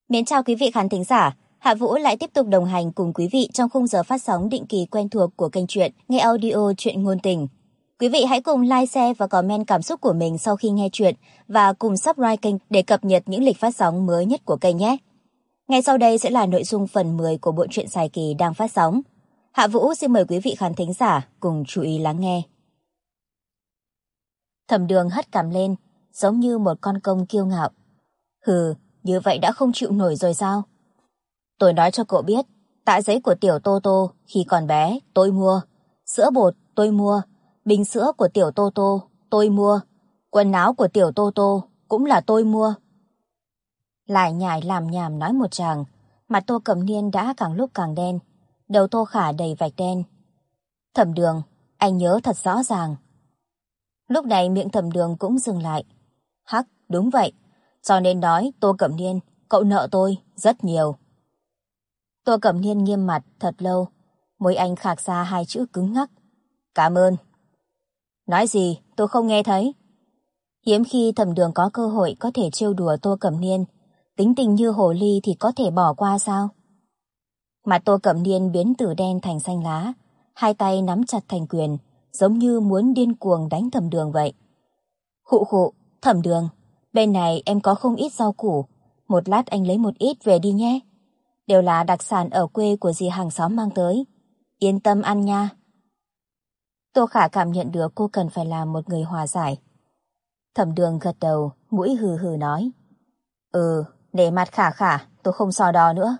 Mến chào quý vị khán thính giả, Hạ Vũ lại tiếp tục đồng hành cùng quý vị trong khung giờ phát sóng định kỳ quen thuộc của kênh truyện Nghe Audio Truyện Ngôn Tình. Quý vị hãy cùng like, share và comment cảm xúc của mình sau khi nghe truyện và cùng subscribe kênh để cập nhật những lịch phát sóng mới nhất của kênh nhé. Ngay sau đây sẽ là nội dung phần 10 của bộ truyện dài kỳ đang phát sóng. Hạ Vũ xin mời quý vị khán thính giả cùng chú ý lắng nghe. Thẩm Đường hất cằm lên, giống như một con công kiêu ngạo. Hừ, như vậy đã không chịu nổi rồi sao? Tôi nói cho cậu biết, tạ giấy của tiểu Tô Tô khi còn bé tôi mua, sữa bột tôi mua, bình sữa của tiểu Tô Tô tôi mua, quần áo của tiểu Tô Tô cũng là tôi mua. Lại nhải làm nhảm nói một tràng, mặt Tô Cẩm Niên đã càng lúc càng đen, đầu Tô Khả đầy vạch đen. Thẩm Đường, anh nhớ thật rõ ràng. Lúc này miệng Thẩm Đường cũng dừng lại. Hắc, đúng vậy, cho nên nói Tô Cẩm Niên, cậu nợ tôi rất nhiều. Tô Cẩm Niên nghiêm mặt thật lâu, môi anh khạc ra hai chữ cứng ngắc. Cảm ơn. Nói gì, tôi không nghe thấy. Hiếm khi Thẩm Đường có cơ hội có thể trêu đùa Tô Cẩm Niên, tính tình như hồ ly thì có thể bỏ qua sao? Mặt Tô Cẩm Niên biến từ đen thành xanh lá, hai tay nắm chặt thành quyền, giống như muốn điên cuồng đánh Thẩm Đường vậy. Khụ khụ, Thẩm Đường, bên này em có không ít rau củ, một lát anh lấy một ít về đi nhé. Đều là đặc sản ở quê của dì hàng xóm mang tới. Yên tâm ăn nha. Tô Khả cảm nhận được cô cần phải làm một người hòa giải. Thẩm Đường gật đầu, mũi hừ hừ nói. Để mặt Khả Khả, tôi không so đo nữa.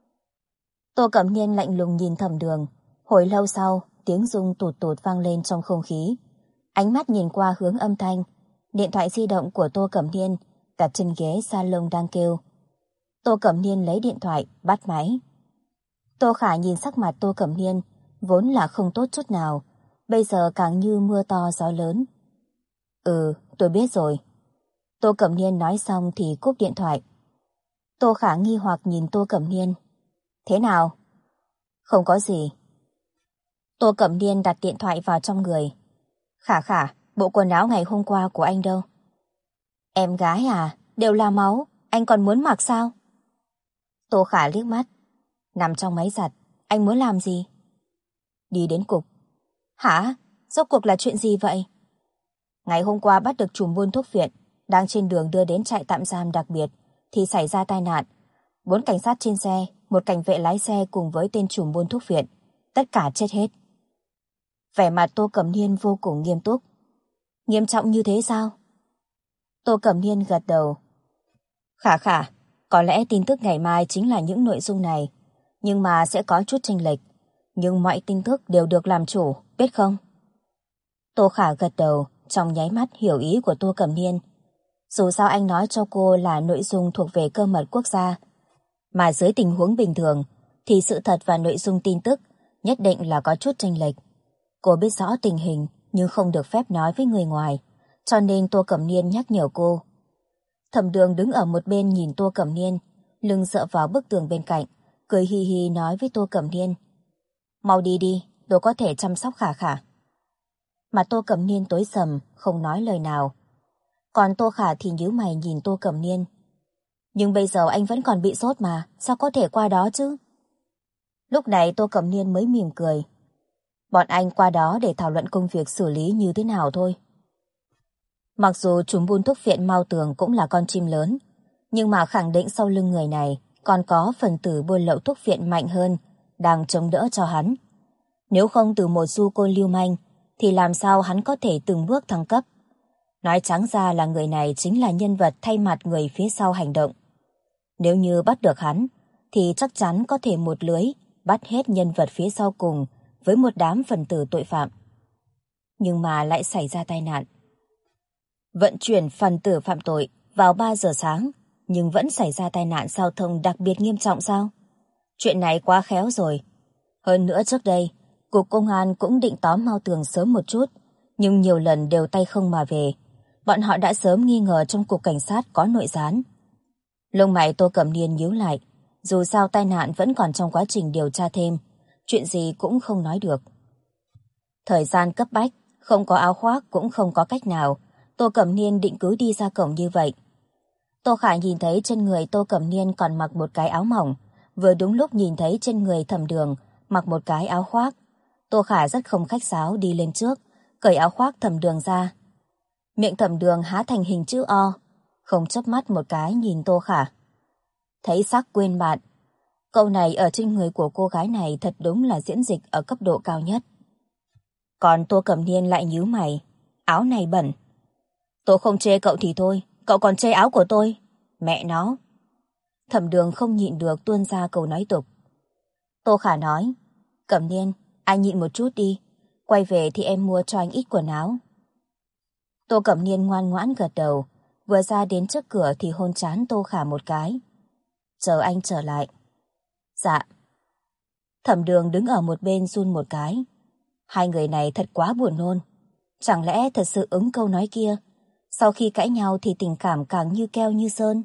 Tô Cẩm Niên lạnh lùng nhìn Thẩm Đường. Hồi lâu sau, tiếng rung tụt tụt vang lên trong không khí. Ánh mắt nhìn qua hướng âm thanh. Điện thoại di động của Tô Cẩm Niên đặt trên ghế salon đang kêu. Tô Cẩm Niên lấy điện thoại, bắt máy. Tô Khả nhìn sắc mặt Tô Cẩm Niên, vốn là không tốt chút nào, bây giờ càng như mưa to gió lớn. Tôi biết rồi. Tô Cẩm Niên nói xong thì cúp điện thoại. Tô Khả nghi hoặc nhìn Tô Cẩm Niên. Thế nào? Không có gì. Tô Cẩm Niên đặt điện thoại vào trong người. Khả Khả, bộ quần áo ngày hôm qua của anh đâu? Em gái à, đều là máu, anh còn muốn mặc sao? Tô Khả liếc mắt. Nằm trong máy giặt, anh muốn làm gì? Đi đến cục. Hả? Rốt cuộc là chuyện gì vậy? Ngày hôm qua bắt được trùm buôn thuốc viện, đang trên đường đưa đến trại tạm giam đặc biệt, thì xảy ra tai nạn. 4 cảnh sát trên xe, một cảnh vệ lái xe cùng với tên trùm buôn thuốc viện. Tất cả chết hết. Vẻ mặt Tô Cẩm Niên vô cùng nghiêm túc. Nghiêm trọng như thế sao? Tô Cẩm Niên gật đầu. Khả Khả, có lẽ tin tức ngày mai chính là những nội dung này, nhưng mà sẽ có chút chênh lệch. Nhưng mọi tin tức đều được làm chủ, biết không? Tô Khả gật đầu, trong nháy mắt hiểu ý của Tô Cẩm Niên. Dù sao anh nói cho cô là nội dung thuộc về cơ mật quốc gia, mà dưới tình huống bình thường thì sự thật và nội dung tin tức nhất định là có chút chênh lệch. Cô biết rõ tình hình nhưng không được phép nói với người ngoài, cho nên Tô Cẩm Niên nhắc nhở cô. Thẩm Đường đứng ở một bên nhìn Tô Cẩm Niên, lưng dựa vào bức tường bên cạnh, cười hi hi nói với Tô Cẩm Niên. Mau đi đi, tôi có thể chăm sóc Khả Khả. Mà Tô Cẩm Niên tối sầm, không nói lời nào. Còn Tô Khả thì nhíu mày nhìn Tô Cẩm Niên. Nhưng bây giờ anh vẫn còn bị sốt mà, sao có thể qua đó chứ? Lúc này Tô Cẩm Niên mới mỉm cười. Bọn anh qua đó để thảo luận công việc xử lý như thế nào thôi. Mặc dù trùm buôn thuốc viện Mao Tường cũng là con chim lớn, nhưng mà khẳng định sau lưng người này còn có phần tử buôn lậu thuốc viện mạnh hơn, đang chống đỡ cho hắn. Nếu không từ một du côn lưu manh, thì làm sao hắn có thể từng bước thăng cấp? Nói trắng ra là người này chính là nhân vật thay mặt người phía sau hành động. Nếu như bắt được hắn, thì chắc chắn có thể một lưới bắt hết nhân vật phía sau cùng với một đám phần tử tội phạm. Nhưng mà lại xảy ra tai nạn. Vận chuyển phần tử phạm tội vào 3 giờ sáng, nhưng vẫn xảy ra tai nạn giao thông đặc biệt nghiêm trọng sao? Chuyện này quá khéo rồi. Hơn nữa trước đây, Cục Công an cũng định tóm Mao Tường sớm một chút, nhưng nhiều lần đều tay không mà về. Bọn họ đã sớm nghi ngờ trong Cục Cảnh sát có nội gián. Lông mày Tô Cẩm Niên nhíu lại, dù sao tai nạn vẫn còn trong quá trình điều tra thêm, chuyện gì cũng không nói được. Thời gian cấp bách, không có áo khoác cũng không có cách nào, Tô Cẩm Niên định cứ đi ra cổng như vậy. Tô Khả nhìn thấy trên người Tô Cẩm Niên còn mặc một cái áo mỏng, vừa đúng lúc nhìn thấy trên người Thẩm Đường mặc một cái áo khoác. Tô Khả rất không khách sáo đi lên trước, cởi áo khoác Thẩm Đường ra. Miệng Thẩm Đường há thành hình chữ O, không chớp mắt một cái nhìn Tô Khả. Thấy sắc quên bạn. Câu này ở trên người của cô gái này thật đúng là diễn dịch ở cấp độ cao nhất. Còn Tô Cẩm Niên lại nhíu mày. Áo này bẩn. Tôi không chê cậu thì thôi, cậu còn chê áo của tôi. Mẹ nó. Thẩm Đường không nhịn được tuôn ra câu nói tục. Tô Khả nói, Cẩm Niên, anh nhịn một chút đi. Quay về thì em mua cho anh ít quần áo. Tô Cẩm Niên ngoan ngoãn gật đầu. Vừa ra đến trước cửa thì hôn trán Tô Khả một cái. Chờ anh trở lại. Dạ. Thẩm Đường đứng ở một bên run một cái. Hai người này thật quá buồn nôn. Chẳng lẽ thật sự ứng câu nói kia? Sau khi cãi nhau thì tình cảm càng như keo như sơn.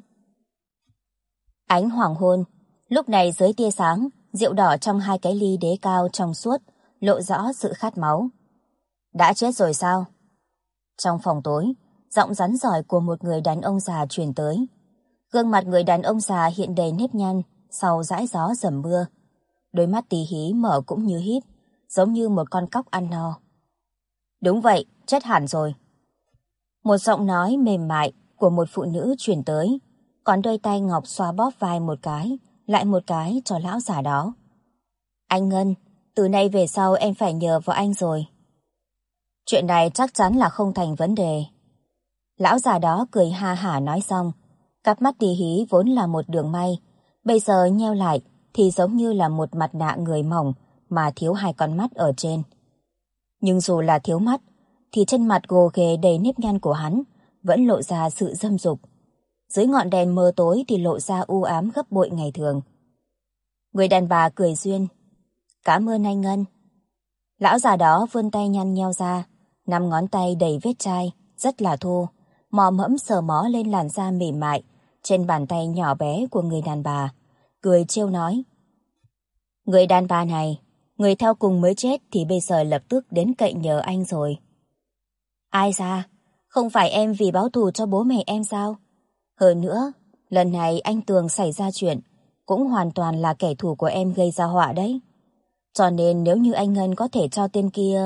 Ánh hoàng hôn. Lúc này dưới tia sáng, rượu đỏ trong hai cái ly đế cao trong suốt, lộ rõ sự khát máu. Đã chết rồi sao? Trong phòng tối, giọng rắn rỏi của một người đàn ông già truyền tới. Gương mặt người đàn ông già hiện đầy nếp nhăn sau dãi gió dầm mưa. Đôi mắt tí hí mở cũng như híp, giống như một con cóc ăn no. Đúng vậy, chết hẳn rồi. Một giọng nói mềm mại của một phụ nữ truyền tới, còn đôi tay ngọc xoa bóp vai một cái, lại một cái cho lão già đó. Anh Ngân, từ nay về sau em phải nhờ vào anh rồi. Chuyện này chắc chắn là không thành vấn đề. Lão già đó cười ha hả nói xong, cặp mắt tí hí vốn là một đường may, bây giờ nheo lại thì giống như là một mặt nạ người mỏng mà thiếu hai con mắt ở trên. Nhưng dù là thiếu mắt, thì trên mặt gồ ghề đầy nếp nhăn của hắn vẫn lộ ra sự dâm dục. Dưới ngọn đèn mờ tối thì lộ ra u ám gấp bội ngày thường. Người đàn bà cười duyên. Cảm ơn anh Ngân. Lão già đó vươn tay nhăn nheo ra, 5 ngón tay đầy vết chai, rất là thô, mò mẫm sờ mó lên làn da mềm mại trên bàn tay nhỏ bé của người đàn bà, cười trêu nói. Người đàn bà này, người theo cùng mới chết thì bây giờ lập tức đến cậy nhờ anh rồi. Ai ra, không phải em vì báo thù cho bố mẹ em sao? Hơn nữa, lần này anh Tường xảy ra chuyện, cũng hoàn toàn là kẻ thù của em gây ra họa đấy. Cho nên nếu như anh Ngân có thể cho tên kia...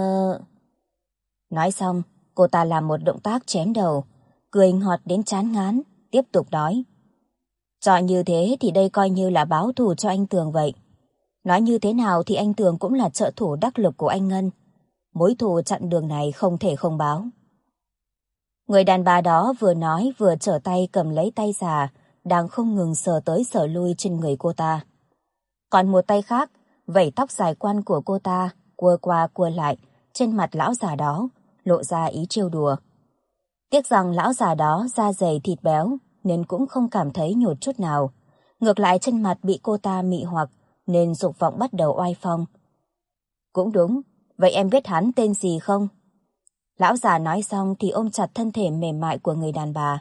Nói xong, cô ta làm một động tác chém đầu, cười ngọt đến chán ngán, tiếp tục nói. Cho như thế thì đây coi như là báo thù cho anh Tường vậy. Nói như thế nào thì anh Tường cũng là trợ thủ đắc lực của anh Ngân. Mối thù chặn đường này không thể không báo. Người đàn bà đó vừa nói vừa trở tay cầm lấy tay già, đang không ngừng sờ tới sờ lui trên người cô ta. Còn một tay khác, vẩy tóc dài quăn của cô ta, cua qua cua lại, trên mặt lão già đó, lộ ra ý trêu đùa. Tiếc rằng lão già đó da dày thịt béo, nên cũng không cảm thấy nhột chút nào. Ngược lại trên mặt bị cô ta mị hoặc, nên dục vọng bắt đầu oai phong. Cũng đúng, vậy em biết hắn tên gì không? Lão già nói xong thì ôm chặt thân thể mềm mại của người đàn bà.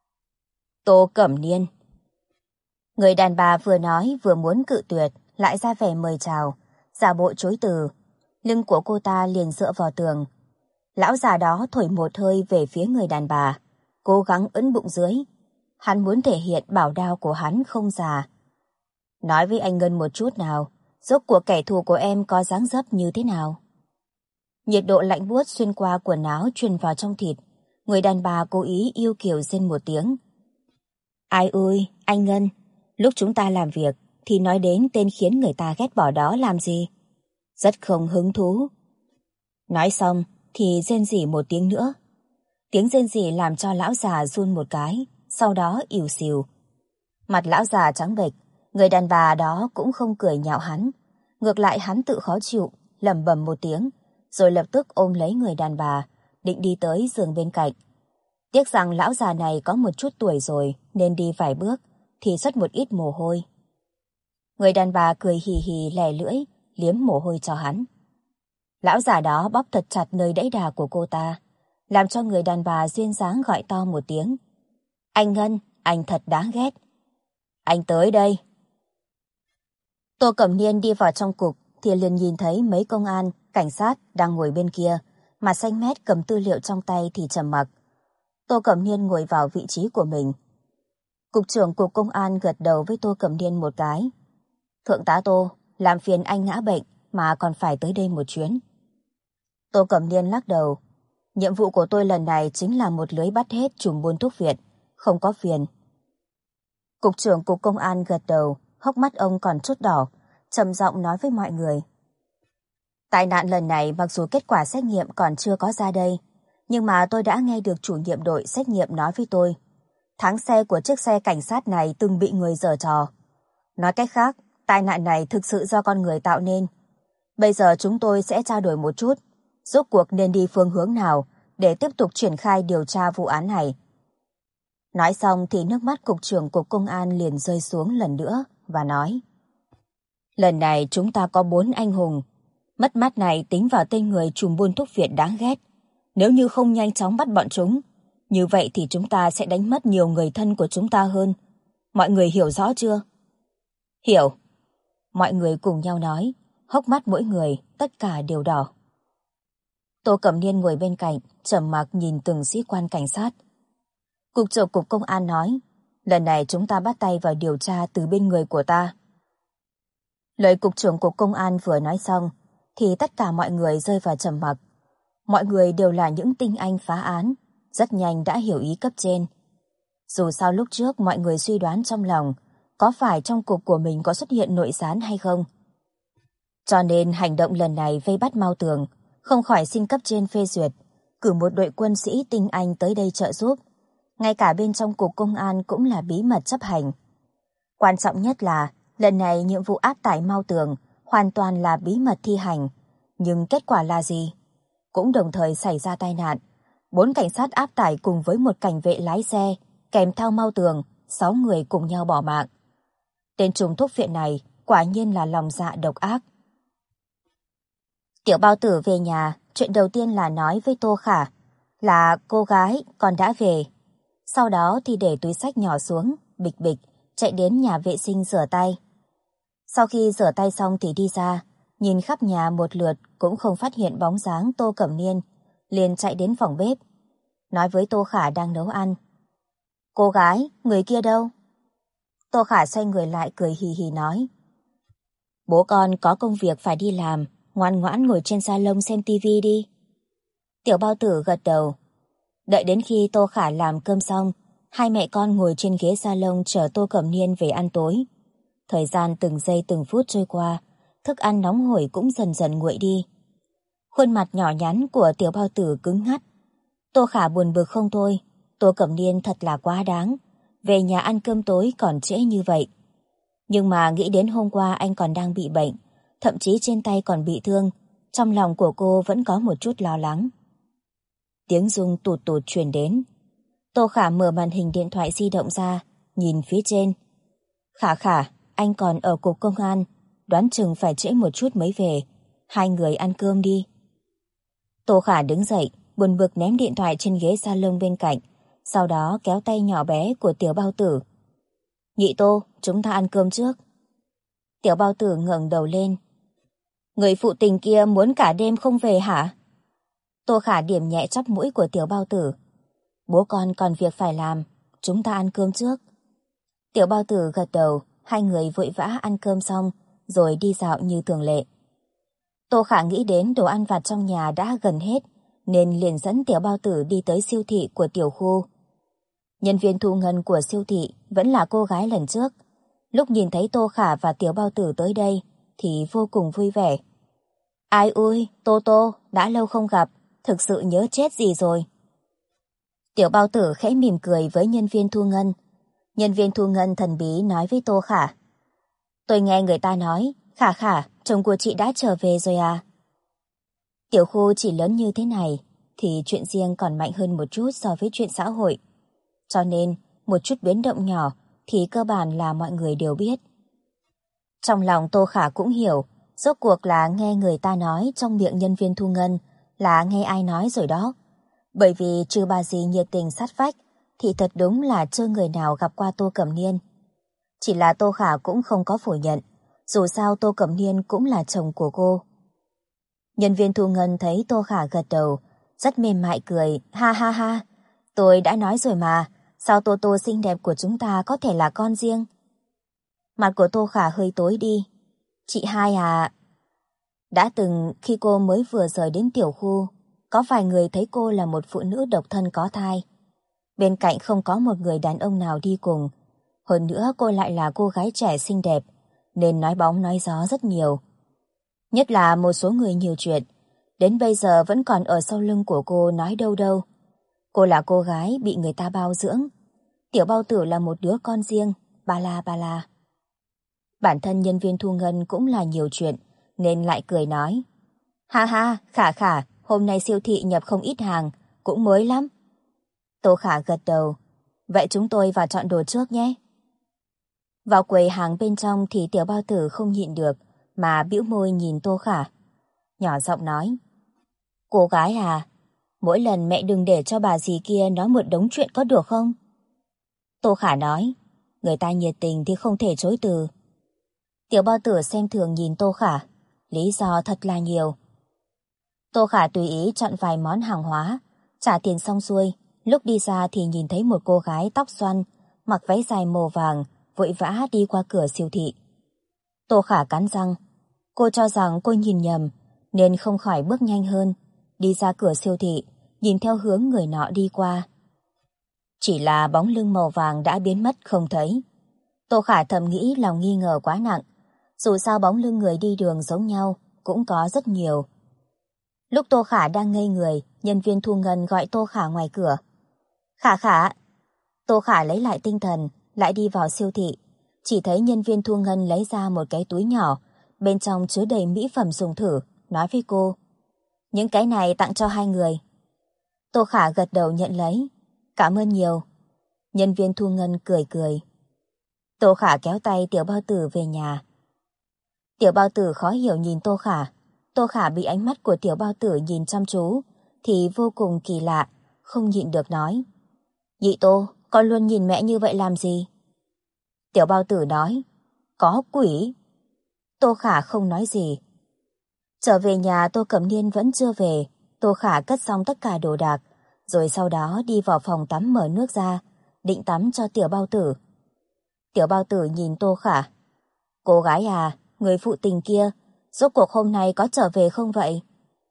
Tô Cẩm Niên. Người đàn bà vừa nói vừa muốn cự tuyệt, lại ra vẻ mời chào, giả bộ chối từ. Lưng của cô ta liền dựa vào tường. Lão già đó thổi một hơi về phía người đàn bà, cố gắng ưỡn bụng dưới. Hắn muốn thể hiện bảo đao của hắn không già. Nói với anh Ngân một chút nào, rốt cuộc kẻ thù của em có dáng dấp như thế nào? Nhiệt độ lạnh buốt xuyên qua quần áo truyền vào trong thịt. Người đàn bà cố ý yêu kiều rên một tiếng. Ai ơi, anh Ngân, lúc chúng ta làm việc thì nói đến tên khiến người ta ghét bỏ đó làm gì? Rất không hứng thú. Nói xong thì rên rỉ một tiếng nữa. Tiếng rên rỉ làm cho lão già run một cái, sau đó ỉu xìu. Mặt lão già trắng bệch, người đàn bà đó cũng không cười nhạo hắn. Ngược lại hắn tự khó chịu, lẩm bẩm một tiếng, rồi lập tức ôm lấy người đàn bà, định đi tới giường bên cạnh. Tiếc rằng lão già này có một chút tuổi rồi, nên đi vài bước, thì xuất một ít mồ hôi. Người đàn bà cười hì hì lè lưỡi, liếm mồ hôi cho hắn. Lão già đó bóp thật chặt nơi đẫy đà của cô ta, làm cho người đàn bà duyên dáng gọi to một tiếng. Anh Ngân, anh thật đáng ghét. Anh tới đây. Tô Cẩm Niên đi vào trong cục thì liền nhìn thấy mấy công an, cảnh sát đang ngồi bên kia, mặt xanh mét cầm tư liệu trong tay thì trầm mặc. Tô Cẩm Niên ngồi vào vị trí của mình. Cục trưởng Cục Công an gật đầu với Tô Cẩm Niên một cái. Thượng tá Tô, làm phiền anh ngã bệnh mà còn phải tới đây một chuyến. Tô Cẩm Niên lắc đầu. Nhiệm vụ của tôi lần này chính là một lưới bắt hết trùm buôn thuốc viện, không có phiền. Cục trưởng Cục Công an gật đầu, hốc mắt ông còn chút đỏ, trầm giọng nói với mọi người. Tai nạn lần này mặc dù kết quả xét nghiệm còn chưa có ra đây, nhưng mà tôi đã nghe được chủ nhiệm đội xét nghiệm nói với tôi. Thắng xe của chiếc xe cảnh sát này từng bị người giở trò. Nói cách khác, tai nạn này thực sự do con người tạo nên. Bây giờ chúng tôi sẽ trao đổi một chút, rốt cuộc nên đi phương hướng nào để tiếp tục triển khai điều tra vụ án này. Nói xong thì nước mắt Cục trưởng Cục Công an liền rơi xuống lần nữa và nói. Lần này chúng ta có 4 anh hùng. Mất mát này tính vào tên người trùm buôn thuốc viện đáng ghét. Nếu như không nhanh chóng bắt bọn chúng, như vậy thì chúng ta sẽ đánh mất nhiều người thân của chúng ta hơn. Mọi người hiểu rõ chưa? Hiểu. Mọi người cùng nhau nói, hốc mắt mỗi người, tất cả đều đỏ. Tô Cẩm Niên ngồi bên cạnh, trầm mặc nhìn từng sĩ quan cảnh sát. Cục trưởng Cục Công an nói, lần này chúng ta bắt tay vào điều tra từ bên người của ta. Lời Cục trưởng Cục Công an vừa nói xong, thì tất cả mọi người rơi vào trầm mặc. Mọi người đều là những tinh anh phá án, rất nhanh đã hiểu ý cấp trên. Dù sao lúc trước mọi người suy đoán trong lòng, có phải trong cục của mình có xuất hiện nội gián hay không? Cho nên hành động lần này vây bắt Mao Tường, không khỏi xin cấp trên phê duyệt, cử một đội quân sĩ tinh anh tới đây trợ giúp. Ngay cả bên trong cục công an cũng là bí mật chấp hành. Quan trọng nhất là, lần này nhiệm vụ áp tải Mao Tường hoàn toàn là bí mật thi hành. Nhưng kết quả là gì? Cũng đồng thời xảy ra tai nạn. 4 cảnh sát áp tải cùng với một cảnh vệ lái xe, kèm theo Mao Tường, 6 người cùng nhau bỏ mạng. Tên trùm thuốc viện này quả nhiên là lòng dạ độc ác. Tiểu Bao Tử về nhà, chuyện đầu tiên là nói với Tô Khả là cô gái con đã về. Sau đó thì để túi xách nhỏ xuống, bịch bịch, chạy đến nhà vệ sinh rửa tay. Sau khi rửa tay xong thì đi ra, nhìn khắp nhà một lượt cũng không phát hiện bóng dáng Tô Cẩm Niên, liền chạy đến phòng bếp, nói với Tô Khả đang nấu ăn. Cô gái, người kia đâu? Tô Khả xoay người lại cười hì hì nói. Bố con có công việc phải đi làm, ngoan ngoãn ngồi trên salon xem tivi đi. Tiểu Bao Tử gật đầu. Đợi đến khi Tô Khả làm cơm xong, hai mẹ con ngồi trên ghế salon chờ Tô Cẩm Niên về ăn tối. Thời gian từng giây từng phút trôi qua, thức ăn nóng hổi cũng dần dần nguội đi. Khuôn mặt nhỏ nhắn của Tiểu Bao Tử cứng ngắt. Tô Khả buồn bực không thôi, Tô Cẩm Niên thật là quá đáng, về nhà ăn cơm tối còn trễ như vậy. Nhưng mà nghĩ đến hôm qua anh còn đang bị bệnh, thậm chí trên tay còn bị thương, trong lòng của cô vẫn có một chút lo lắng. Tiếng rung tụt tụt truyền đến. Tô Khả mở màn hình điện thoại di động ra, nhìn phía trên. Khả, anh còn ở cục công an, đoán chừng phải trễ một chút mới về, hai người ăn cơm đi. Tô Khả đứng dậy, buồn bực ném điện thoại trên ghế salon bên cạnh, sau đó kéo tay nhỏ bé của Tiểu Bao Tử. Nhị Tô, chúng ta ăn cơm trước. Tiểu Bao Tử ngẩng đầu lên. Người phụ tình kia muốn cả đêm không về hả? Tô Khả điểm nhẹ chóp mũi của Tiểu Bao Tử. Bố con còn việc phải làm, chúng ta ăn cơm trước. Tiểu Bao Tử gật đầu, hai người vội vã ăn cơm xong, rồi đi dạo như thường lệ. Tô Khả nghĩ đến đồ ăn vặt trong nhà đã gần hết, nên liền dẫn Tiểu Bao Tử đi tới siêu thị của tiểu khu. Nhân viên thu ngân của siêu thị vẫn là cô gái lần trước. Lúc nhìn thấy Tô Khả và Tiểu Bao Tử tới đây, thì vô cùng vui vẻ. Ai ui, Tô Tô, đã lâu không gặp, thực sự nhớ chết gì rồi. Tiểu Bao Tử khẽ mỉm cười với nhân viên thu ngân. Nhân viên thu ngân thần bí nói với Tô Khả. Tôi nghe người ta nói, Khả, chồng của chị đã trở về rồi à? Tiểu khu chỉ lớn như thế này, thì chuyện riêng còn mạnh hơn một chút so với chuyện xã hội. Cho nên, một chút biến động nhỏ thì cơ bản là mọi người đều biết. Trong lòng Tô Khả cũng hiểu, rốt cuộc là nghe người ta nói trong miệng nhân viên thu ngân là nghe ai nói rồi đó. Bởi vì trừ bà dì nhiệt tình sát vách, thì thật đúng là chưa người nào gặp qua Tô Cẩm Niên. Chỉ là Tô Khả cũng không có phủ nhận, dù sao Tô Cẩm Niên cũng là chồng của cô. Nhân viên thu ngân thấy Tô Khả gật đầu, rất mềm mại cười, ha ha ha, tôi đã nói rồi mà, sao Tô Tô xinh đẹp của chúng ta có thể là con riêng? Mặt của Tô Khả hơi tối đi. Chị hai à? Đã từng khi cô mới vừa rời đến tiểu khu, có vài người thấy cô là một phụ nữ độc thân có thai. Bên cạnh không có một người đàn ông nào đi cùng. Hơn nữa cô lại là cô gái trẻ xinh đẹp, nên nói bóng nói gió rất nhiều. Nhất là một số người nhiều chuyện, đến bây giờ vẫn còn ở sau lưng của cô nói đâu đâu. Cô là cô gái bị người ta bao dưỡng. Tiểu Bao Tử là một đứa con riêng, ba la ba la. Bản thân nhân viên thu ngân cũng là nhiều chuyện, nên lại cười nói. Ha ha, Khả Khả, hôm nay siêu thị nhập không ít hàng, cũng mới lắm. Tô Khả gật đầu. Vậy chúng tôi vào chọn đồ trước nhé. Vào quầy hàng bên trong thì Tiểu Bao Tử không nhịn được, mà bĩu môi nhìn Tô Khả. Nhỏ giọng nói. Cô gái à, mỗi lần mẹ đừng để cho bà dì kia nói một đống chuyện có được không? Tô Khả nói. Người ta nhiệt tình thì không thể chối từ. Tiểu Bao Tử xem thường nhìn Tô Khả. Lý do thật là nhiều. Tô Khả tùy ý chọn vài món hàng hóa, trả tiền xong xuôi, lúc đi ra thì nhìn thấy một cô gái tóc xoăn, mặc váy dài màu vàng, vội vã đi qua cửa siêu thị. Tô Khả cắn răng. Cô cho rằng cô nhìn nhầm, nên không khỏi bước nhanh hơn, đi ra cửa siêu thị, nhìn theo hướng người nọ đi qua. Chỉ là bóng lưng màu vàng đã biến mất không thấy. Tô Khả thầm nghĩ lòng nghi ngờ quá nặng. Dù sao bóng lưng người đi đường giống nhau, cũng có rất nhiều. Lúc Tô Khả đang ngây người, nhân viên thu ngân gọi Tô Khả ngoài cửa. Khả Khả! Tô Khả lấy lại tinh thần, lại đi vào siêu thị. Chỉ thấy nhân viên thu ngân lấy ra một cái túi nhỏ, bên trong chứa đầy mỹ phẩm dùng thử, nói với cô. Những cái này tặng cho hai người. Tô Khả gật đầu nhận lấy. Cảm ơn nhiều. Nhân viên thu ngân cười cười. Tô Khả kéo tay Tiểu Bao Tử về nhà. Tiểu Bao Tử khó hiểu nhìn Tô Khả. Tô Khả bị ánh mắt của Tiểu Bao Tử nhìn chăm chú thì vô cùng kỳ lạ, không nhịn được nói. Nhị Tô, con luôn nhìn mẹ như vậy làm gì? Tiểu Bao Tử nói. Có quỷ. Tô Khả không nói gì. Trở về nhà Tô Cẩm Niên vẫn chưa về. Tô Khả cất xong tất cả đồ đạc, rồi sau đó đi vào phòng tắm mở nước ra, định tắm cho Tiểu Bao Tử. Tiểu Bao Tử nhìn Tô Khả. Cô gái à, người phụ tình kia, rốt cuộc hôm nay có trở về không vậy?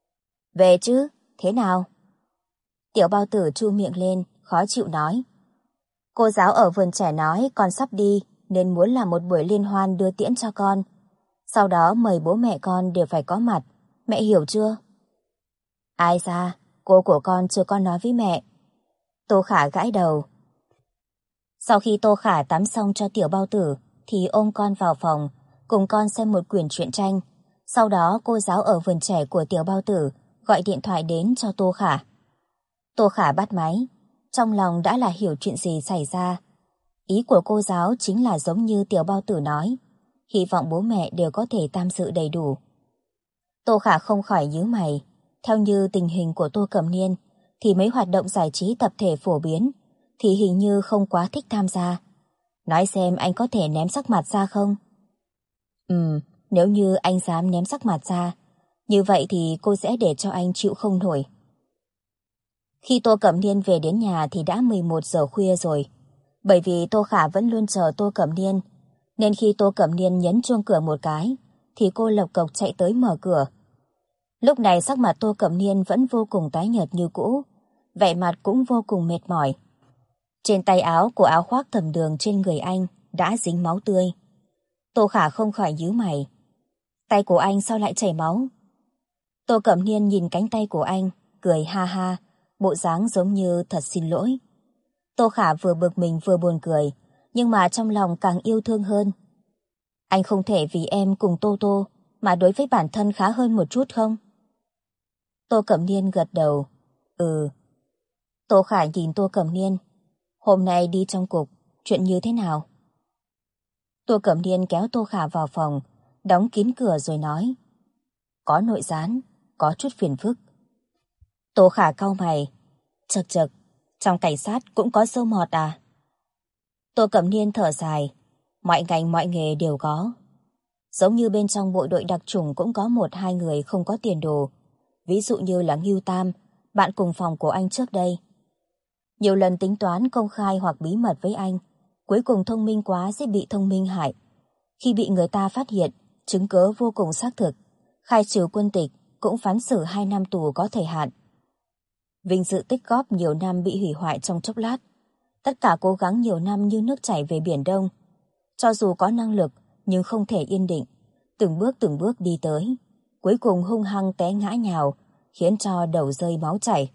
Về chứ, thế nào? Tiểu Bao Tử chu miệng lên, khó chịu nói. Cô giáo ở vườn trẻ nói con sắp đi, nên muốn làm một buổi liên hoan đưa tiễn cho con. Sau đó mời bố mẹ con đều phải có mặt, mẹ hiểu chưa? Ai ra, cô của con chưa có nói với mẹ. Tô Khả gãi đầu. Sau khi Tô Khả tắm xong cho Tiểu Bao Tử, thì ôm con vào phòng, cùng con xem một quyển truyện tranh. Sau đó cô giáo ở vườn trẻ của Tiểu Bao Tử gọi điện thoại đến cho Tô Khả. Tô Khả bắt máy, trong lòng đã là hiểu chuyện gì xảy ra. Ý của cô giáo chính là giống như Tiểu Bao Tử nói, hy vọng bố mẹ đều có thể tham dự đầy đủ. Tô Khả không khỏi nhíu mày. Theo như tình hình của Tô Cẩm Niên, thì mấy hoạt động giải trí tập thể phổ biến thì hình như không quá thích tham gia. Nói xem anh có thể ném sắc mặt ra không? Nếu như anh dám ném sắc mặt ra, như vậy thì cô sẽ để cho anh chịu không nổi. Khi Tô Cẩm Niên về đến nhà thì đã 11 giờ khuya rồi. Bởi vì Tô Khả vẫn luôn chờ Tô Cẩm Niên, nên khi Tô Cẩm Niên nhấn chuông cửa một cái, thì cô lộc cộc chạy tới mở cửa. Lúc này sắc mặt Tô Cẩm Niên vẫn vô cùng tái nhợt như cũ, vẻ mặt cũng vô cùng mệt mỏi. Trên tay áo của áo khoác thẩm đường trên người anh đã dính máu tươi. Tô Khả không khỏi nhíu mày. Tay của anh sao lại chảy máu? Tô Cẩm Niên nhìn cánh tay của anh, cười ha ha, bộ dáng giống như thật xin lỗi. Tô Khả vừa bực mình vừa buồn cười, nhưng mà trong lòng càng yêu thương hơn. Anh không thể vì em cùng Tô Tô mà đối với bản thân khá hơn một chút không? Tô Cẩm Niên gật đầu. Ừ. Tô Khả nhìn Tô Cẩm Niên. Hôm nay đi trong cục, chuyện như thế nào? Tô Cẩm Niên kéo Tô Khả vào phòng, đóng kín cửa rồi nói. Có nội gián, có chút phiền phức. Tô Khả cau mày. Chật chật, trong cảnh sát cũng có sâu mọt à? Tô Cẩm Niên thở dài. Mọi ngành mọi nghề đều có. Giống như bên trong bộ đội đặc chủng cũng có 1-2 người không có tiền đồ. Ví dụ như là Ngưu Tam, bạn cùng phòng của anh trước đây. Nhiều lần tính toán công khai hoặc bí mật với anh, cuối cùng thông minh quá sẽ bị thông minh hại. Khi bị người ta phát hiện, chứng cớ vô cùng xác thực, khai trừ quân tịch, cũng phán xử 2 năm tù có thời hạn. Vinh dự tích góp nhiều năm bị hủy hoại trong chốc lát. Tất cả cố gắng nhiều năm như nước chảy về Biển Đông. Cho dù có năng lực, nhưng không thể yên định, từng bước đi tới. Cuối cùng hung hăng té ngã nhào, khiến cho đầu rơi máu chảy.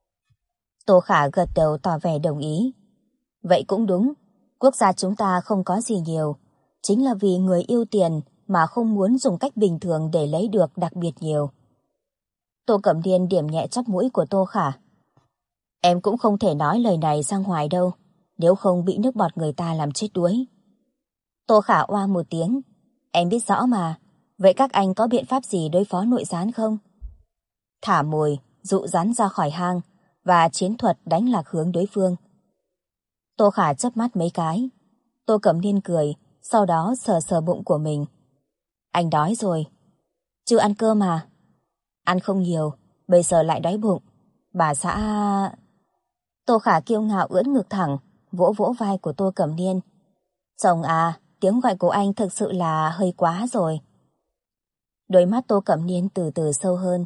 Tô Khả gật đầu tỏ vẻ đồng ý. Vậy cũng đúng, quốc gia chúng ta không có gì nhiều, chính là vì người yêu tiền mà không muốn dùng cách bình thường để lấy được đặc biệt nhiều. Tô Cẩm Điên điểm nhẹ chóp mũi của Tô Khả. Em cũng không thể nói lời này ra ngoài đâu, nếu không bị nước bọt người ta làm chết đuối. Tô Khả oa một tiếng. Em biết rõ mà, vậy các anh có biện pháp gì đối phó nội gián không? Thả mồi, dụ rắn ra khỏi hang, và chiến thuật đánh lạc hướng đối phương. Tô Khả chớp mắt mấy cái. Tô Cẩm Niên cười, sau đó sờ sờ bụng của mình. Anh đói rồi. Chưa ăn cơm mà. Ăn không nhiều, bây giờ lại đói bụng. Bà xã... Tô Khả kiêu ngạo ưỡn ngực thẳng, vỗ vỗ vai của Tô Cẩm Niên. Chồng à, tiếng gọi của anh thực sự là hơi quá rồi. Đôi mắt Tô Cẩm Niên từ từ sâu hơn.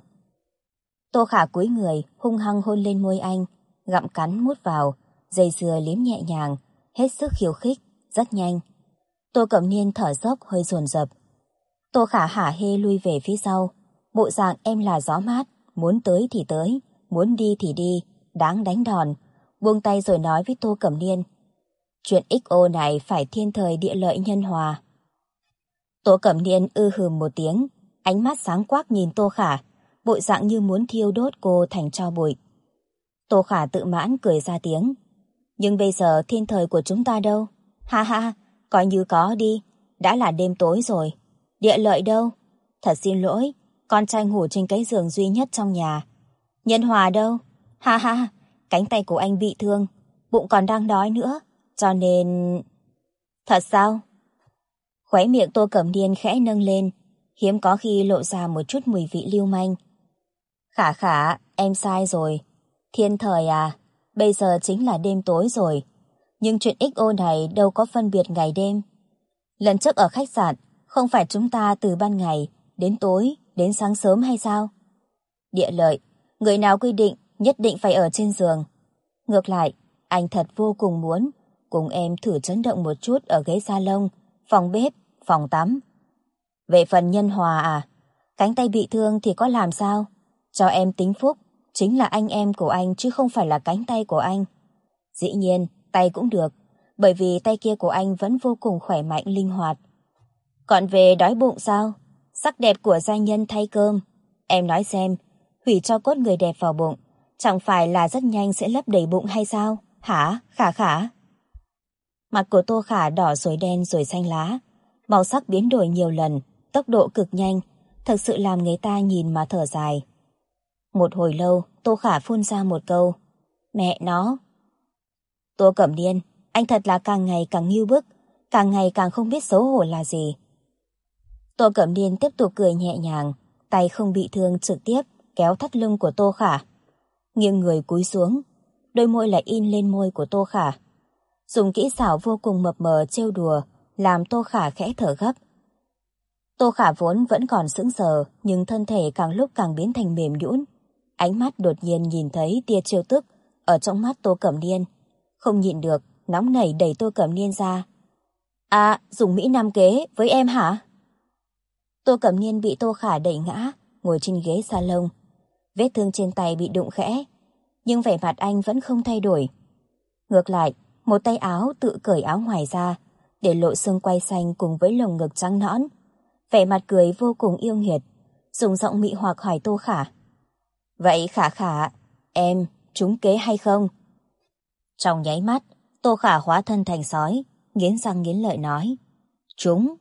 Tô Khả cúi người, hung hăng hôn lên môi anh, gặm cắn mút vào, dây dừa liếm nhẹ nhàng, hết sức khiêu khích, rất nhanh. Tô Cẩm Niên thở dốc hơi dồn dập. Tô Khả hả hê lui về phía sau, bộ dạng em là gió mát, muốn tới thì tới, muốn đi thì đi, đáng đánh đòn, buông tay rồi nói với Tô Cẩm Niên. Chuyện XO này phải thiên thời địa lợi nhân hòa. Tô Cẩm Niên hừ một tiếng, ánh mắt sáng quắc nhìn Tô Khả, bộ dạng như muốn thiêu đốt cô thành tro bụi. Tô Khả tự mãn cười ra tiếng. Nhưng bây giờ thiên thời của chúng ta đâu? Ha ha, coi như có đi, đã là đêm tối rồi. Địa lợi đâu? Thật xin lỗi, con trai ngủ trên cái giường duy nhất trong nhà. Nhân hòa đâu? Ha ha, cánh tay của anh bị thương, bụng còn đang đói nữa, cho nên... Thật sao? Khóe miệng Tô Cẩm Niên khẽ nâng lên, hiếm có khi lộ ra một chút mùi vị lưu manh. Khả Khả, em sai rồi. Thiên thời à, bây giờ chính là đêm tối rồi. Nhưng chuyện XO này đâu có phân biệt ngày đêm. Lần trước ở khách sạn, không phải chúng ta từ ban ngày, đến tối, đến sáng sớm hay sao? Địa lợi, người nào quy định nhất định phải ở trên giường. Ngược lại, anh thật vô cùng muốn cùng em thử chấn động một chút ở ghế salon, phòng bếp, phòng tắm. Về phần nhân hòa à, cánh tay bị thương thì có làm sao? Cho em tính phúc, chính là anh em của anh chứ không phải là cánh tay của anh. Dĩ nhiên, tay cũng được, bởi vì tay kia của anh vẫn vô cùng khỏe mạnh linh hoạt. Còn về đói bụng sao? Sắc đẹp của giai nhân thay cơm. Em nói xem, hủy cho cốt người đẹp vào bụng, chẳng phải là rất nhanh sẽ lấp đầy bụng hay sao? Hả? Khả Khả? Mặt của Tô Khả đỏ rồi đen rồi xanh lá, màu sắc biến đổi nhiều lần, tốc độ cực nhanh, thật sự làm người ta nhìn mà thở dài. Một hồi lâu, Tô Khả phun ra một câu. Mẹ nó! Tô Cẩm Niên, anh thật là càng ngày càng ngưu bức, càng ngày càng không biết xấu hổ là gì. Tô Cẩm Niên tiếp tục cười nhẹ nhàng, tay không bị thương trực tiếp kéo thắt lưng của Tô Khả. Nghiêng người cúi xuống, đôi môi lại in lên môi của Tô Khả. Dùng kỹ xảo vô cùng mập mờ trêu đùa, làm Tô Khả khẽ thở gấp. Tô Khả vốn vẫn còn sững sờ, nhưng thân thể càng lúc càng biến thành mềm nhũn. Ánh mắt đột nhiên nhìn thấy tia trêu tức ở trong mắt Tô Cẩm Niên. Không nhịn được, nóng nảy đẩy Tô Cẩm Niên ra. À, dùng Mỹ Nam kế với em hả? Tô Cẩm Niên bị Tô Khả đẩy ngã, ngồi trên ghế salon. Vết thương trên tay bị đụng khẽ, nhưng vẻ mặt anh vẫn không thay đổi. Ngược lại, một tay áo tự cởi áo ngoài ra, để lộ xương quai xanh cùng với lồng ngực trắng nõn. Vẻ mặt cười vô cùng yêu nghiệt, dùng giọng mị hoặc hỏi Tô Khả. Vậy Khả Khả, em trúng kế hay không? Trong nháy mắt, Tô Khả hóa thân thành sói, nghiến răng nghiến lợi nói. Trúng.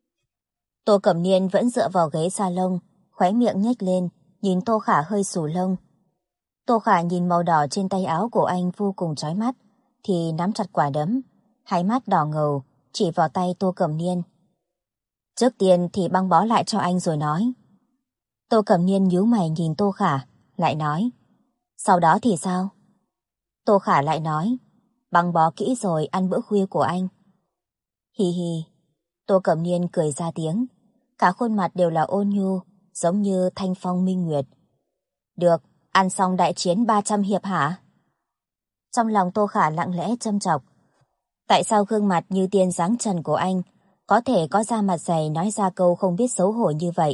Tô Cẩm Niên vẫn dựa vào ghế salon, khóe miệng nhếch lên, nhìn Tô Khả hơi xù lông. Tô Khả nhìn màu đỏ trên tay áo của anh vô cùng chói mắt, thì nắm chặt quả đấm, hai mắt đỏ ngầu, chỉ vào tay Tô Cẩm Niên. Trước tiên thì băng bó lại cho anh rồi nói. Tô Cẩm Niên nhíu mày nhìn Tô Khả, lại nói. Sau đó thì sao? Tô Khả lại nói, băng bó kỹ rồi, ăn bữa khuya của anh. Hi hi. Tô Cẩm Niên cười ra tiếng, cả khuôn mặt đều là ôn nhu, giống như thanh phong minh nguyệt. Được, ăn xong đại chiến 300 hiệp hả? Trong lòng Tô Khả lặng lẽ châm chọc. Tại sao gương mặt như tiên dáng trần của anh có thể có da mặt dày nói ra câu không biết xấu hổ như vậy?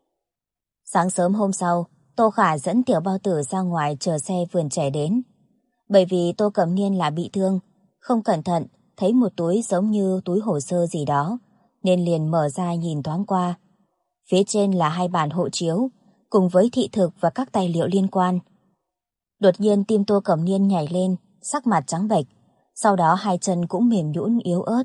Sáng sớm hôm sau, Tô Khả dẫn Tiểu Bao Tử ra ngoài chờ xe vườn trẻ đến. Bởi vì Tô Cẩm Niên là bị thương, không cẩn thận thấy một túi giống như túi hồ sơ gì đó, nên liền mở ra nhìn thoáng qua. Phía trên là 2 bản hộ chiếu, cùng với thị thực và các tài liệu liên quan. Đột nhiên tim Tô Cẩm Niên nhảy lên, sắc mặt trắng bệch, sau đó 2 chân cũng mềm nhũn yếu ớt.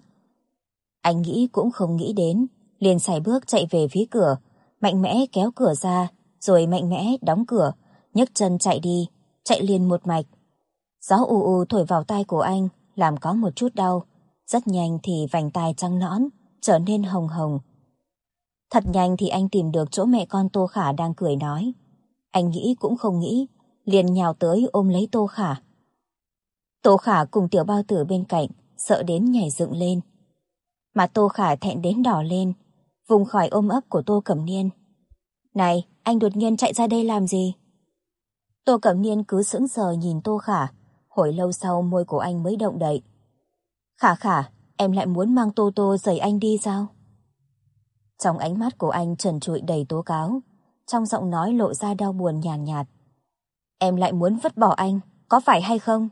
Anh nghĩ cũng không nghĩ đến, liền sải bước chạy về phía cửa, mạnh mẽ kéo cửa ra, rồi mạnh mẽ đóng cửa, nhấc chân chạy đi, chạy liền một mạch. Gió ù ù thổi vào tai của anh, làm có một chút đau, rất nhanh thì vành tai trắng nõn, trở nên hồng hồng. Thật nhanh thì anh tìm được chỗ mẹ con Tô Khả đang cười nói. Anh nghĩ cũng không nghĩ, liền nhào tới ôm lấy Tô Khả. Tô Khả cùng Tiểu Bao Tử bên cạnh, sợ đến nhảy dựng lên. Mà Tô Khả thẹn đến đỏ lên, vùng khỏi ôm ấp của Tô Cẩm Niên. Này, anh đột nhiên chạy ra đây làm gì? Tô Cẩm Niên cứ sững sờ nhìn Tô Khả, hồi lâu sau môi của anh mới động đậy. Khả Khả, em lại muốn mang Tô Tô giày anh đi sao? Trong ánh mắt của anh trần trụi đầy tố cáo, trong giọng nói lộ ra đau buồn nhàn nhạt. Em lại muốn vứt bỏ anh, có phải hay không?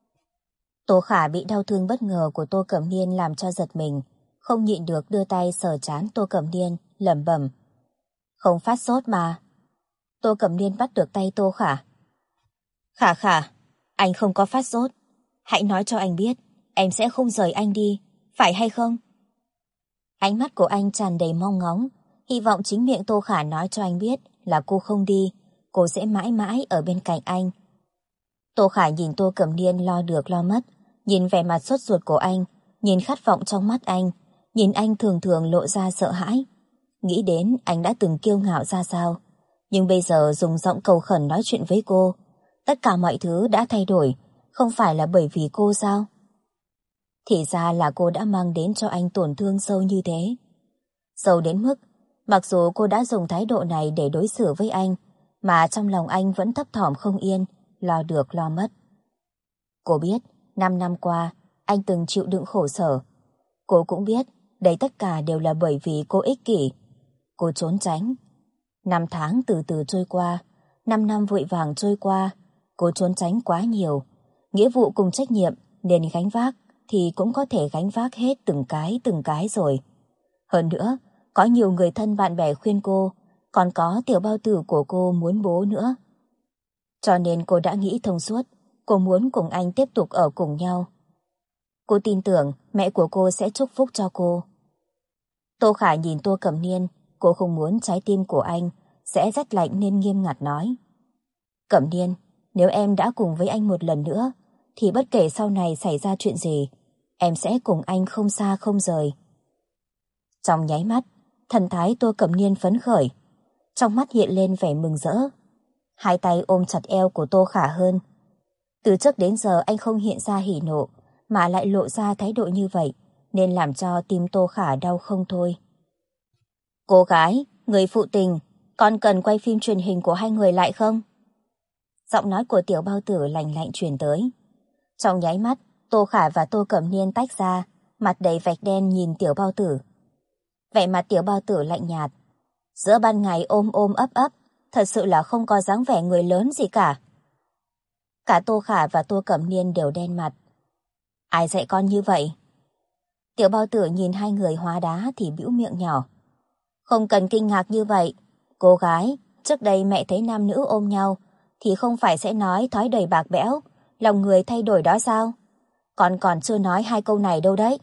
Tô Khả bị đau thương bất ngờ của Tô Cẩm Niên làm cho giật mình, không nhịn được đưa tay sờ trán Tô Cẩm Niên, lẩm bẩm. Không phát sốt mà. Tô Cẩm Niên bắt được tay Tô Khả. Khả Khả, anh không có phát sốt. Hãy nói cho anh biết, em sẽ không rời anh đi, phải hay không? Ánh mắt của anh tràn đầy mong ngóng, hy vọng chính miệng Tô Khả nói cho anh biết là cô không đi, cô sẽ mãi mãi ở bên cạnh anh. Tô Khả nhìn Tô Cẩm Niên lo được lo mất, nhìn vẻ mặt sốt ruột của anh, nhìn khát vọng trong mắt anh, nhìn anh thường thường lộ ra sợ hãi. Nghĩ đến anh đã từng kiêu ngạo ra sao, nhưng bây giờ dùng giọng cầu khẩn nói chuyện với cô. Tất cả mọi thứ đã thay đổi, không phải là bởi vì cô sao? Thì ra là cô đã mang đến cho anh tổn thương sâu như thế. Sâu đến mức, mặc dù cô đã dùng thái độ này để đối xử với anh, mà trong lòng anh vẫn thấp thỏm không yên, lo được lo mất. Cô biết, 5 năm qua, anh từng chịu đựng khổ sở. Cô cũng biết, đấy tất cả đều là bởi vì cô ích kỷ. Cô trốn tránh. 5 tháng từ từ trôi qua, 5 năm vội vàng trôi qua, cô trốn tránh quá nhiều. Nghĩa vụ cùng trách nhiệm nên gánh vác thì cũng có thể gánh vác hết từng cái rồi. Hơn nữa, có nhiều người thân bạn bè khuyên cô, còn có Tiểu Bao Tử của cô muốn bố nữa. Cho nên cô đã nghĩ thông suốt, cô muốn cùng anh tiếp tục ở cùng nhau. Cô tin tưởng mẹ của cô sẽ chúc phúc cho cô. Tô Khả nhìn Tô Cẩm Niên, cô không muốn trái tim của anh sẽ rét lạnh nên nghiêm ngặt nói. Cẩm Niên, nếu em đã cùng với anh một lần nữa, thì bất kể sau này xảy ra chuyện gì, em sẽ cùng anh không xa không rời. Trong nháy mắt, thần thái Tô Cẩm Niên phấn khởi, trong mắt hiện lên vẻ mừng rỡ. Hai tay ôm chặt eo của Tô Khả hơn. Từ trước đến giờ anh không hiện ra hỉ nộ, mà lại lộ ra thái độ như vậy, nên làm cho tim Tô Khả đau không thôi. Cô gái, người phụ tình, con cần quay phim truyền hình của hai người lại không? Giọng nói của Tiểu Bao Tử lạnh lạnh truyền tới. Trong nháy mắt, Tô Khả và Tô Cẩm Niên tách ra, mặt đầy vạch đen nhìn Tiểu Bao Tử. Vẻ mặt Tiểu Bao Tử lạnh nhạt. Giữa ban ngày ôm ôm ấp ấp, thật sự là không có dáng vẻ người lớn gì cả. Cả Tô Khả và Tô Cẩm Niên đều đen mặt. Ai dạy con như vậy? Tiểu Bao Tử nhìn hai người hóa đá thì bĩu miệng nhỏ. Không cần kinh ngạc như vậy. Cô gái, trước đây mẹ thấy nam nữ ôm nhau thì không phải sẽ nói thói đời bạc bẽo, lòng người thay đổi đó sao? Con còn chưa nói 2 câu này đâu đấy.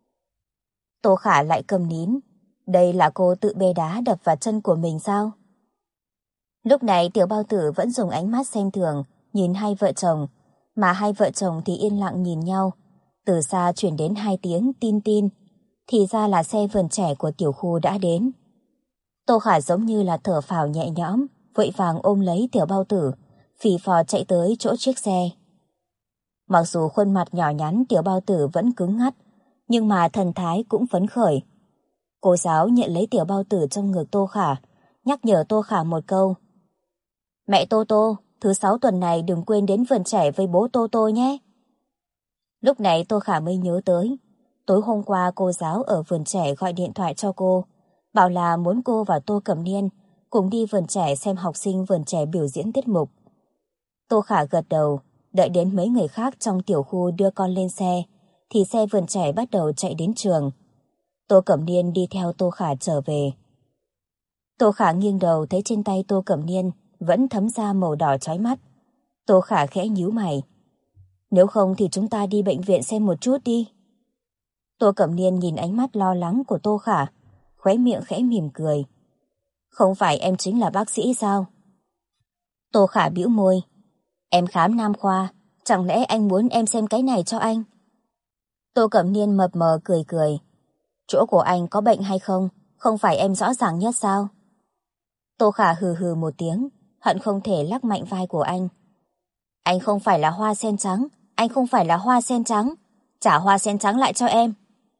Tô Khả lại câm nín. Đây là cô tự bê đá đập vào chân của mình sao? Lúc này Tiểu Bao Tử vẫn dùng ánh mắt xem thường nhìn hai vợ chồng, mà hai vợ chồng thì yên lặng nhìn nhau. Từ xa chuyển đến 2 tiếng tin tin, thì ra là xe vườn trẻ của tiểu khu đã đến. Tô Khả giống như là thở phào nhẹ nhõm, vội vàng ôm lấy Tiểu Bao Tử, phì phò chạy tới chỗ chiếc xe. Mặc dù khuôn mặt nhỏ nhắn tiểu bao tử vẫn cứng ngắt, nhưng mà thần thái cũng phấn khởi. Cô giáo nhận lấy tiểu bao tử trong ngực Tô Khả, nhắc nhở Tô Khả một câu. Mẹ Tô Tô, thứ 6 tuần này đừng quên đến vườn trẻ với bố Tô Tô nhé. Lúc này Tô Khả mới nhớ tới, tối hôm qua cô giáo ở vườn trẻ gọi điện thoại cho cô, bảo là muốn cô và Tô Cẩm Niên cùng đi vườn trẻ xem học sinh vườn trẻ biểu diễn tiết mục. Tô Khả gật đầu, đợi đến mấy người khác trong tiểu khu đưa con lên xe, thì xe vườn trẻ bắt đầu chạy đến trường. Tô Cẩm Niên đi theo Tô Khả trở về. Tô Khả nghiêng đầu thấy trên tay Tô Cẩm Niên vẫn thấm ra màu đỏ chói mắt. Tô Khả khẽ nhíu mày. Nếu không thì chúng ta đi bệnh viện xem một chút đi. Tô Cẩm Niên nhìn ánh mắt lo lắng của Tô Khả, khóe miệng khẽ mỉm cười. Không phải em chính là bác sĩ sao? Tô Khả bĩu môi. Em khám nam khoa, chẳng lẽ anh muốn em xem cái này cho anh? Tô Cẩm Niên mập mờ cười cười. Chỗ của anh có bệnh hay không? Không phải em rõ ràng nhất sao? Tô Khả hừ hừ một tiếng, hận không thể lắc mạnh vai của anh. Anh không phải là hoa sen trắng, anh không phải là hoa sen trắng. Trả hoa sen trắng lại cho em.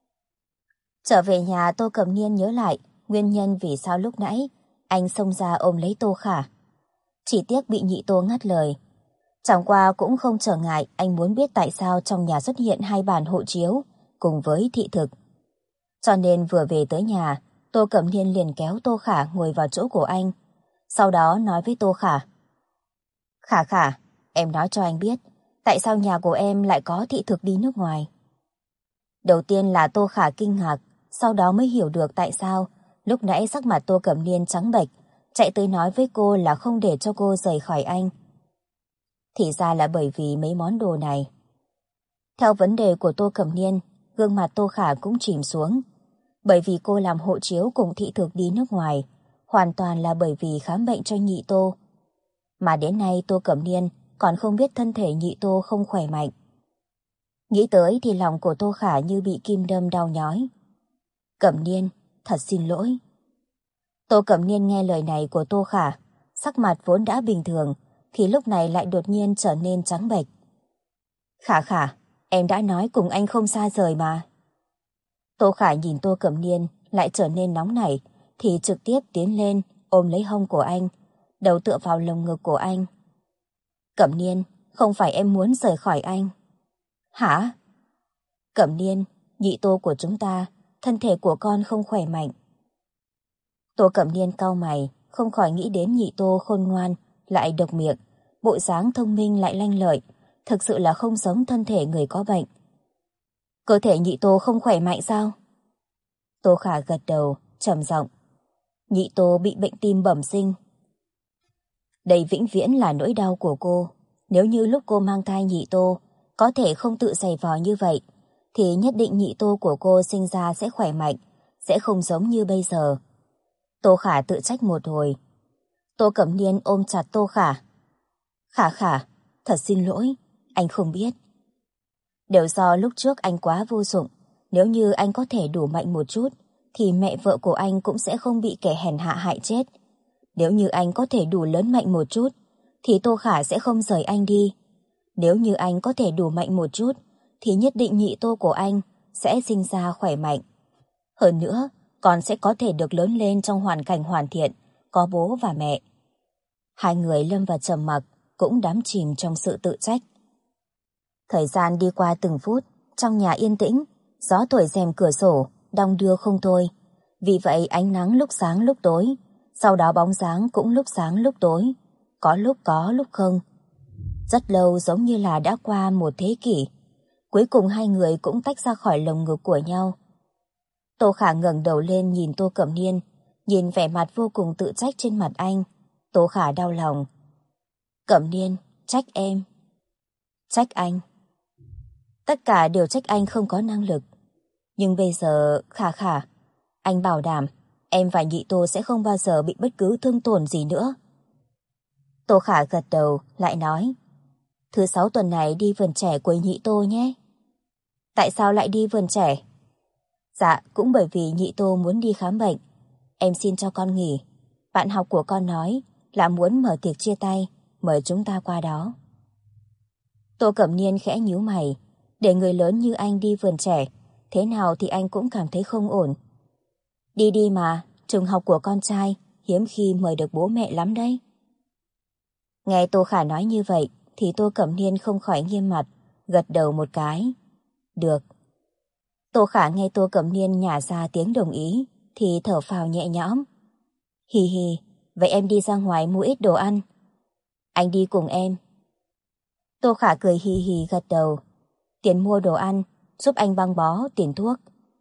Trở về nhà, Tô Cẩm Niên nhớ lại nguyên nhân vì sao lúc nãy anh xông ra ôm lấy Tô Khả. Chỉ tiếc bị nhị Tô ngắt lời. Chẳng qua cũng không trở ngại anh muốn biết tại sao trong nhà xuất hiện 2 bản hộ chiếu cùng với thị thực. Cho nên vừa về tới nhà, Tô Cẩm Niên liền kéo Tô Khả ngồi vào chỗ của anh. Sau đó nói với Tô Khả. Khả Khả, em nói cho anh biết, tại sao nhà của em lại có thị thực đi nước ngoài? Đầu tiên là Tô Khả kinh ngạc, sau đó mới hiểu được tại sao lúc nãy sắc mặt Tô Cẩm Niên trắng bệch, chạy tới nói với cô là không để cho cô rời khỏi anh. Thì ra là bởi vì mấy món đồ này. Theo vấn đề của Tô Cẩm Niên, gương mặt Tô Khả cũng chìm xuống. Bởi vì cô làm hộ chiếu cùng thị thực đi nước ngoài, hoàn toàn là bởi vì khám bệnh cho nhị Tô. Mà đến nay Tô Cẩm Niên còn không biết thân thể nhị Tô không khỏe mạnh. Nghĩ tới thì lòng của Tô Khả như bị kim đâm đau nhói. Cẩm Niên, thật xin lỗi. Tô Cẩm Niên nghe lời này của Tô Khả, sắc mặt vốn đã bình thường, thì lúc này lại đột nhiên trở nên trắng bệch. Khả Khả, em đã nói cùng anh không xa rời mà. Tô Khả nhìn Tô Cẩm Niên lại trở nên nóng nảy, thì trực tiếp tiến lên ôm lấy hông của anh, đầu tựa vào lồng ngực của anh. Cẩm Niên, không phải em muốn rời khỏi anh. Hả? Cẩm Niên, nhị Tô của chúng ta, thân thể của con không khỏe mạnh. Tô Cẩm Niên cau mày, không khỏi nghĩ đến nhị Tô khôn ngoan, lại độc miệng, bộ dáng thông minh lại lanh lợi, thực sự là không giống thân thể người có bệnh. Cơ thể nhị Tô không khỏe mạnh sao? Tô Khả gật đầu, trầm giọng. Nhị Tô bị bệnh tim bẩm sinh. Đây vĩnh viễn là nỗi đau của cô. Nếu như lúc cô mang thai nhị Tô có thể không tự giày vò như vậy, thì nhất định nhị Tô của cô sinh ra sẽ khỏe mạnh, sẽ không giống như bây giờ. Tô Khả tự trách một hồi. Tô Cẩm Niên ôm chặt Tô Khả. Khả Khả, thật xin lỗi, anh không biết. Đều do lúc trước anh quá vô dụng, nếu như anh có thể đủ mạnh một chút, thì mẹ vợ của anh cũng sẽ không bị kẻ hèn hạ hại chết. Nếu như anh có thể đủ lớn mạnh một chút, thì Tô Khả sẽ không rời anh đi. Nếu như anh có thể đủ mạnh một chút, thì nhất định nhị Tô của anh sẽ sinh ra khỏe mạnh. Hơn nữa, con sẽ có thể được lớn lên trong hoàn cảnh hoàn thiện, có bố và mẹ. Hai người lâm vào trầm mặc, cũng đắm chìm trong sự tự trách. Thời gian đi qua từng phút, trong nhà yên tĩnh, gió thổi rèm cửa sổ, đong đưa không thôi. Vì vậy ánh nắng lúc sáng lúc tối, sau đó bóng dáng cũng lúc sáng lúc tối, có lúc không. Rất lâu, giống như là đã qua một thế kỷ. Cuối cùng hai người cũng tách ra khỏi lồng ngực của nhau. Tô Khả ngẩng đầu lên nhìn Tô Cẩm Niên, nhìn vẻ mặt vô cùng tự trách trên mặt anh. Tô Khả đau lòng. Cẩm Niên, trách em. Trách anh. Tất cả đều trách anh không có năng lực. Nhưng bây giờ, Khả, anh bảo đảm em và nhị Tô sẽ không bao giờ bị bất cứ thương tổn gì nữa. Tô Khả gật đầu, lại nói. Thứ 6 tuần này đi vườn trẻ của nhị Tô nhé. Tại sao lại đi vườn trẻ? Dạ, cũng bởi vì nhị Tô muốn đi khám bệnh. Em xin cho con nghỉ. Bạn học của con nói là muốn mở tiệc chia tay, mời chúng ta qua đó. Tô Cẩm Niên khẽ nhíu mày. Để người lớn như anh đi vườn trẻ, thế nào thì anh cũng cảm thấy không ổn. Đi đi mà, trường học của con trai hiếm khi mời được bố mẹ lắm đấy. Nghe Tô Khả nói như vậy thì Tô Cẩm Niên không khỏi nghiêm mặt, gật đầu một cái. Được. Tô Khả nghe Tô Cẩm Niên nhả ra tiếng đồng ý thì thở phào nhẹ nhõm. Hì hì, vậy em đi ra ngoài mua ít đồ ăn. Anh đi cùng em. Tô Khả cười hì hì gật đầu. Tiền mua đồ ăn, giúp anh băng bó, tiền thuốc.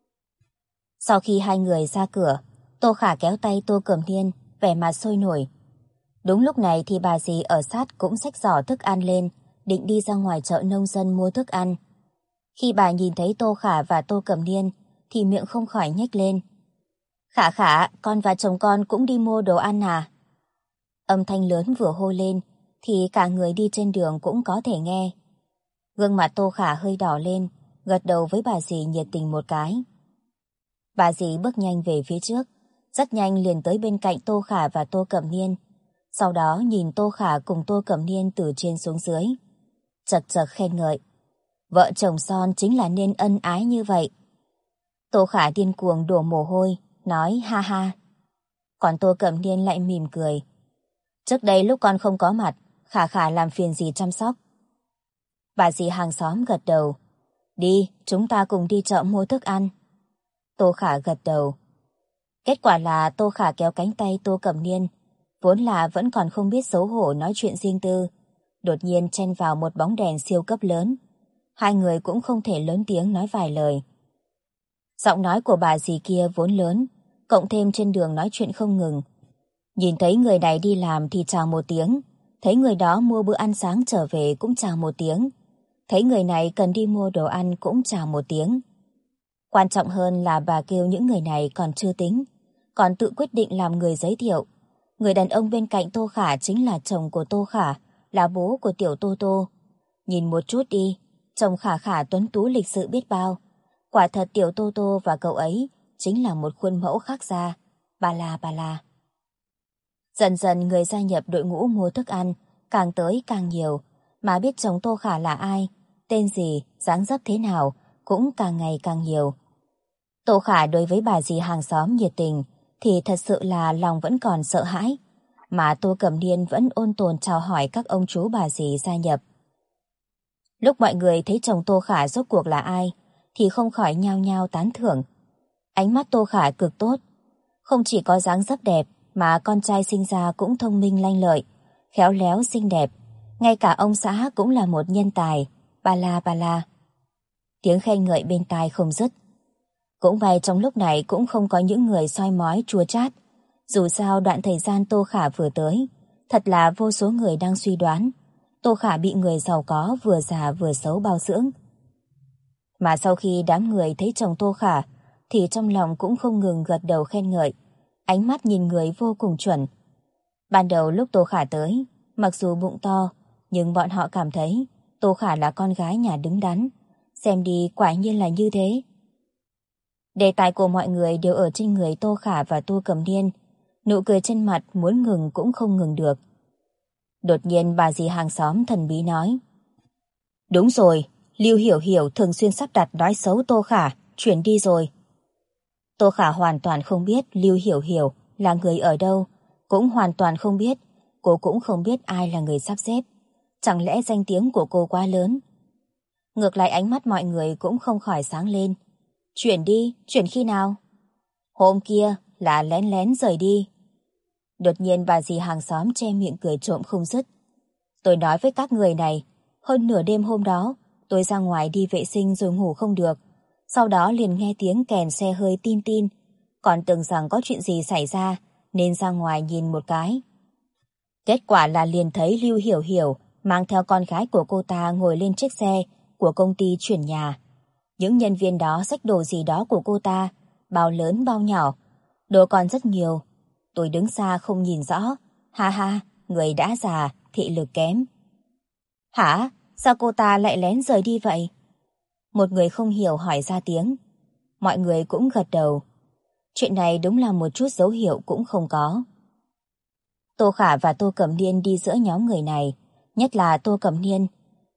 Sau khi hai người ra cửa, Tô Khả kéo tay Tô Cẩm Niên, vẻ mặt sôi nổi. Đúng lúc này thì bà dì ở sát cũng xách giỏ thức ăn lên, định đi ra ngoài chợ nông dân mua thức ăn. Khi bà nhìn thấy Tô Khả và Tô Cẩm Niên thì miệng không khỏi nhếch lên. Khả Khả, con và chồng con cũng đi mua đồ ăn à? Âm thanh lớn vừa hô lên thì cả người đi trên đường cũng có thể nghe. Gương mặt Tô Khả hơi đỏ lên, gật đầu với bà dì nhiệt tình một cái. Bà dì bước nhanh về phía trước, rất nhanh liền tới bên cạnh Tô Khả và Tô Cẩm Niên. Sau đó nhìn Tô Khả cùng Tô Cẩm Niên từ trên xuống dưới. Chật chật khen ngợi. Vợ chồng son chính là nên ân ái như vậy. Tô Khả điên cuồng đổ mồ hôi, nói ha ha. Còn Tô Cẩm Niên lại mỉm cười. Trước đây lúc con không có mặt, Khả Khả làm phiền dì chăm sóc. Bà dì hàng xóm gật đầu. Đi, chúng ta cùng đi chợ mua thức ăn. Tô Khả gật đầu. Kết quả là Tô Khả kéo cánh tay Tô Cẩm Niên, vốn là vẫn còn không biết xấu hổ nói chuyện riêng tư, đột nhiên chen vào một bóng đèn siêu cấp lớn. Hai người cũng không thể lớn tiếng nói vài lời. Giọng nói của bà dì kia vốn lớn, cộng thêm trên đường nói chuyện không ngừng. Nhìn thấy người này đi làm thì chào một tiếng, thấy người đó mua bữa ăn sáng trở về cũng chào một tiếng, thấy người này cần đi mua đồ ăn cũng chào một tiếng. Quan trọng hơn là bà kêu những người này còn chưa tính, còn tự quyết định làm người giới thiệu. Người đàn ông bên cạnh Tô Khả chính là chồng của Tô Khả, là bố của tiểu Tô Tô. Nhìn một chút đi, chồng Khả Khả tuấn tú lịch sự biết bao. Quả thật tiểu Tô Tô và cậu ấy chính là một khuôn mẫu khác ra. Ba la ba la. Dần dần người gia nhập đội ngũ mua thức ăn, càng tới càng nhiều, mà biết chồng Tô Khả là ai, tên gì, dáng dấp thế nào, cũng càng ngày càng nhiều. Tô Khả đối với bà dì hàng xóm nhiệt tình, thì thật sự là lòng vẫn còn sợ hãi, mà Tô Cẩm Niên vẫn ôn tồn chào hỏi các ông chú bà dì gia nhập. Lúc mọi người thấy chồng Tô Khả rốt cuộc là ai, thì không khỏi nhao nhao tán thưởng. Ánh mắt Tô Khả cực tốt, không chỉ có dáng dấp đẹp, mà con trai sinh ra cũng thông minh lanh lợi, khéo léo xinh đẹp, ngay cả ông xã cũng là một nhân tài, ba la ba la. Tiếng khen ngợi bên tai không dứt. Cũng may trong lúc này cũng không có những người soi mói chua chát. Dù sao đoạn thời gian Tô Khả vừa tới, thật là vô số người đang suy đoán Tô Khả bị người giàu có vừa già vừa xấu bao dưỡng. Mà sau khi đám người thấy chồng Tô Khả, thì trong lòng cũng không ngừng gật đầu khen ngợi, ánh mắt nhìn người vô cùng chuẩn. Ban đầu lúc Tô Khả tới, mặc dù bụng to, nhưng bọn họ cảm thấy Tô Khả là con gái nhà đứng đắn, xem đi quả nhiên là như thế. Đề tài của mọi người đều ở trên người Tô Khả và Tô Cẩm Niên, nụ cười trên mặt muốn ngừng cũng không ngừng được. Đột nhiên bà dì hàng xóm thần bí nói. Đúng rồi, Lưu Hiểu Hiểu thường xuyên sắp đặt nói xấu Tô Khả, chuyển đi rồi. Tô Khả hoàn toàn không biết Lưu Hiểu Hiểu là người ở đâu, cũng hoàn toàn không biết, cô cũng không biết ai là người sắp xếp. Chẳng lẽ danh tiếng của cô quá lớn? Ngược lại ánh mắt mọi người cũng không khỏi sáng lên. Chuyển đi, chuyển khi nào? Hôm kia là lén lén rời đi. Đột nhiên bà dì hàng xóm che miệng cười trộm không dứt. Tôi nói với các người này, hơn nửa đêm hôm đó, tôi ra ngoài đi vệ sinh rồi ngủ không được. Sau đó liền nghe tiếng kèn xe hơi tin tin, còn tưởng rằng có chuyện gì xảy ra, nên ra ngoài nhìn một cái. Kết quả là liền thấy Lưu Hiểu Hiểu mang theo con gái của cô ta ngồi lên chiếc xe của công ty chuyển nhà. Những nhân viên đó xách đồ gì đó của cô ta, bao lớn bao nhỏ, đồ còn rất nhiều. Tôi đứng xa không nhìn rõ, ha ha, người đã già, thị lực kém. Hả? Sao cô ta lại lén rời đi vậy? Một người không hiểu hỏi ra tiếng. Mọi người cũng gật đầu. Chuyện này đúng là một chút dấu hiệu cũng không có. Tô Khả và Tô Cẩm Niên đi giữa nhóm người này, nhất là Tô Cẩm Niên.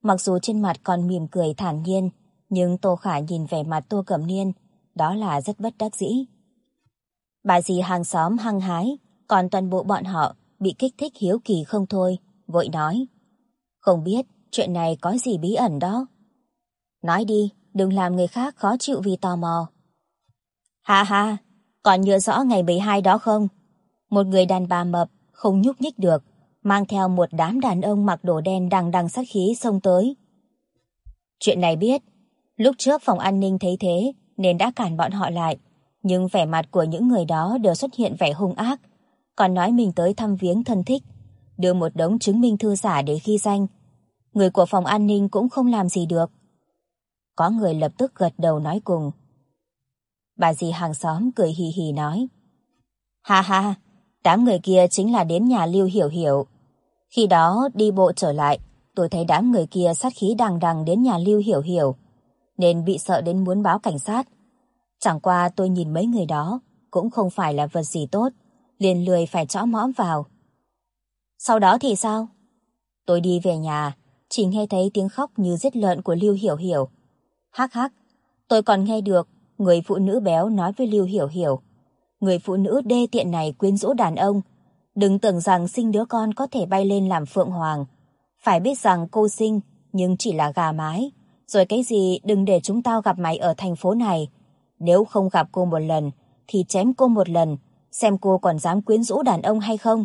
Mặc dù trên mặt còn mỉm cười thản nhiên, nhưng Tô Khả nhìn vẻ mặt Tô Cẩm Niên, đó là rất bất đắc dĩ. Bà dì hàng xóm hăng hái, còn toàn bộ bọn họ bị kích thích hiếu kỳ không thôi, vội nói. Không biết chuyện này có gì bí ẩn đó. Nói đi, đừng làm người khác khó chịu vì tò mò. Ha ha, còn nhớ rõ ngày 12 đó không? Một người đàn bà mập, không nhúc nhích được, mang theo một đám đàn ông mặc đồ đen đằng đằng sát khí xông tới. Chuyện này biết, lúc trước phòng an ninh thấy thế nên đã cản bọn họ lại, nhưng vẻ mặt của những người đó đều xuất hiện vẻ hung ác, còn nói mình tới thăm viếng thân thích, đưa một đống chứng minh thư giả để ghi danh. Người của phòng an ninh cũng không làm gì được. Có người lập tức gật đầu nói cùng. Bà dì hàng xóm cười hì hì nói. Ha ha, đám người kia chính là đến nhà Lưu Hiểu Hiểu. Khi đó đi bộ trở lại, tôi thấy đám người kia sát khí đằng đằng đến nhà Lưu Hiểu Hiểu, nên bị sợ đến muốn báo cảnh sát. Chẳng qua tôi nhìn mấy người đó cũng không phải là vật gì tốt, liền lười phải chõ mõm vào. Sau đó thì sao? Tôi đi về nhà, chỉ nghe thấy tiếng khóc như giết lợn của Lưu Hiểu Hiểu. Hắc hắc, tôi còn nghe được người phụ nữ béo nói với Lưu Hiểu Hiểu. Người phụ nữ đê tiện này quyến rũ đàn ông. Đừng tưởng rằng sinh đứa con có thể bay lên làm phượng hoàng. Phải biết rằng cô sinh nhưng chỉ là gà mái. Rồi cái gì đừng để chúng tao gặp mày ở thành phố này. Nếu không gặp cô một lần thì chém cô một lần, xem cô còn dám quyến rũ đàn ông hay không.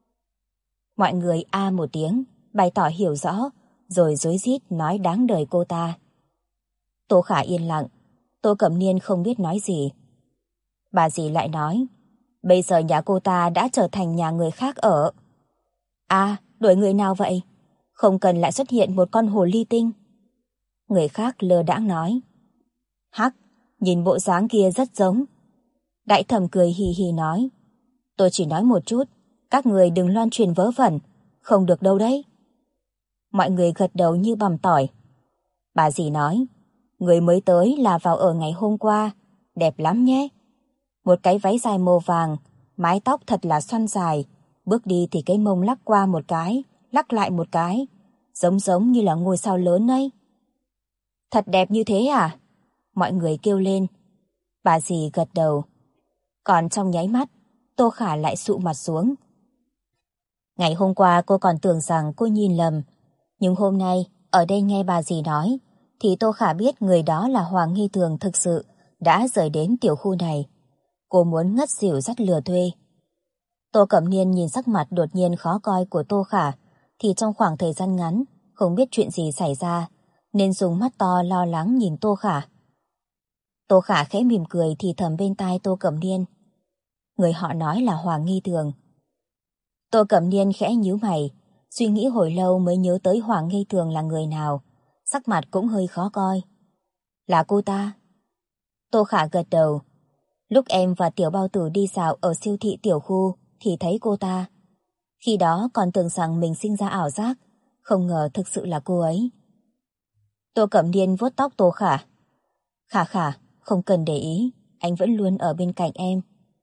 Mọi người a một tiếng, bày tỏ hiểu rõ, rồi rối rít nói đáng đời cô ta. Tô Khả yên lặng, Tô Cẩm Niên không biết nói gì. Bà dì lại nói, bây giờ nhà cô ta đã trở thành nhà người khác ở. À, đuổi người nào vậy? Không cần lại xuất hiện một con hồ ly tinh. Người khác lơ đãng nói. Hắc, nhìn bộ dáng kia rất giống. Đại thẩm cười hì hì nói, tôi chỉ nói một chút, các người đừng loan truyền vớ vẩn, không được đâu đấy. Mọi người gật đầu như bằm tỏi. Bà dì nói, người mới tới là vào ở ngày hôm qua, đẹp lắm nhé. Một cái váy dài màu vàng, mái tóc thật là xoăn dài, bước đi thì cái mông lắc qua một cái, lắc lại một cái, giống như là ngôi sao lớn ấy. Thật đẹp như thế à? Mọi người kêu lên. Bà dì gật đầu. Còn trong nháy mắt, Tô Khả lại sụ mặt xuống. Ngày hôm qua cô còn tưởng rằng cô nhìn lầm, nhưng hôm nay ở đây nghe bà dì nói, thì Tô Khả biết người đó là Hoàng Nghi Thường thực sự đã rời đến tiểu khu này. Cô muốn ngất xỉu dắt lừa thuê. Tô Cẩm Niên nhìn sắc mặt đột nhiên khó coi của Tô Khả, thì trong khoảng thời gian ngắn không biết chuyện gì xảy ra, nên dùng mắt to lo lắng nhìn Tô Khả. Tô Khả khẽ mỉm cười thì thầm bên tai Tô Cẩm Niên. Người họ nói là Hoàng Nghi Thường. Tô Cẩm Niên khẽ nhíu mày, suy nghĩ hồi lâu mới nhớ tới Hoàng Nghi Thường là người nào, sắc mặt cũng hơi khó coi. Là cô ta? Tô Khả gật đầu. Lúc em và Tiểu Bao Tử đi dạo ở siêu thị tiểu khu thì thấy cô ta. Khi đó còn tưởng rằng mình sinh ra ảo giác, không ngờ thực sự là cô ấy. Tô Cẩm Niên vuốt tóc Tô Khả. Khả Khả, không cần để ý, anh vẫn luôn ở bên cạnh em.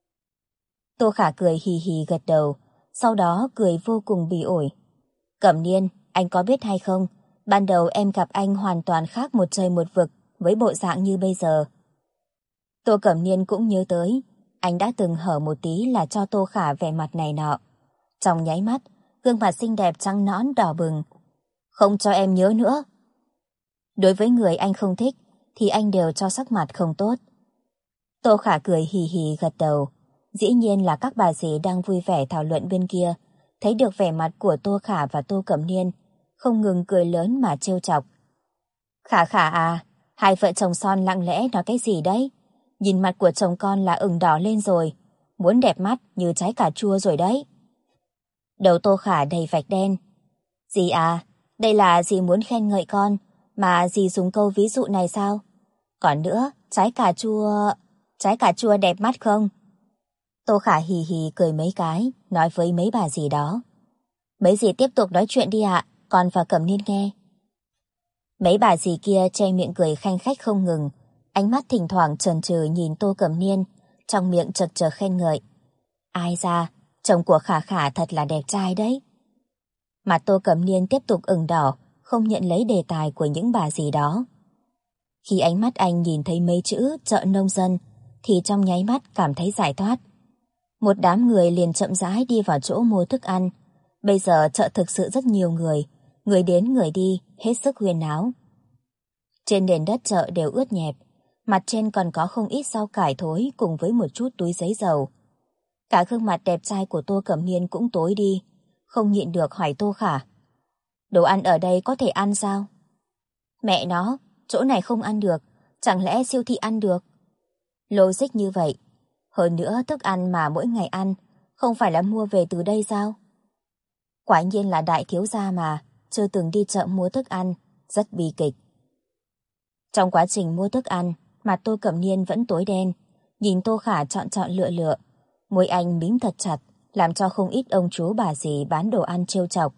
Tô Khả cười hì hì gật đầu, sau đó cười vô cùng bỉ ổi. Cẩm Niên, anh có biết hay không, ban đầu em gặp anh hoàn toàn khác một trời một vực với bộ dạng như bây giờ. Tô Cẩm Niên cũng nhớ tới, anh đã từng hở một tí là cho Tô Khả vẻ mặt này nọ. Trong nháy mắt, gương mặt xinh đẹp trắng nõn đỏ bừng. Không cho em nhớ nữa. Đối với người anh không thích, thì anh đều cho sắc mặt không tốt. Tô Khả cười hì hì gật đầu. Dĩ nhiên là các bà dì đang vui vẻ thảo luận bên kia, thấy được vẻ mặt của Tô Khả và Tô Cẩm Niên, không ngừng cười lớn mà trêu chọc. Khả Khả à, hai vợ chồng son lặng lẽ nói cái gì đấy? Nhìn mặt của chồng con là ửng đỏ lên rồi, muốn đẹp mắt như trái cà chua rồi đấy. Đầu Tô Khả đầy vạch đen. Dì à, đây là dì muốn khen ngợi con, mà dì dùng câu ví dụ này sao? Còn nữa, trái cà chua đẹp mắt không? Tô Khả hì hì cười mấy cái, nói với mấy bà dì đó. Mấy dì tiếp tục nói chuyện đi ạ, con và Cẩm Niên nghe. Mấy bà dì kia che miệng cười khanh khách không ngừng, ánh mắt thỉnh thoảng chần chừ nhìn Tô Cẩm Niên, trong miệng chật chật khen ngợi. Ai ra, chồng của Khả Khả thật là đẹp trai đấy. Mặt Tô Cẩm Niên tiếp tục ửng đỏ, không nhận lấy đề tài của những bà gì đó. Khi ánh mắt anh nhìn thấy mấy chữ chợ nông dân thì trong nháy mắt cảm thấy giải thoát. Một đám người liền chậm rãi đi vào chỗ mua thức ăn. Bây giờ chợ thực sự rất nhiều người đến người đi, hết sức huyên náo. Trên nền đất chợ đều ướt nhẹp, mặt trên còn có không ít rau cải thối cùng với một chút túi giấy dầu. Cả gương mặt đẹp trai của Tô Cẩm Niên cũng tối đi, không nhịn được hỏi Tô Khả. Đồ ăn ở đây có thể ăn sao? Mẹ nó, chỗ này không ăn được, chẳng lẽ siêu thị ăn được? Logic như vậy. Hơn nữa thức ăn mà mỗi ngày ăn, không phải là mua về từ đây sao? Quả nhiên là đại thiếu gia mà, chưa từng đi chợ mua thức ăn, rất bi kịch. Trong quá trình mua thức ăn, mặt Tô Cẩm Niên vẫn tối đen, nhìn Tô Khả chọn lựa lựa, môi anh mím thật chặt, làm cho không ít ông chú bà dì bán đồ ăn trêu chọc.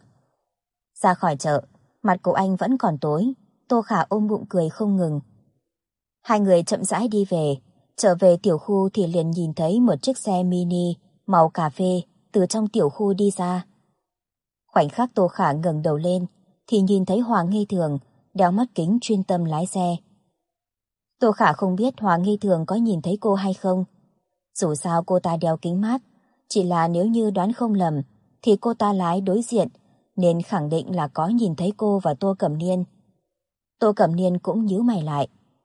Ra khỏi chợ, mặt của anh vẫn còn tối, Tô Khả ôm bụng cười không ngừng. Hai người chậm rãi đi về, trở về tiểu khu thì liền nhìn thấy một chiếc xe mini màu cà phê từ trong tiểu khu đi ra. Khoảnh khắc Tô Khả ngẩng đầu lên thì nhìn thấy Hoàng Nghi Thường đeo mắt kính chuyên tâm lái xe. Tô Khả không biết Hoàng Nghi Thường có nhìn thấy cô hay không. Dù sao cô ta đeo kính mát, chỉ là nếu như đoán không lầm thì cô ta lái đối diện nên khẳng định là có nhìn thấy cô và Tô Cẩm Niên. Tô Cẩm Niên cũng nhíu mày lại.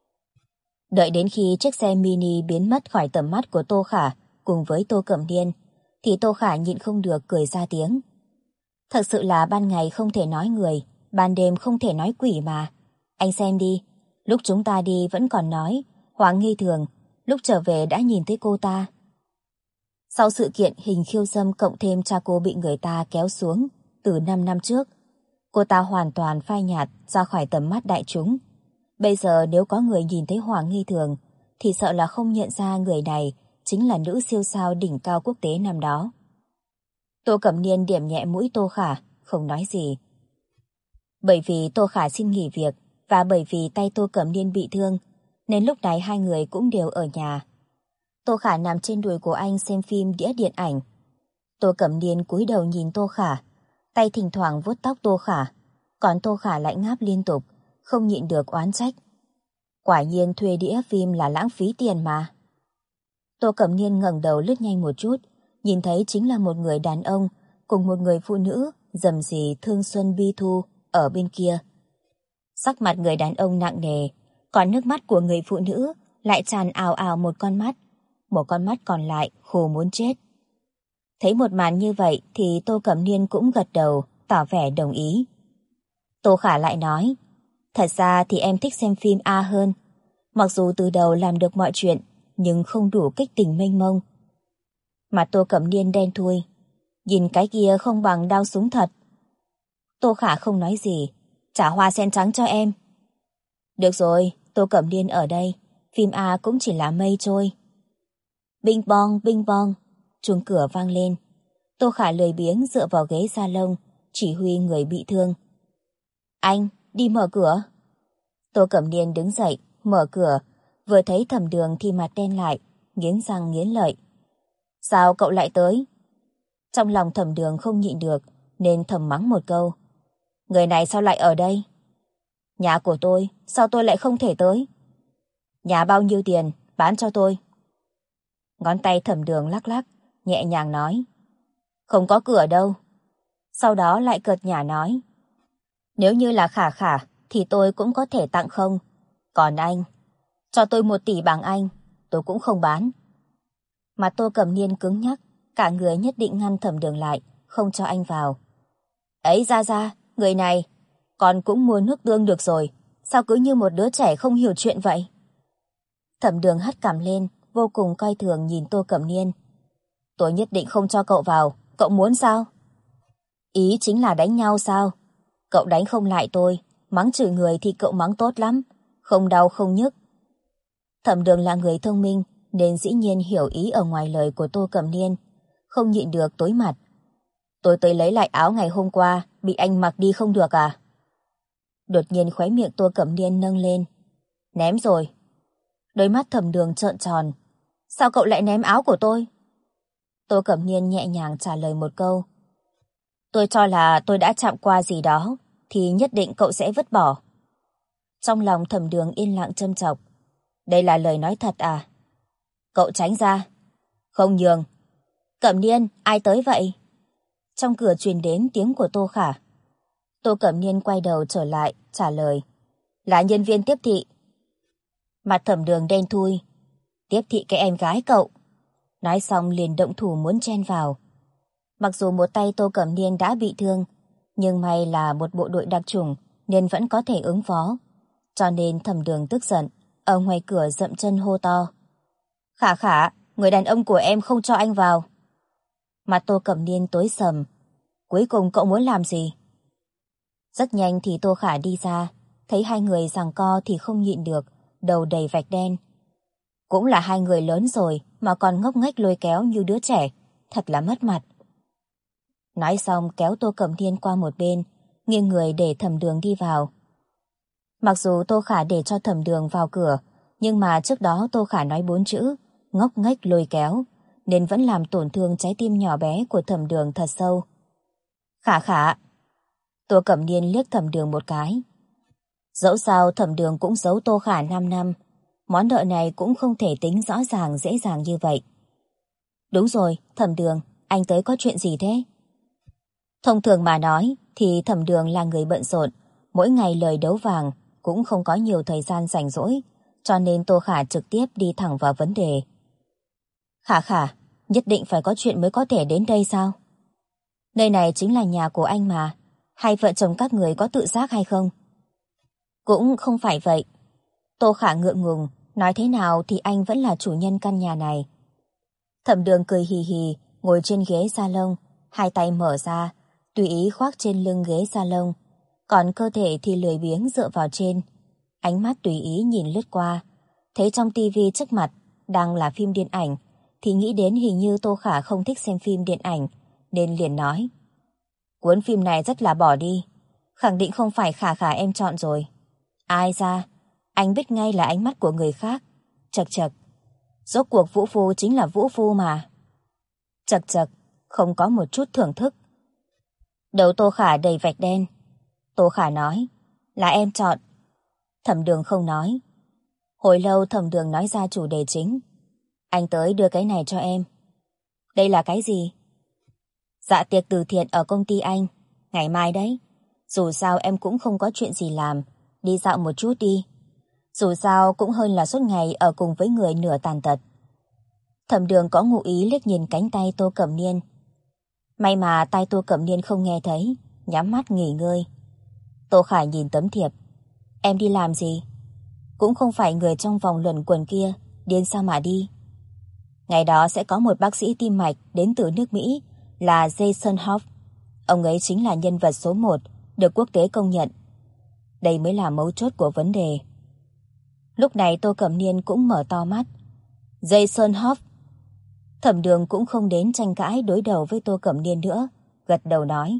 Đợi đến khi chiếc xe mini biến mất khỏi tầm mắt của Tô Khả cùng với Tô Cẩm Niên thì Tô Khả nhịn không được cười ra tiếng. Thật sự là ban ngày không thể nói người, ban đêm không thể nói quỷ mà. Anh xem đi, lúc chúng ta đi vẫn còn nói Hoàng Nghi Thường, lúc trở về đã nhìn thấy cô ta. Sau sự kiện hình khiêu dâm cộng thêm cha cô bị người ta kéo xuống từ 5 năm trước, cô ta hoàn toàn phai nhạt ra khỏi tầm mắt đại chúng. Bây giờ nếu có người nhìn thấy Hoàng Nghi Thường thì sợ là không nhận ra người này chính là nữ siêu sao đỉnh cao quốc tế năm đó. Tô Cẩm Niên điểm nhẹ mũi Tô Khả, không nói gì. Bởi vì Tô Khả xin nghỉ việc và bởi vì tay Tô Cẩm Niên bị thương nên lúc này hai người cũng đều ở nhà. Tô Khả nằm trên đùi của anh xem phim đĩa điện ảnh. Tô Cẩm Niên cúi đầu nhìn Tô Khả, tay thỉnh thoảng vuốt tóc Tô Khả, còn Tô Khả lại ngáp liên tục, không nhịn được oán trách. Quả nhiên thuê đĩa phim là lãng phí tiền mà. Tô Cẩm Niên ngẩng đầu lướt nhanh một chút, nhìn thấy chính là một người đàn ông cùng một người phụ nữ rầm rì thương xuân bi thu ở bên kia. Sắc mặt người đàn ông nặng nề, còn nước mắt của người phụ nữ lại tràn ào ào một con mắt còn lại khô muốn chết. Thấy một màn như vậy thì Tô Cẩm Niên cũng gật đầu, tỏ vẻ đồng ý. Tô Khả lại nói, thật ra thì em thích xem phim A hơn. Mặc dù từ đầu làm được mọi chuyện, nhưng không đủ kích tình mênh mông. Mặt Tô Cẩm Niên đen thui, nhìn cái kia không bằng đao súng thật. Tô Khả không nói gì, trả hoa sen trắng cho em. Được rồi, Tô Cẩm Niên ở đây, phim A cũng chỉ là mây trôi. Bing bong, chuông cửa vang lên. Tô Khả lười biếng dựa vào ghế salon, chỉ huy người bị thương. Anh, đi mở cửa. Tô Cẩm Niên đứng dậy, mở cửa, vừa thấy Thẩm Đường thì mặt đen lại, nghiến răng nghiến lợi. Sao cậu lại tới? Trong lòng Thẩm Đường không nhịn được, nên thầm mắng một câu. Người này sao lại ở đây? Nhà của tôi, sao tôi lại không thể tới? Nhà bao nhiêu tiền, bán cho tôi. Ngón tay Thẩm Đường lắc lắc, nhẹ nhàng nói. Không có cửa đâu. Sau đó lại cợt nhả nói. Nếu như là Khả Khả, thì tôi cũng có thể tặng không. Còn anh, cho tôi 1 tỷ bảng Anh, tôi cũng không bán. Mà Tô Cẩm Niên cứng nhắc, cả người nhất định ngăn Thẩm Đường lại, không cho anh vào. Ấy ra, người này, con cũng mua nước tương được rồi, sao cứ như một đứa trẻ không hiểu chuyện vậy? Thẩm Đường hất cằm lên, vô cùng coi thường nhìn Tô Cẩm Niên. Tôi nhất định không cho cậu vào, cậu muốn sao? Ý chính là đánh nhau sao? Cậu đánh không lại tôi, mắng chửi người thì cậu mắng tốt lắm, không đau không nhức. Thẩm Đường là người thông minh, nên dĩ nhiên hiểu ý ở ngoài lời của Tô Cẩm Niên, không nhịn được tối mặt. Tôi tới lấy lại áo ngày hôm qua, bị anh mặc đi không được à? Đột nhiên khóe miệng Tô Cẩm Niên nâng lên. Ném rồi. Đôi mắt Thẩm Đường trợn tròn. Sao cậu lại ném áo của tôi? Tô Cẩm Niên nhẹ nhàng trả lời một câu. Tôi cho là tôi đã chạm qua gì đó, thì nhất định cậu sẽ vứt bỏ. Trong lòng Thẩm Đường yên lặng châm chọc. Đây là lời nói thật à? Cậu tránh ra. Không nhường. Cẩm Niên, ai tới vậy? Trong cửa truyền đến tiếng của Tô Khả. Tô Cẩm Niên quay đầu trở lại, trả lời. Là nhân viên tiếp thị. Mặt Thẩm Đường đen thui. Tiếp thị cái em gái cậu. Nói xong liền động thủ muốn chen vào. Mặc dù một tay Tô Cẩm Niên đã bị thương, nhưng may là một bộ đội đặc chủng nên vẫn có thể ứng phó. Cho nên Thẩm Đường tức giận, ở ngoài cửa dậm chân hô to. Khả Khả, người đàn ông của em không cho anh vào. Mặt Tô Cẩm Niên tối sầm. Cuối cùng cậu muốn làm gì? Rất nhanh thì Tô Khả đi ra, thấy hai người giằng co thì không nhịn được, đầu đầy vạch đen. Cũng là hai người lớn rồi mà còn ngốc nghếch lôi kéo như đứa trẻ, thật là mất mặt. Nói xong kéo Tô Cẩm Niên qua một bên, nghiêng người để Thẩm Đường đi vào. Mặc dù Tô Khả để cho Thẩm Đường vào cửa, nhưng mà trước đó Tô Khả nói 4 chữ, ngốc nghếch lôi kéo, nên vẫn làm tổn thương trái tim nhỏ bé của Thẩm Đường thật sâu. Khả Khả. Tô Cẩm Niên liếc Thẩm Đường một cái. Dẫu sao Thẩm Đường cũng giấu Tô Khả 5 năm, món nợ này cũng không thể tính rõ ràng dễ dàng như vậy. Đúng rồi, Thẩm Đường, anh tới có chuyện gì thế? Thông thường mà nói thì Thẩm Đường là người bận rộn, mỗi ngày lời đấu vàng, cũng không có nhiều thời gian rảnh rỗi, cho nên Tô Khả trực tiếp đi thẳng vào vấn đề. Khả Khả, nhất định phải có chuyện mới có thể đến đây sao? Nơi này chính là nhà của anh mà, hai vợ chồng các người có tự giác hay không? Cũng không phải vậy. Tô Khả ngượng ngùng, nói thế nào thì anh vẫn là chủ nhân căn nhà này. Thẩm Đường cười hì hì, ngồi trên ghế salon, hai tay mở ra, tùy ý khoác trên lưng ghế salon, còn cơ thể thì lười biếng dựa vào trên. Ánh mắt tùy ý nhìn lướt qua, thấy trong tivi trước mặt đang là phim điện ảnh, thì nghĩ đến hình như Tô Khả không thích xem phim điện ảnh, nên liền nói. Cuốn phim này rất là bỏ đi, khẳng định không phải Khả Khả em chọn rồi. Ai ra, anh biết ngay là ánh mắt của người khác. Chật chật, rốt cuộc vũ phu chính là vũ phu mà. Chật chật, không có một chút thưởng thức. Đầu Tô Khả đầy vạch đen. Tô Khả nói, là em chọn. Thẩm Đường không nói. Hồi lâu Thẩm Đường nói ra chủ đề chính. Anh tới đưa cái này cho em. Đây là cái gì? Dạ tiệc từ thiện ở công ty anh, ngày mai đấy. Dù sao em cũng không có chuyện gì làm, đi dạo một chút đi. Dù sao cũng hơn là suốt ngày ở cùng với người nửa tàn tật. Thẩm Đường có ngụ ý liếc nhìn cánh tay Tô Cẩm Niên. May mà tay Tô Cẩm Niên không nghe thấy, nhắm mắt nghỉ ngơi. Tô Khả nhìn tấm thiệp. Em đi làm gì? Cũng không phải người trong vòng luẩn quẩn kia, điên sao mà đi. Ngày đó sẽ có một bác sĩ tim mạch đến từ nước Mỹ, là Jason Hoff. Ông ấy chính là nhân vật số 1, được quốc tế công nhận. Đây mới là mấu chốt của vấn đề. Lúc này Tô Cẩm Niên cũng mở to mắt. Jason Hoff. Thẩm Đường cũng không đến tranh cãi đối đầu với Tô Cẩm Niên nữa, gật đầu nói.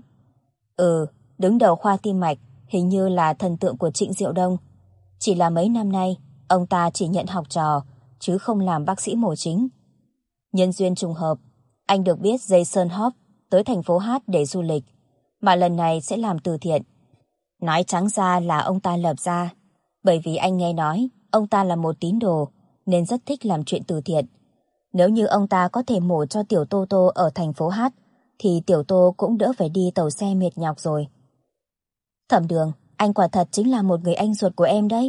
Đứng đầu khoa tim mạch, hình như là thần tượng của Trịnh Diệu Đông. Chỉ là mấy năm nay, ông ta chỉ nhận học trò, chứ không làm bác sĩ mổ chính. Nhân duyên trùng hợp, anh được biết Jason Hoff tới thành phố Hát để du lịch, mà lần này sẽ làm từ thiện. Nói trắng ra là ông ta lập ra, bởi vì anh nghe nói ông ta là một tín đồ, nên rất thích làm chuyện từ thiện. Nếu như ông ta có thể mổ cho Tiểu Tô Tô ở thành phố Hát, thì Tiểu Tô cũng đỡ phải đi tàu xe mệt nhọc rồi. Thẩm Đường, anh quả thật chính là một người anh ruột của em đấy.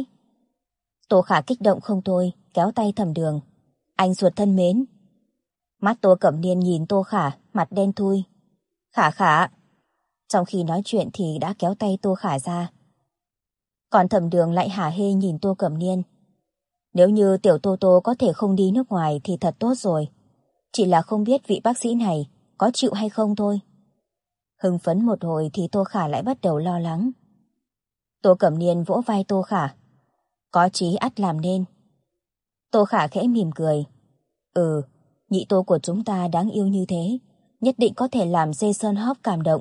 Tô Khả kích động không thôi, kéo tay Thẩm Đường. Anh ruột thân mến. Mắt Tô Cẩm Niên nhìn Tô Khả, mặt đen thui. Khả Khả. Trong khi nói chuyện thì đã kéo tay Tô Khả ra. Còn Thẩm Đường lại hả hê nhìn Tô Cẩm Niên. Nếu như Tiểu Tô Tô có thể không đi nước ngoài thì thật tốt rồi. Chỉ là không biết vị bác sĩ này có chịu hay không thôi. Hưng phấn một hồi thì Tô Khả lại bắt đầu lo lắng. Tô Cẩm Niên vỗ vai Tô Khả. Có chí ắt làm nên. Tô Khả khẽ mỉm cười. Nhị Tô của chúng ta đáng yêu như thế, nhất định có thể làm Jason Hoff cảm động.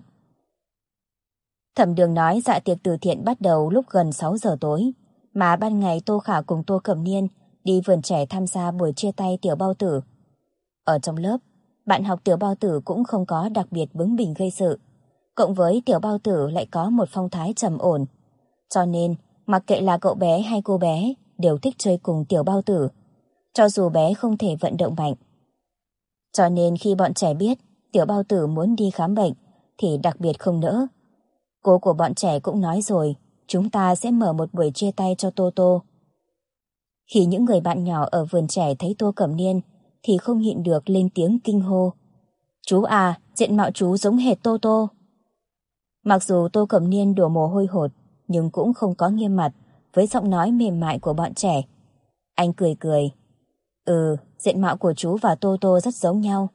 Thẩm Đường nói dạ tiệc từ thiện bắt đầu lúc gần 6 giờ tối, mà ban ngày Tô Khả cùng Tô Cẩm Niên đi vườn trẻ tham gia buổi chia tay Tiểu Bao Tử. Ở trong lớp, bạn học Tiểu Bao Tử cũng không có đặc biệt bướng bỉnh gây sự, Cộng với tiểu bao tử lại có một phong thái trầm ổn. Cho nên, mặc kệ là cậu bé hay cô bé, đều thích chơi cùng tiểu bao tử, cho dù bé không thể vận động mạnh. Cho nên khi bọn trẻ biết tiểu bao tử muốn đi khám bệnh, thì đặc biệt không nỡ. Cô của bọn trẻ cũng nói rồi, chúng ta sẽ mở một buổi chia tay cho Toto. Khi những người bạn nhỏ ở vườn trẻ thấy Tô Cẩm Niên, thì không nhịn được lên tiếng kinh hô. Chú à, diện mạo chú giống hệt Toto. Mặc dù Tô Cẩm Niên đổ mồ hôi hột, nhưng cũng không có nghiêm mặt với giọng nói mềm mại của bọn trẻ. Anh cười cười. Diện mạo của chú và Toto rất giống nhau.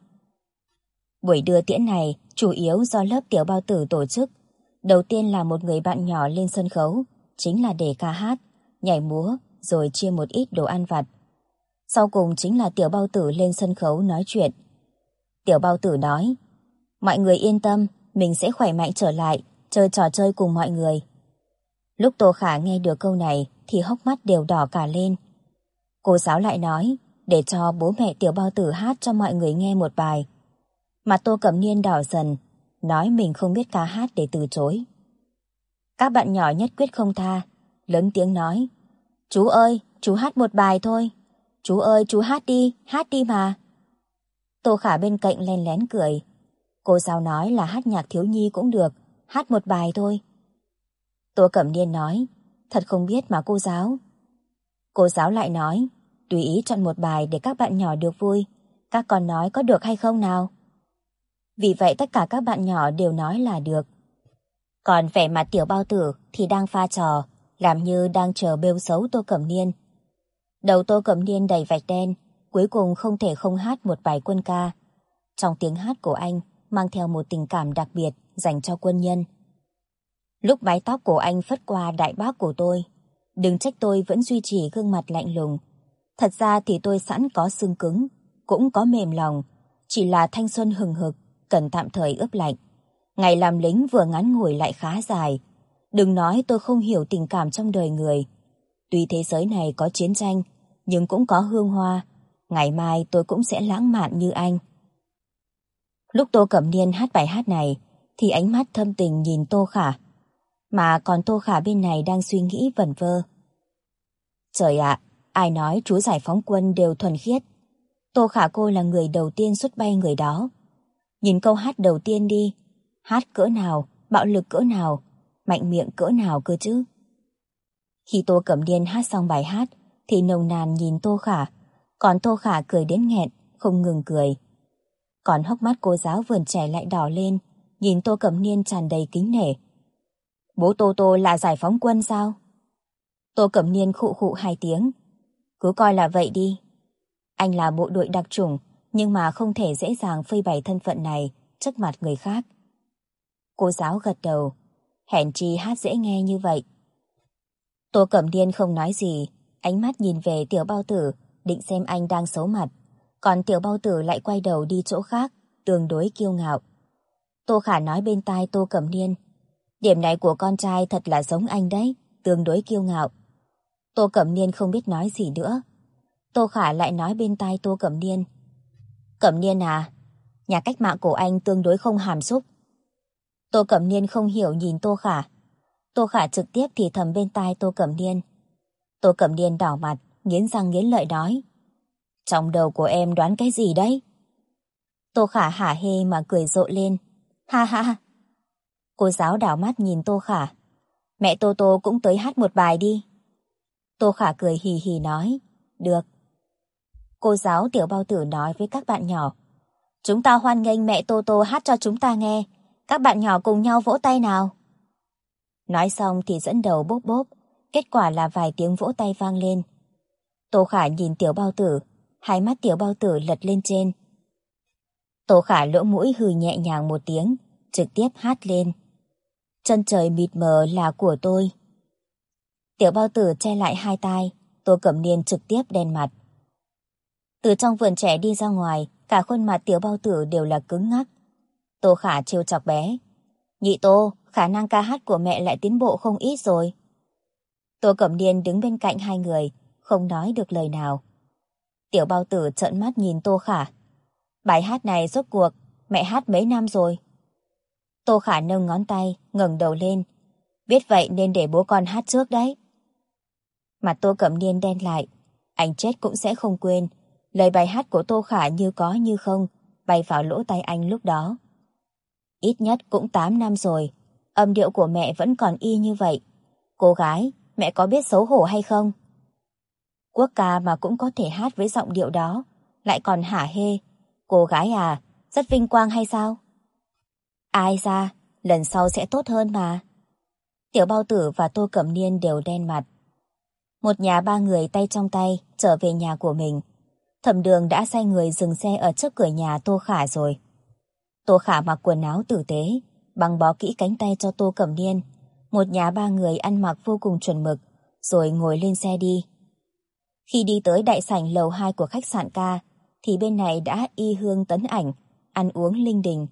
Buổi đưa tiễn này chủ yếu do lớp tiểu bao tử tổ chức. Đầu tiên là một người bạn nhỏ lên sân khấu, chính là để ca hát, nhảy múa, rồi chia một ít đồ ăn vặt. Sau cùng chính là tiểu bao tử lên sân khấu nói chuyện. Tiểu bao tử nói, mọi người yên tâm, mình sẽ khỏe mạnh trở lại, chơi trò chơi cùng mọi người. Lúc Tô Khả nghe được câu này thì hốc mắt đều đỏ cả lên. Cô giáo lại nói, để cho bố mẹ tiểu bao tử hát cho mọi người nghe một bài. Mặt Tô Cẩm Niên đỏ dần, nói mình không biết ca hát để từ chối. Các bạn nhỏ nhất quyết không tha, lớn tiếng nói, chú ơi, chú hát một bài thôi. Chú ơi, chú hát đi mà. Tô Khả bên cạnh len lén cười. Cô giáo nói là hát nhạc thiếu nhi cũng được, hát một bài thôi. Tô Cẩm Niên nói, thật không biết mà cô giáo. Cô giáo lại nói, tùy ý chọn một bài để các bạn nhỏ được vui. Các con nói có được hay không nào? Vì vậy tất cả các bạn nhỏ đều nói là được. Còn vẻ mặt tiểu bao tử thì đang pha trò, làm như đang chờ bêu xấu Tô Cẩm Niên. Đầu Tô Cẩm Niên đầy vạch đen, cuối cùng không thể không hát một bài quân ca. Trong tiếng hát của anh mang theo một tình cảm đặc biệt dành cho quân nhân. Lúc mái tóc của anh phất qua đại bác của tôi, đừng trách tôi vẫn duy trì gương mặt lạnh lùng. Thật ra thì tôi sẵn có xương cứng, cũng có mềm lòng, chỉ là thanh xuân hừng hực, cần tạm thời ướp lạnh. Ngày làm lính vừa ngắn ngủi lại khá dài. Đừng nói tôi không hiểu tình cảm trong đời người. Tuy thế giới này có chiến tranh, nhưng cũng có hương hoa. Ngày mai tôi cũng sẽ lãng mạn như anh. Lúc Tô Cẩm Niên hát bài hát này, thì ánh mắt thâm tình nhìn Tô Khả. Mà còn Tô Khả bên này đang suy nghĩ vẩn vơ. Trời ạ, ai nói chú giải phóng quân đều thuần khiết. Tô Khả cô là người đầu tiên xuất bay người đó. Nhìn câu hát đầu tiên đi. Hát cỡ nào, bạo lực cỡ nào, mạnh miệng cỡ nào cơ chứ. Khi Tô Cẩm Niên hát xong bài hát, thì nồng nàn nhìn Tô Khả. Còn Tô Khả cười đến nghẹn, không ngừng cười. Còn hốc mắt cô giáo vườn trẻ lại đỏ lên, nhìn Tô Cẩm Niên tràn đầy kính nể. Bố Tô là giải phóng quân sao? Tô Cẩm Niên khụ khụ 2 tiếng. Cứ coi là vậy đi. Anh là bộ đội đặc chủng, nhưng mà không thể dễ dàng phơi bày thân phận này trước mặt người khác. Cô giáo gật đầu. Hèn chi hát dễ nghe như vậy. Tô Cẩm Niên không nói gì, ánh mắt nhìn về tiểu bao tử, định xem anh đang xấu mặt. Còn tiểu bao tử lại quay đầu đi chỗ khác, tương đối kiêu ngạo. Tô Khả nói bên tai Tô Cẩm Niên, điểm này của con trai thật là giống anh đấy, tương đối kiêu ngạo. Tô Cẩm Niên không biết nói gì nữa. Tô Khả lại nói bên tai Tô Cẩm Niên, Cẩm Niên à, nhà cách mạng của anh tương đối không hàm xúc. Tô Cẩm Niên không hiểu nhìn Tô Khả. Tô Khả trực tiếp thì thầm bên tai Tô Cẩm Niên. Tô Cẩm Niên đỏ mặt, nghiến răng nghiến lợi nói, trong đầu của em đoán cái gì đấy? Tô Khả hả hê mà cười rộ lên. Ha ha ha. Cô giáo đảo mắt nhìn Tô Khả. Mẹ Tô cũng tới hát một bài đi. Tô Khả cười hì hì nói, được. Cô giáo tiểu bao tử nói với các bạn nhỏ, chúng ta hoan nghênh mẹ Tô hát cho chúng ta nghe. Các bạn nhỏ cùng nhau vỗ tay nào. Nói xong thì dẫn đầu bốp bốp, kết quả là vài tiếng vỗ tay vang lên. Tô Khả nhìn tiểu bao tử, hai mắt tiểu bao tử lật lên trên. Tô Khả lỗ mũi hừ nhẹ nhàng một tiếng, trực tiếp hát lên. Chân trời mịt mờ là của tôi. Tiểu bao tử che lại hai tai, Tô Cẩm Niên trực tiếp đen mặt. Từ trong vườn trẻ đi ra ngoài, cả khuôn mặt tiểu bao tử đều là cứng ngắc. Tô Khả trêu chọc bé. Nhị Tô, khả năng ca hát của mẹ lại tiến bộ không ít rồi. Tô Cẩm Niên đứng bên cạnh hai người, không nói được lời nào. Tiểu bao tử trợn mắt nhìn Tô Khả. Bài hát này rốt cuộc, mẹ hát mấy năm rồi? Tô Khả nâng ngón tay, ngẩng đầu lên. Biết vậy nên để bố con hát trước đấy. Mặt Tô Cẩm Niên đen lại. Anh chết cũng sẽ không quên. Lời bài hát của Tô Khả như có như không, bay vào lỗ tai anh lúc đó. Ít nhất cũng 8 năm rồi, âm điệu của mẹ vẫn còn y như vậy. Cô gái, mẹ có biết xấu hổ hay không? Quốc ca mà cũng có thể hát với giọng điệu đó, lại còn hả hê. Cô gái à, rất vinh quang hay sao? Ai ra, lần sau sẽ tốt hơn mà. Tiểu Bao Tử và Tô Cẩm Niên đều đen mặt. Một nhà ba người tay trong tay trở về nhà của mình. Thẩm Đường đã sai người dừng xe ở trước cửa nhà Tô Khả rồi. Tô Khả mặc quần áo tử tế, băng bó kỹ cánh tay cho Tô Cẩm Niên. Một nhà ba người ăn mặc vô cùng chuẩn mực, rồi ngồi lên xe đi. Khi đi tới đại sảnh lầu 2 của khách sạn ca, thì bên này đã y hương tấn ảnh, ăn uống linh đình.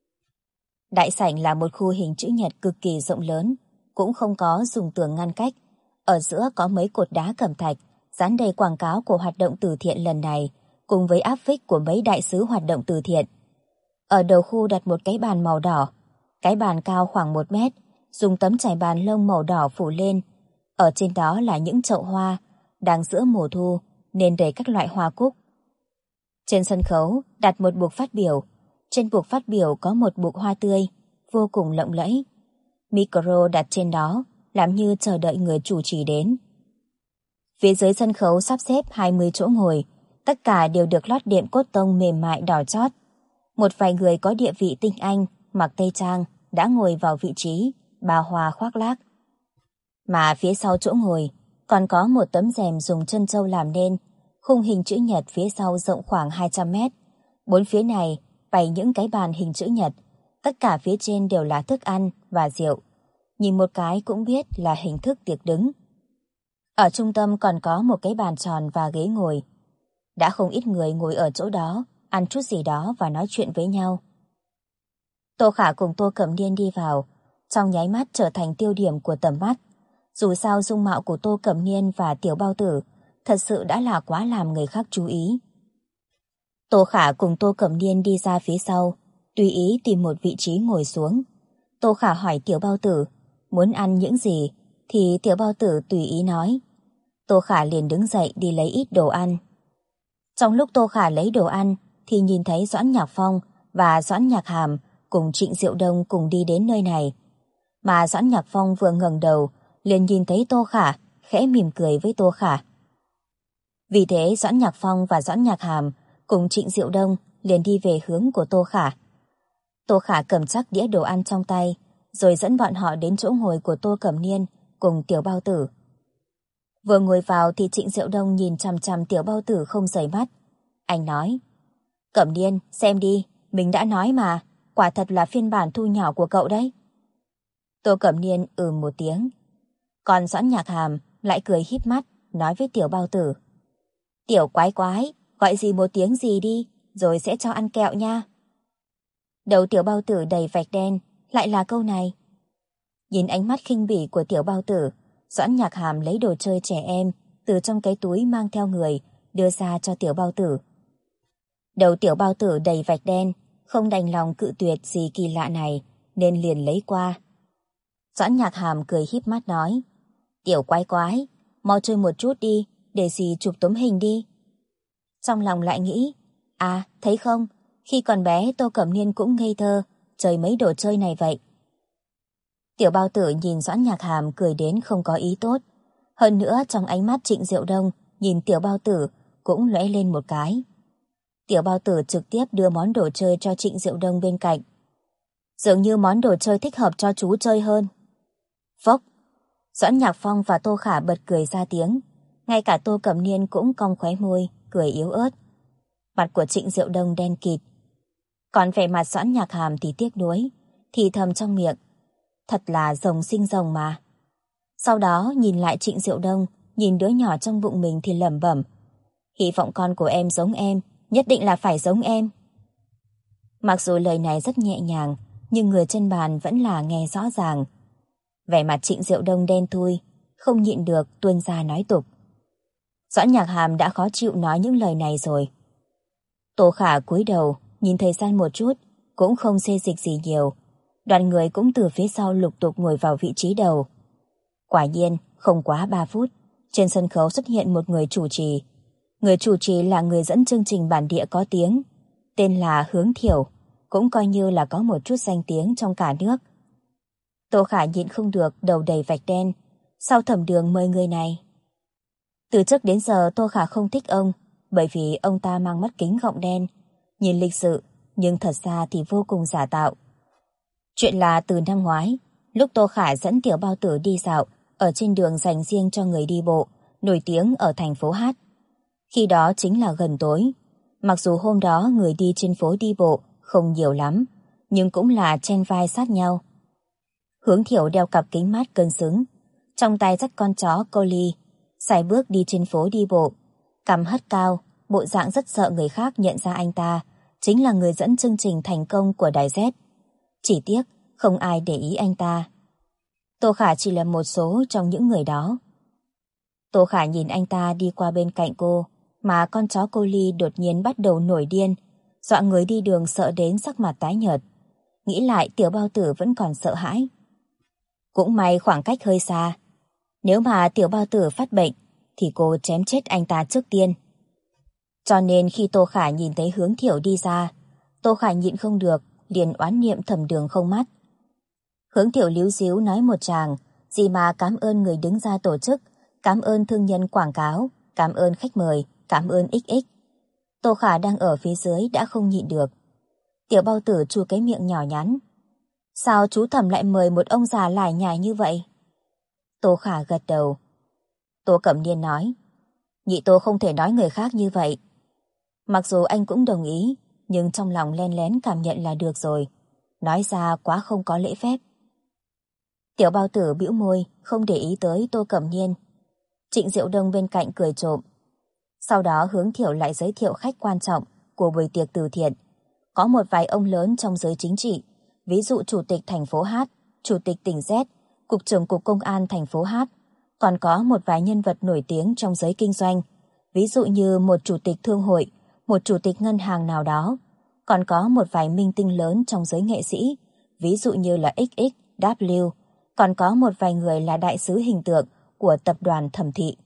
Đại sảnh là một khu hình chữ nhật cực kỳ rộng lớn, cũng không có dùng tường ngăn cách. Ở giữa có mấy cột đá cẩm thạch, dán đầy quảng cáo của hoạt động từ thiện lần này, cùng với áp phích của mấy đại sứ hoạt động từ thiện. Ở đầu khu đặt một cái bàn màu đỏ, cái bàn cao khoảng 1 mét, dùng tấm trải bàn lông màu đỏ phủ lên. Ở trên đó là những chậu hoa, đang giữa mùa thu nên đầy các loại hoa cúc. Trên sân khấu đặt một bục phát biểu, trên bục phát biểu có một bụi hoa tươi, vô cùng lộng lẫy. Micro đặt trên đó, làm như chờ đợi người chủ trì đến. Phía dưới sân khấu sắp xếp 20 chỗ ngồi, tất cả đều được lót đệm cốt tông mềm mại đỏ chót. Một vài người có địa vị tinh anh, mặc tây trang, đã ngồi vào vị trí, bà hoa khoác lác. Mà phía sau chỗ ngồi, còn có một tấm rèm dùng trân châu làm nên, khung hình chữ nhật phía sau rộng khoảng 200 mét. Bốn phía này bày những cái bàn hình chữ nhật, tất cả phía trên đều là thức ăn và rượu. Nhìn một cái cũng biết là hình thức tiệc đứng. Ở trung tâm còn có một cái bàn tròn và ghế ngồi. Đã không ít người ngồi ở chỗ đó, ăn chút gì đó và nói chuyện với nhau. Tô Khả cùng Tô Cẩm Niên đi vào, trong nháy mắt trở thành tiêu điểm của tầm mắt. Dù sao dung mạo của Tô Cẩm Niên và Tiểu Bao Tử thật sự đã là quá làm người khác chú ý. Tô Khả cùng Tô Cẩm Niên đi ra phía sau, tùy ý tìm một vị trí ngồi xuống. Tô Khả hỏi Tiểu Bao Tử muốn ăn những gì, thì Tiểu Bao Tử tùy ý nói. Tô Khả liền đứng dậy đi lấy ít đồ ăn. Trong lúc Tô Khả lấy đồ ăn thì nhìn thấy Doãn Nhạc Phong và Doãn Nhạc Hàm cùng Trịnh Diệu Đông cùng đi đến nơi này. Mà Doãn Nhạc Phong vừa ngẩng đầu liền nhìn thấy Tô Khả, khẽ mỉm cười với Tô Khả. Vì thế Doãn Nhạc Phong và Doãn Nhạc Hàm cùng Trịnh Diệu Đông liền đi về hướng của Tô Khả. Tô Khả cầm chắc đĩa đồ ăn trong tay, rồi dẫn bọn họ đến chỗ ngồi của Tô Cẩm Niên cùng Tiểu Bao Tử. Vừa ngồi vào thì Trịnh Diệu Đông nhìn chằm chằm Tiểu Bao Tử không rời mắt. Anh nói, Cẩm Niên, xem đi, mình đã nói mà, quả thật là phiên bản thu nhỏ của cậu đấy. Tô Cẩm Niên một tiếng. Còn Doãn Nhạc Hàm lại cười híp mắt, nói với Tiểu Bao Tử. Tiểu quái quái, gọi gì một tiếng gì đi, rồi sẽ cho ăn kẹo nha. Đầu Tiểu Bao Tử đầy vạch đen, lại là câu này. Nhìn ánh mắt khinh bỉ của Tiểu Bao Tử, Doãn Nhạc Hàm lấy đồ chơi trẻ em từ trong cái túi mang theo người, đưa ra cho Tiểu Bao Tử. Đầu Tiểu Bao Tử đầy vạch đen, không đành lòng cự tuyệt gì kỳ lạ này, nên liền lấy qua. Doãn Nhạc Hàm cười híp mắt nói, Tiểu quái quái, mau chơi một chút đi, để dì chụp tấm hình đi. Trong lòng lại nghĩ, thấy không, khi còn bé Tô Cẩm Niên cũng ngây thơ, chơi mấy đồ chơi này vậy. Tiểu Bao Tử nhìn Doãn Nhạc Hàm cười đến không có ý tốt. Hơn nữa trong ánh mắt Trịnh Diệu Đông nhìn Tiểu Bao Tử cũng lóe lên một cái. Tiểu Bao Tử trực tiếp đưa món đồ chơi cho Trịnh Diệu Đông bên cạnh. Dường như món đồ chơi thích hợp cho chú chơi hơn. Phốc! Doãn Nhạc Phong và Tô Khả bật cười ra tiếng. Ngay cả Tô Cẩm Niên cũng cong khóe môi, cười yếu ớt. Mặt của Trịnh Diệu Đông đen kịt. Còn vẻ mặt Doãn Nhạc Hàm thì tiếc nuối, thì thầm trong miệng. Thật là rồng sinh rồng mà. Sau đó nhìn lại Trịnh Diệu Đông, nhìn đứa nhỏ trong bụng mình thì lẩm bẩm. Hy vọng con của em giống em, nhất định là phải giống em. Mặc dù lời này rất nhẹ nhàng, nhưng người trên bàn vẫn là nghe rõ ràng. Vẻ mặt Trịnh Diệu Đông đen thui, không nhịn được tuôn ra nói tục. Doãn Nhạc Hàm đã khó chịu nói những lời này rồi. Tô Khả cúi đầu, nhìn thời gian một chút, cũng không xê dịch gì nhiều. Đoàn người cũng từ phía sau lục tục ngồi vào vị trí đầu. Quả nhiên, không quá 3 phút, trên sân khấu xuất hiện một người chủ trì. Người chủ trì là người dẫn chương trình bản địa có tiếng, tên là Hướng Thiểu, cũng coi như là có một chút danh tiếng trong cả nước. Tô Khả nhịn không được, đầu đầy vạch đen. Sao Thẩm Đường mời người này? Từ trước đến giờ Tô Khả không thích ông, bởi vì ông ta mang mắt kính gọng đen, nhìn lịch sự, nhưng thật ra thì vô cùng giả tạo. Chuyện là từ năm ngoái, lúc Tô Khả dẫn Tiểu Bao Tử đi dạo ở trên đường dành riêng cho người đi bộ, nổi tiếng ở thành phố Hát. Khi đó chính là gần tối. Mặc dù hôm đó người đi trên phố đi bộ không nhiều lắm, nhưng cũng là chen vai sát nhau. Hướng Thiểu đeo cặp kính mát cân xứng, trong tay dắt con chó Collie, sải bước đi trên phố đi bộ, cằm hất cao, bộ dạng rất sợ người khác nhận ra anh ta chính là người dẫn chương trình thành công của Đài Z. Chỉ tiếc không ai để ý anh ta. Tô Khả chỉ là một số trong những người đó. Tô Khả nhìn anh ta đi qua bên cạnh cô, mà con chó Collie đột nhiên bắt đầu nổi điên, dọa người đi đường sợ đến sắc mặt tái nhợt. Nghĩ lại Tiểu Bao Tử vẫn còn sợ hãi. Cũng may khoảng cách hơi xa. Nếu mà Tiểu Bao Tử phát bệnh, thì cô chém chết anh ta trước tiên. Cho nên khi Tô Khả nhìn thấy Hướng Thiểu đi ra, Tô Khả nhịn không được, liền oán niệm Thẩm Đường không mắt. Hướng Thiểu líu díu nói một tràng, gì mà cảm ơn người đứng ra tổ chức, cảm ơn thương nhân quảng cáo, cảm ơn khách mời, cảm ơn XX. Tô Khả đang ở phía dưới đã không nhịn được. Tiểu Bao Tử chu cái miệng nhỏ nhắn. Sao chú Thẩm lại mời một ông già lải nhải như vậy? Tô Khả gật đầu. Tô Cẩm Niên nói, nhị Tô không thể nói người khác như vậy. Mặc dù anh cũng đồng ý, nhưng trong lòng len lén cảm nhận là được rồi. Nói ra quá không có lễ phép. Tiểu Bao Tử bĩu môi, không để ý tới Tô Cẩm Niên. Trịnh Diệu Đông bên cạnh cười trộm. Sau đó Hướng Thiểu lại giới thiệu khách quan trọng của buổi tiệc từ thiện. Có một vài ông lớn trong giới chính trị, ví dụ Chủ tịch thành phố Hát, Chủ tịch tỉnh Z, Cục trưởng Cục Công an thành phố Hát. Còn có một vài nhân vật nổi tiếng trong giới kinh doanh, ví dụ như một chủ tịch thương hội, một chủ tịch ngân hàng nào đó. Còn có một vài minh tinh lớn trong giới nghệ sĩ, ví dụ như là XXW. Còn có một vài người là đại sứ hình tượng của tập đoàn Thẩm Thị.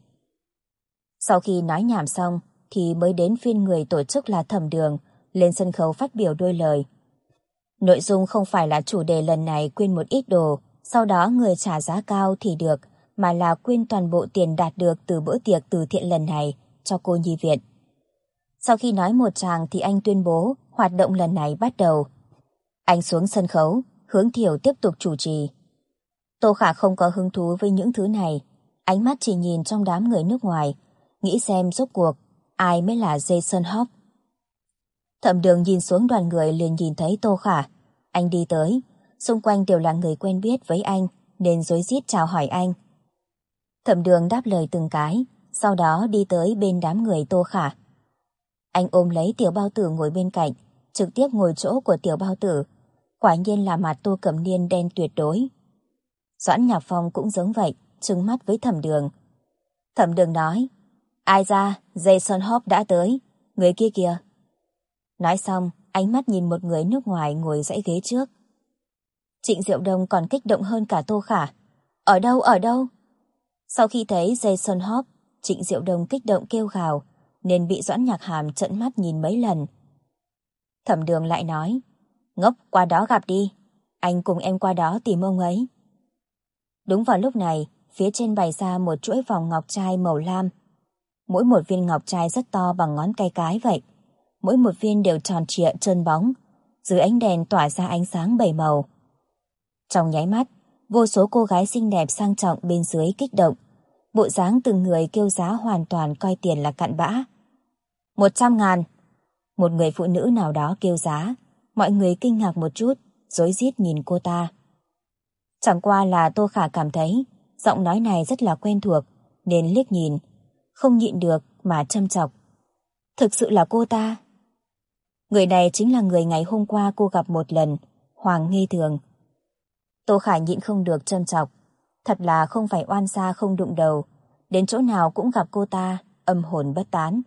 Sau khi nói nhảm xong, thì mới đến phiên người tổ chức là Thẩm Đường lên sân khấu phát biểu đôi lời. Nội dung không phải là chủ đề lần này quyên một ít đồ, sau đó người trả giá cao thì được, mà là quyên toàn bộ tiền đạt được từ bữa tiệc từ thiện lần này cho cô nhi viện. Sau khi nói một tràng thì anh tuyên bố hoạt động lần này bắt đầu. Anh xuống sân khấu, Hướng Thiểu tiếp tục chủ trì. Tô Khả không có hứng thú với những thứ này, ánh mắt chỉ nhìn trong đám người nước ngoài, nghĩ xem rốt cuộc ai mới là Jason Hope. Thẩm Đường nhìn xuống đoàn người liền nhìn thấy Tô Khả. Anh đi tới, xung quanh đều là người quen biết với anh, nên rối rít chào hỏi anh. Thẩm Đường đáp lời từng cái, sau đó đi tới bên đám người Tô Khả. Anh ôm lấy Tiểu Bao Tử ngồi bên cạnh, trực tiếp ngồi chỗ của Tiểu Bao Tử. Quả nhiên là mặt Tô Cẩm Niên đen tuyệt đối. Doãn Nhạc Phong cũng giống vậy, trừng mắt với Thẩm Đường. Thẩm Đường nói, ai ra, Jason Hope đã tới, người kia kìa. Nói xong, ánh mắt nhìn một người nước ngoài ngồi dãy ghế trước. Trịnh Diệu Đông còn kích động hơn cả Tô Khả. Ở đâu, ở đâu? Sau khi thấy Jason Hope, Trịnh Diệu Đông kích động kêu gào, nên bị Doãn Nhạc Hàm trợn mắt nhìn mấy lần. Thẩm Đường lại nói, ngốc, qua đó gặp đi, anh cùng em qua đó tìm ông ấy. Đúng vào lúc này, phía trên bày ra một chuỗi vòng ngọc trai màu lam. Mỗi một viên ngọc trai rất to bằng ngón tay cái vậy. Mỗi một viên đều tròn trịa trơn bóng, dưới ánh đèn tỏa ra ánh sáng bảy màu. Trong nháy mắt, vô số cô gái xinh đẹp sang trọng bên dưới kích động. Bộ dáng từng người kêu giá hoàn toàn coi tiền là cặn bã. 100.000. Một người phụ nữ nào đó kêu giá, mọi người kinh ngạc một chút, rối rít nhìn cô ta. Chẳng qua là Tô Khả cảm thấy giọng nói này rất là quen thuộc, nên liếc nhìn, không nhịn được mà châm chọc. Thực sự là cô ta. Người này chính là người ngày hôm qua cô gặp một lần, Hoàng Nghi Thường. Tô Khả nhịn không được châm chọc. Thật là không phải oan gia không đụng đầu, đến chỗ nào cũng gặp cô ta, âm hồn bất tán.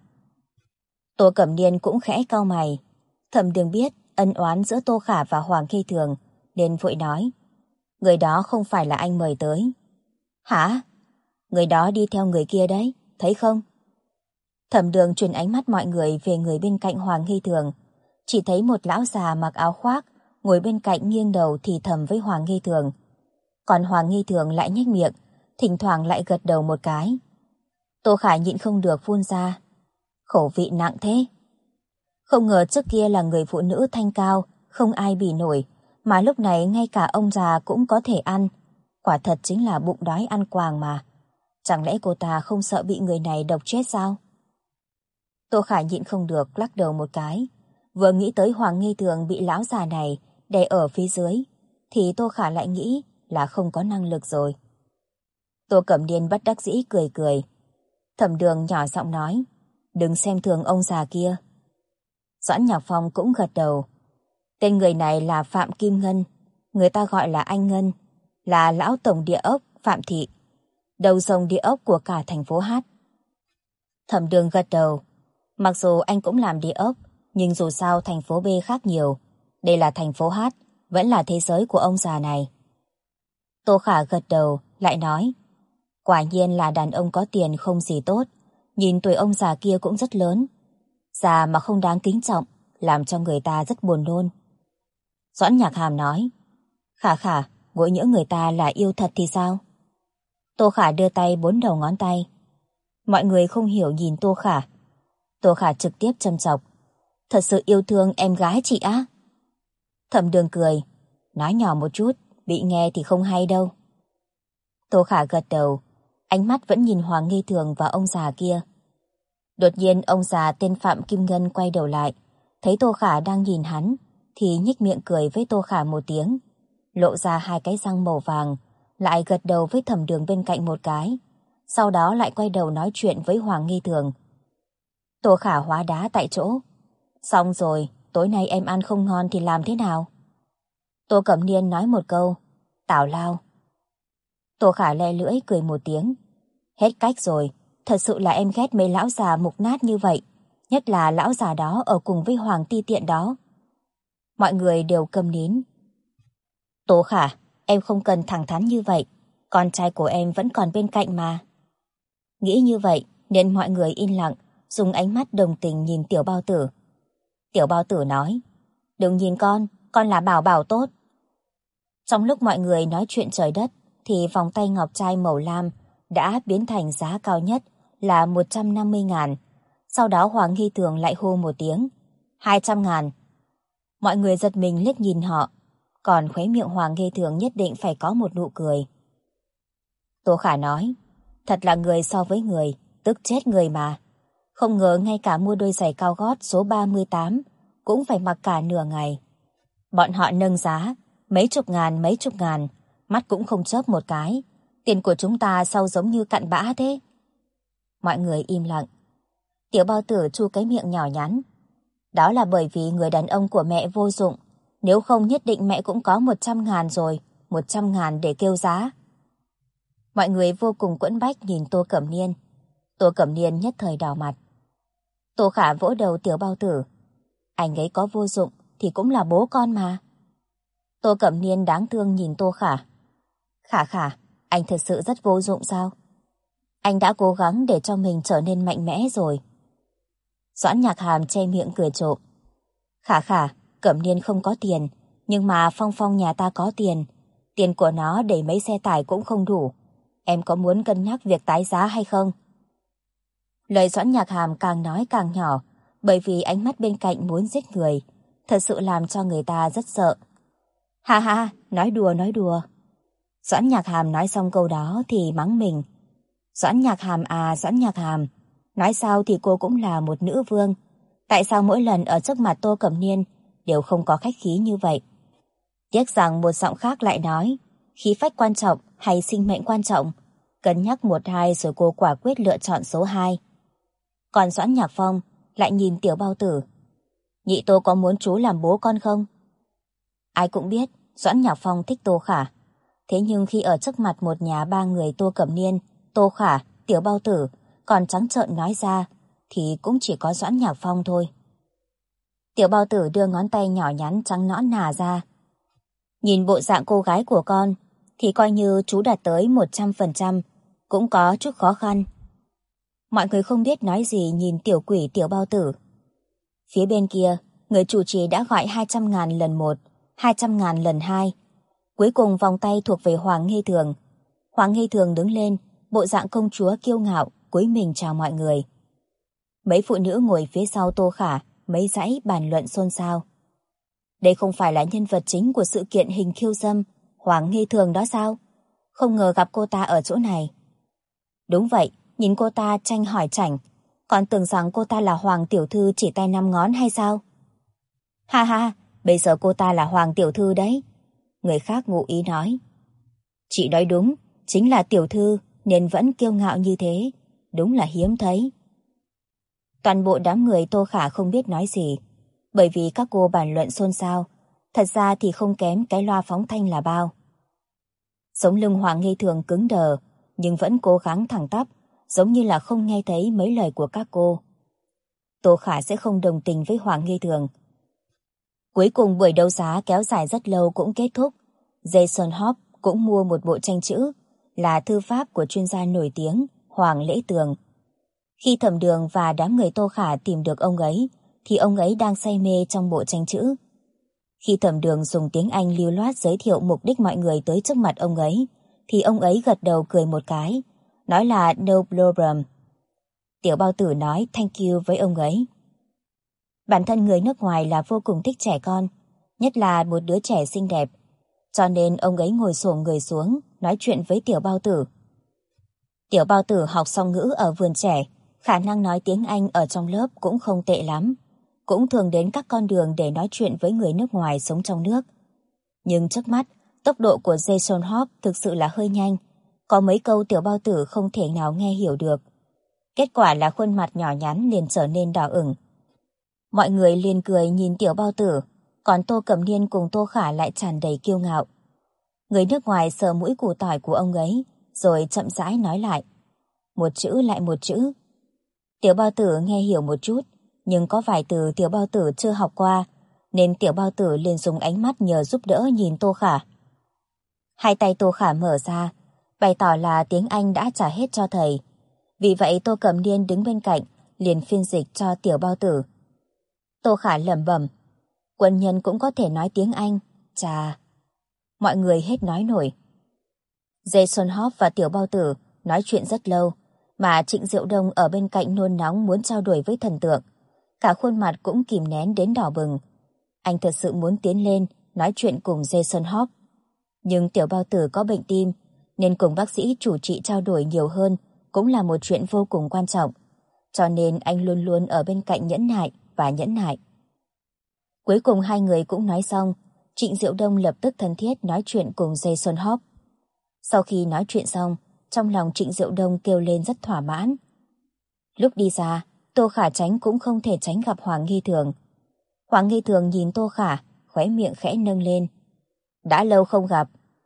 Tô Cẩm Niên cũng khẽ cau mày. Thẩm Đường biết ân oán giữa Tô Khả và Hoàng Nghi Thường, nên vội nói. Người đó không phải là anh mời tới. Hả? Người đó đi theo người kia đấy, thấy không? Thẩm Đường chuyển ánh mắt mọi người về người bên cạnh Hoàng Hy Thường. Chỉ thấy một lão già mặc áo khoác, ngồi bên cạnh nghiêng đầu thì thầm với Hoàng Hy Thường. Còn Hoàng Hy Thường lại nhếch miệng, thỉnh thoảng lại gật đầu một cái. Tô Khả nhịn không được phun ra. Khẩu vị nặng thế. Không ngờ trước kia là người phụ nữ thanh cao, không ai bì nổi, mà lúc này ngay cả ông già cũng có thể ăn. Quả thật chính là bụng đói ăn quàng mà. Chẳng lẽ cô ta không sợ bị người này độc chết sao? Tô Khả nhịn không được lắc đầu một cái. Vừa nghĩ tới Hoàng Nghi Thường bị lão già này đè ở phía dưới, thì Tô Khả lại nghĩ là không có năng lực rồi. Tô Cẩm Niên bất đắc dĩ cười cười. Thẩm Đường nhỏ giọng nói, đừng xem thường ông già kia. Doãn Nhạc Phong cũng gật đầu. Tên người này là Phạm Kim Ngân, người ta gọi là anh Ngân, là lão tổng địa ốc Phạm Thị, đầu rồng địa ốc của cả thành phố Hát. Thẩm Đường gật đầu. Mặc dù anh cũng làm địa ốc, nhưng dù sao thành phố B khác nhiều. Đây là thành phố Hát, vẫn là thế giới của ông già này. Tô Khả gật đầu, lại nói, quả nhiên là đàn ông có tiền không gì tốt. Nhìn tuổi ông già kia cũng rất lớn. Già mà không đáng kính trọng, làm cho người ta rất buồn nôn. Doãn Nhạc Hàm nói, Khả, ngồi nhỡ người ta là yêu thật thì sao? Tô Khả đưa tay 4 đầu ngón tay. Mọi người không hiểu nhìn Tô Khả. Tô Khả trực tiếp châm chọc, thật sự yêu thương em gái chị á? Thẩm Đường cười, nói nhỏ một chút, bị nghe thì không hay đâu. Tô Khả gật đầu, ánh mắt vẫn nhìn Hoàng Nghi Thường và ông già kia. Đột nhiên ông già tên Phạm Kim Ngân quay đầu lại, thấy Tô Khả đang nhìn hắn, thì nhếch miệng cười với Tô Khả một tiếng, lộ ra 2 cái răng màu vàng, lại gật đầu với Thẩm Đường bên cạnh một cái, sau đó lại quay đầu nói chuyện với Hoàng Nghi Thường. Tô Khả hóa đá tại chỗ. Xong rồi, tối nay em ăn không ngon thì làm thế nào? Tô Cẩm Niên nói một câu, tào lao. Tô Khả le lưỡi cười một tiếng. Hết cách rồi, thật sự là em ghét mấy lão già mục nát như vậy, nhất là lão già đó ở cùng với Hoàng ti tiện đó. Mọi người đều câm nín. Tô Khả, em không cần thẳng thắn như vậy, con trai của em vẫn còn bên cạnh mà. Nghĩ như vậy nên mọi người im lặng, dùng ánh mắt đồng tình nhìn Tiểu Bao Tử. Tiểu Bao Tử nói, đừng nhìn con là bảo bảo tốt. Trong lúc mọi người nói chuyện trời đất, thì vòng tay ngọc trai màu lam đã biến thành giá cao nhất là 150.000. Sau đó Hoàng Hy Thường lại hô một tiếng, 200.000. Mọi người giật mình liếc nhìn họ, còn khóe miệng Hoàng Hy Thường nhất định phải có một nụ cười. Tô Khả nói, thật là người so với người, tức chết người mà. Không ngờ ngay cả mua đôi giày cao gót số 38 cũng phải mặc cả nửa ngày. Bọn họ nâng giá, mấy chục ngàn, mắt cũng không chớp một cái. Tiền của chúng ta sao giống như cặn bã thế? Mọi người im lặng. Tiểu Bao Tử chu cái miệng nhỏ nhắn. Đó là bởi vì người đàn ông của mẹ vô dụng. Nếu không nhất định mẹ cũng có 100.000 rồi. 100.000 để kêu giá. Mọi người vô cùng quẫn bách nhìn Tô Cẩm Niên. Tô Cẩm Niên nhất thời đỏ mặt. Tô Khả vỗ đầu Tiểu Bao Tử. Anh ấy có vô dụng thì cũng là bố con mà. Tô Cẩm Niên đáng thương nhìn Tô Khả. Khả, anh thật sự rất vô dụng sao? Anh đã cố gắng để cho mình trở nên mạnh mẽ rồi. Doãn Nhạc Hàm che miệng cười trộm. Khả, Cẩm Niên không có tiền, nhưng mà Phong Phong nhà ta có tiền. Tiền của nó để mấy xe tải cũng không đủ. Em có muốn cân nhắc việc tái giá hay không? Lời Doãn Nhạc Hàm càng nói càng nhỏ, bởi vì ánh mắt bên cạnh muốn giết người, thật sự làm cho người ta rất sợ. Ha, nói đùa. Doãn Nhạc Hàm nói xong câu đó thì mắng mình. Doãn Nhạc Hàm à, Doãn Nhạc Hàm, nói sao thì cô cũng là một nữ vương. Tại sao mỗi lần ở trước mặt Tô Cẩm Niên đều không có khách khí như vậy? Tiếc rằng một giọng khác lại nói, khí phách quan trọng hay sinh mệnh quan trọng? Cân nhắc 1-2 rồi cô quả quyết lựa chọn số 2. Còn Doãn Nhạc Phong lại nhìn Tiểu Bao Tử. Nhị Tô có muốn chú làm bố con không? Ai cũng biết Doãn Nhạc Phong thích Tô Khả. Thế nhưng khi ở trước mặt một nhà 3 người Tô Cẩm Niên, Tô Khả, Tiểu Bao Tử còn trắng trợn nói ra thì cũng chỉ có Doãn Nhạc Phong thôi. Tiểu Bao Tử đưa ngón tay nhỏ nhắn trắng nõn nà ra. Nhìn bộ dạng cô gái của con, thì coi như chú đạt tới 100%, cũng có chút khó khăn. Mọi người không biết nói gì nhìn tiểu quỷ tiểu bao tử. Phía bên kia, người chủ trì đã gọi 200.000 lần 1, 200.000 lần 2. Cuối cùng vòng tay thuộc về Hoàng Nghi Thường. Hoàng Nghi Thường đứng lên, bộ dạng công chúa kiêu ngạo, cúi mình chào mọi người. Mấy phụ nữ ngồi phía sau Tô Khả, mấy dãy bàn luận xôn xao. Đây không phải là nhân vật chính của sự kiện hình khiêu dâm Hoàng Nghi Thường đó sao? Không ngờ gặp cô ta ở chỗ này. Đúng vậy, nhìn cô ta tranh hỏi chảnh, còn tưởng rằng cô ta là Hoàng tiểu thư chỉ tay 5 ngón hay sao? Ha ha, bây giờ cô ta là Hoàng tiểu thư đấy. Người khác ngụ ý nói. Chị nói đúng, chính là tiểu thư nên vẫn kiêu ngạo như thế, đúng là hiếm thấy. Toàn bộ đám người Tô Khả không biết nói gì, bởi vì các cô bàn luận xôn xao, thật ra thì không kém cái loa phóng thanh là bao. Sống lưng Hoàng Nghi Thường cứng đờ, nhưng vẫn cố gắng thẳng tắp, giống như là không nghe thấy mấy lời của các cô. Tô Khả sẽ không đồng tình với Hoàng Nghi Thường. Cuối cùng buổi đấu giá kéo dài rất lâu cũng kết thúc. Jason Hope cũng mua một bộ tranh chữ, là thư pháp của chuyên gia nổi tiếng Hoàng Lễ Tường. Khi Thẩm Đường và đám người Tô Khả tìm được ông ấy, thì ông ấy đang say mê trong bộ tranh chữ. Khi Thẩm Đường dùng tiếng Anh lưu loát giới thiệu mục đích mọi người tới trước mặt ông ấy, thì ông ấy gật đầu cười một cái, nói là no problem. Tiểu bao tử nói thank you với ông ấy. Bản thân người nước ngoài là vô cùng thích trẻ con, nhất là một đứa trẻ xinh đẹp, cho nên ông ấy ngồi xổm người xuống, nói chuyện với tiểu bao tử. Tiểu bao tử học song ngữ ở vườn trẻ, khả năng nói tiếng Anh ở trong lớp cũng không tệ lắm, cũng thường đến các con đường để nói chuyện với người nước ngoài sống trong nước. Nhưng trước mắt, tốc độ của Jason Hope thực sự là hơi nhanh, có mấy câu tiểu bao tử không thể nào nghe hiểu được. Kết quả là khuôn mặt nhỏ nhắn liền trở nên đỏ ửng. Mọi người liền cười nhìn tiểu bao tử, còn Tô Cẩm Niên cùng Tô Khả lại tràn đầy kiêu ngạo. Người nước ngoài sờ mũi củ tỏi của ông ấy, rồi chậm rãi nói lại. Một chữ lại một chữ. Tiểu bao tử nghe hiểu một chút, nhưng có vài từ tiểu bao tử chưa học qua, nên tiểu bao tử liền dùng ánh mắt nhờ giúp đỡ nhìn Tô Khả. Hai tay Tô Khả mở ra, bày tỏ là tiếng Anh đã trả hết cho thầy. Vì vậy Tô Cẩm Niên đứng bên cạnh, liền phiên dịch cho tiểu bao tử. Tô Khả lẩm bẩm, quân nhân cũng có thể nói tiếng Anh, chà. Mọi người hết nói nổi. Jason Hope và tiểu bao tử nói chuyện rất lâu, mà Trịnh Diệu Đông ở bên cạnh nôn nóng muốn trao đổi với thần tượng. Cả khuôn mặt cũng kìm nén đến đỏ bừng. Anh thật sự muốn tiến lên, nói chuyện cùng Jason Hope. Nhưng tiểu bao tử có bệnh tim, nên cùng bác sĩ chủ trị trao đổi nhiều hơn cũng là một chuyện vô cùng quan trọng. Cho nên anh luôn luôn ở bên cạnh nhẫn nại và nhẫn nại. Cuối cùng hai người cũng nói xong, Trịnh Diệu Đông lập tức thân thiết nói chuyện cùng Jason Hope. Sau khi nói chuyện xong, trong lòng Trịnh Diệu Đông kêu lên rất thỏa mãn. Lúc đi ra, Tô Khả tránh cũng không thể tránh gặp Hoàng Nghi Thường. Hoàng Nghi Thường nhìn Tô Khả, khóe miệng khẽ nâng lên. Đã lâu không gặp.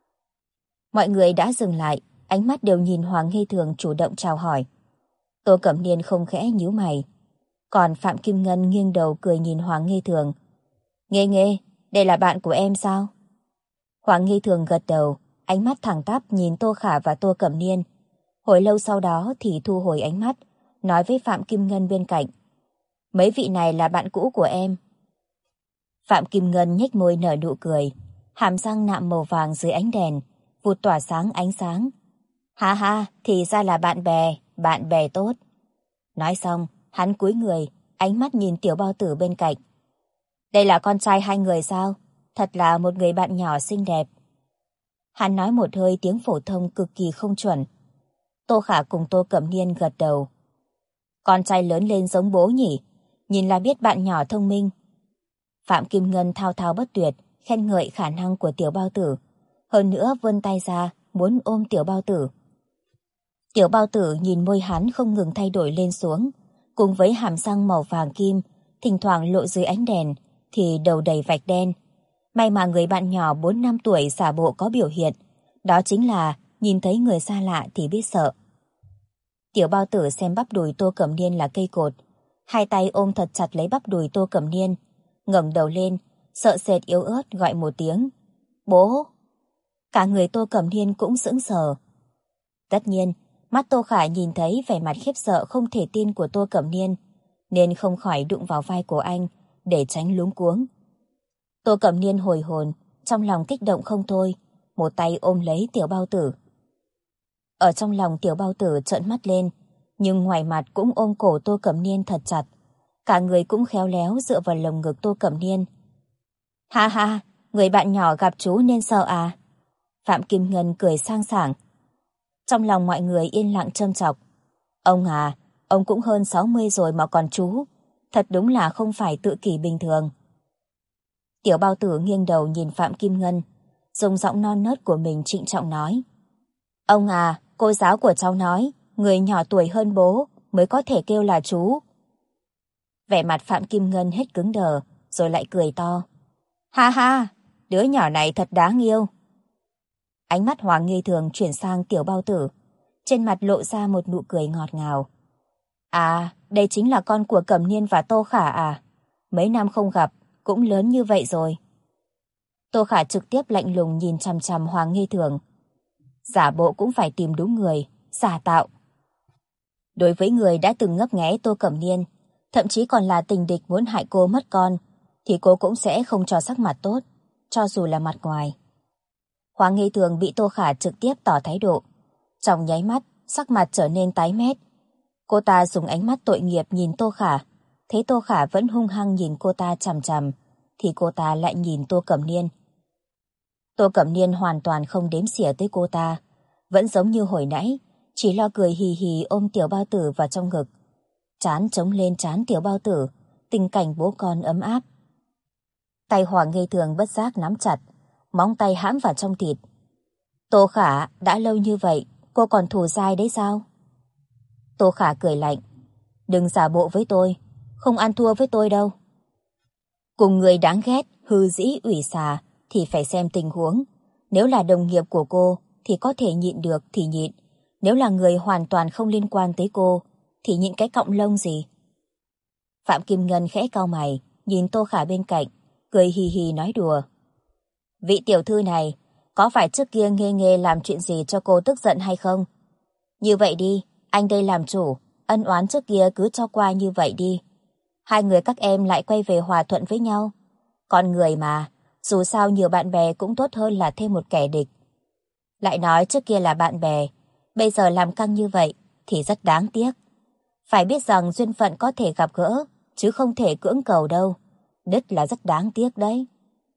Mọi người đã dừng lại, ánh mắt đều nhìn Hoàng Nghi Thường chủ động chào hỏi. Tô Cẩm Niên không khẽ nhíu mày. Còn Phạm Kim Ngân nghiêng đầu cười nhìn Hoàng Nghi Thường. Nghê nghê, đây là bạn của em sao? Hoàng Nghi Thường gật đầu, ánh mắt thẳng tắp nhìn Tô Khả và Tô Cẩm Niên. Hồi lâu sau đó thì thu hồi ánh mắt, nói với Phạm Kim Ngân bên cạnh. Mấy vị này là bạn cũ của em. Phạm Kim Ngân nhếch môi nở nụ cười, hàm răng nạm màu vàng dưới ánh đèn, vụt tỏa sáng ánh sáng. Ha ha, thì ra là bạn bè tốt. Nói xong, hắn cúi người, ánh mắt nhìn tiểu bao tử bên cạnh. Đây là con trai hai người sao? Thật là một người bạn nhỏ xinh đẹp. Hắn nói một hơi tiếng phổ thông cực kỳ không chuẩn. Tô Khả cùng Tô Cẩm Niên gật đầu. Con trai lớn lên giống bố nhỉ? Nhìn là biết bạn nhỏ thông minh. Phạm Kim Ngân thao thao bất tuyệt, khen ngợi khả năng của tiểu bao tử. Hơn nữa vươn tay ra, muốn ôm tiểu bao tử. Tiểu bao tử nhìn môi hắn không ngừng thay đổi lên xuống, cùng với hàm răng màu vàng kim, thỉnh thoảng lộ dưới ánh đèn, thì đầu đầy vạch đen. May mà người bạn nhỏ 4 năm tuổi giả bộ có biểu hiện, đó chính là nhìn thấy người xa lạ thì biết sợ. Tiểu bao tử xem bắp đùi Tô Cẩm Niên là cây cột, hai tay ôm thật chặt lấy bắp đùi Tô Cẩm Niên, ngẩng đầu lên, sợ sệt yếu ớt gọi một tiếng. Bố! Cả người Tô Cẩm Niên cũng sững sờ. Tất nhiên, mắt Tô Khả nhìn thấy vẻ mặt khiếp sợ không thể tin của Tô Cẩm Niên, nên không khỏi đụng vào vai của anh để tránh luống cuống. Tô Cẩm Niên hồi hồn, trong lòng kích động không thôi, một tay ôm lấy Tiểu Bao Tử. Ở trong lòng Tiểu Bao Tử trợn mắt lên, nhưng ngoài mặt cũng ôm cổ Tô Cẩm Niên thật chặt, cả người cũng khéo léo dựa vào lồng ngực Tô Cẩm Niên. Ha ha, người bạn nhỏ gặp chú nên sợ à? Phạm Kim Ngân cười sang sảng. Trong lòng mọi người yên lặng châm chọc. Ông à, ông cũng hơn 60 rồi mà còn chú, thật đúng là không phải tự kỷ bình thường. Tiểu Bao Tử nghiêng đầu nhìn Phạm Kim Ngân, dùng giọng non nớt của mình trịnh trọng nói. Ông à, cô giáo của cháu nói, người nhỏ tuổi hơn bố mới có thể kêu là chú. Vẻ mặt Phạm Kim Ngân hết cứng đờ, rồi lại cười to. Ha ha, đứa nhỏ này thật đáng yêu. Ánh mắt Hoàng Nghi Thường chuyển sang Tiểu Bao Tử, trên mặt lộ ra một nụ cười ngọt ngào. À, đây chính là con của Cẩm Niên và Tô Khả à? Mấy năm không gặp, cũng lớn như vậy rồi. Tô Khả trực tiếp lạnh lùng nhìn chằm chằm Hoàng Nghi Thường. Giả bộ cũng phải tìm đúng người, giả tạo. Đối với người đã từng ngấp nghé Tô Cẩm Niên, thậm chí còn là tình địch muốn hại cô mất con, thì cô cũng sẽ không cho sắc mặt tốt, cho dù là mặt ngoài. Hoàng Nghi Thường bị Tô Khả trực tiếp tỏ thái độ. Trong nháy mắt, sắc mặt trở nên tái mét. Cô ta dùng ánh mắt tội nghiệp nhìn Tô Khả, thấy Tô Khả vẫn hung hăng nhìn cô ta chằm chằm, thì cô ta lại nhìn Tô Cẩm Niên. Tô Cẩm Niên hoàn toàn không đếm xỉa tới cô ta, vẫn giống như hồi nãy, chỉ lo cười hì hì ôm Tiểu Bao Tử vào trong ngực. Trán chống lên trán Tiểu Bao Tử, tình cảnh bố con ấm áp. Tay Hoàng Nghi Thường bất giác nắm chặt, móng tay hãm vào trong thịt. Tô Khả, đã lâu như vậy, cô còn thù dai đấy sao? Tô Khả cười lạnh. Đừng giả bộ với tôi, không ăn thua với tôi đâu. Cùng người đáng ghét, hư dĩ ủy xà thì phải xem tình huống. Nếu là đồng nghiệp của cô thì có thể nhịn được thì nhịn. Nếu là người hoàn toàn không liên quan tới cô thì nhịn cái cọng lông gì? Phạm Kim Ngân khẽ cau mày, nhìn Tô Khả bên cạnh, cười hì hì nói đùa. Vị tiểu thư này, có phải trước kia nghê nghê làm chuyện gì cho cô tức giận hay không? Như vậy đi, anh đây làm chủ, ân oán trước kia cứ cho qua như vậy đi. Hai người các em lại quay về hòa thuận với nhau. Con người mà, dù sao nhiều bạn bè cũng tốt hơn là thêm một kẻ địch. Lại nói trước kia là bạn bè, bây giờ làm căng như vậy thì rất đáng tiếc. Phải biết rằng duyên phận có thể gặp gỡ, chứ không thể cưỡng cầu đâu. Đứt là rất đáng tiếc đấy.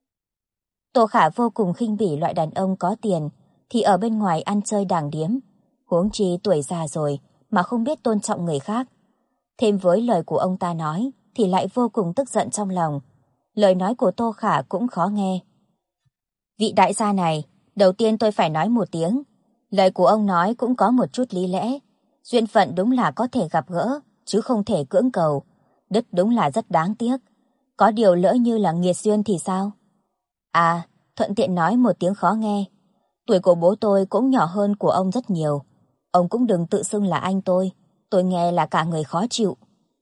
Tô Khả vô cùng khinh bỉ loại đàn ông có tiền thì ở bên ngoài ăn chơi đàng điếm, huống chi tuổi già rồi mà không biết tôn trọng người khác. Thêm với lời của ông ta nói thì lại vô cùng tức giận trong lòng. Lời nói của Tô Khả cũng khó nghe. Vị đại gia này, đầu tiên tôi phải nói một tiếng. Lời của ông nói cũng có một chút lý lẽ. Duyên phận đúng là có thể gặp gỡ, chứ không thể cưỡng cầu. Đứt đúng là rất đáng tiếc. Có điều lỡ như là nghiệt duyên thì sao? À, thuận tiện nói một tiếng khó nghe. Tuổi của bố tôi cũng nhỏ hơn của ông rất nhiều. Ông cũng đừng tự xưng là anh tôi nghe là cả người khó chịu.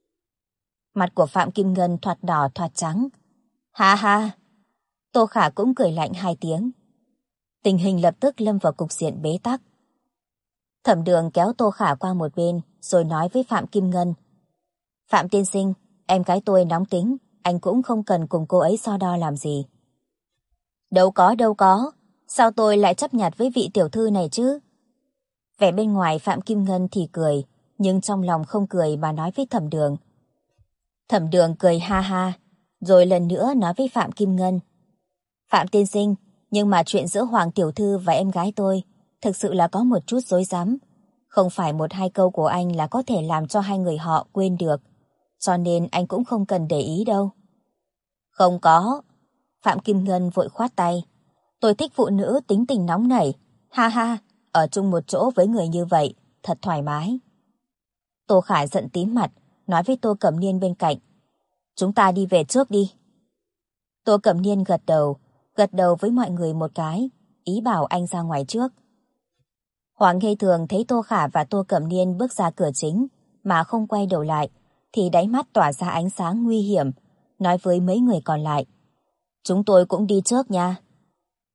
Mặt của Phạm Kim Ngân thoạt đỏ thoạt trắng. Ha ha! Tô Khả cũng cười lạnh hai tiếng. Tình hình lập tức lâm vào cục diện bế tắc. Thẩm Đường kéo Tô Khả qua một bên, rồi nói với Phạm Kim Ngân. Phạm tiên sinh, em gái tôi nóng tính, anh cũng không cần cùng cô ấy so đo làm gì. Đâu có, sao tôi lại chấp nhặt với vị tiểu thư này chứ? Vẻ bên ngoài Phạm Kim Ngân thì cười, nhưng trong lòng không cười mà nói với Thẩm Đường. Thẩm Đường cười ha ha, rồi lần nữa nói với Phạm Kim Ngân. Phạm tiên sinh, nhưng mà chuyện giữa Hoàng tiểu thư và em gái tôi thực sự là có một chút rối rắm. Không phải một hai câu của anh là có thể làm cho hai người họ quên được. Cho nên anh cũng không cần để ý đâu. Không có. Phạm Kim Ngân vội khoát tay. Tôi thích phụ nữ tính tình nóng nảy. Ha ha, ở chung một chỗ với người như vậy, thật thoải mái. Tô Khả giận tím mặt, nói với Tô Cẩm Niên bên cạnh. Chúng ta đi về trước đi. Tô Cẩm Niên gật đầu với mọi người một cái, ý bảo anh ra ngoài trước. Hoàng Nghi Thường thấy Tô Khả và Tô Cẩm Niên bước ra cửa chính mà không quay đầu lại, thì đáy mắt tỏa ra ánh sáng nguy hiểm, nói với mấy người còn lại. Chúng tôi cũng đi trước nha.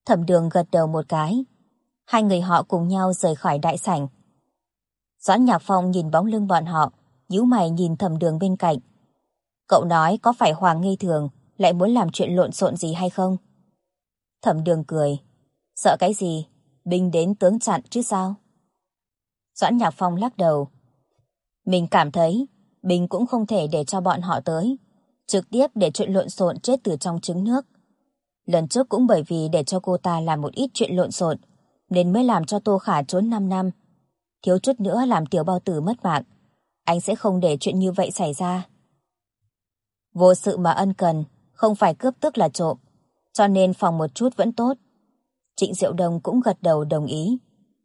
Thẩm Đường gật đầu một cái. Hai người họ cùng nhau rời khỏi đại sảnh. Doãn Nhạc Phong nhìn bóng lưng bọn họ, nhíu mày nhìn Thẩm Đường bên cạnh. Cậu nói có phải Hoàng Nghi Thường lại muốn làm chuyện lộn xộn gì hay không? Thẩm Đường cười. Sợ cái gì? Binh đến tướng chặn chứ sao? Doãn Nhạc Phong lắc đầu. Mình cảm thấy Binh cũng không thể để cho bọn họ tới, trực tiếp để chuyện lộn xộn chết từ trong trứng nước. Lần trước cũng bởi vì để cho cô ta làm một ít chuyện lộn xộn nên mới làm cho Tô Khả trốn 5 năm. Thiếu chút nữa làm Tiểu Bao Tử mất mạng. Anh sẽ không để chuyện như vậy xảy ra. Vô sự mà ân cần, không phải cướp tức là trộm, cho nên phòng một chút vẫn tốt. Trịnh Diệu Đông cũng gật đầu đồng ý.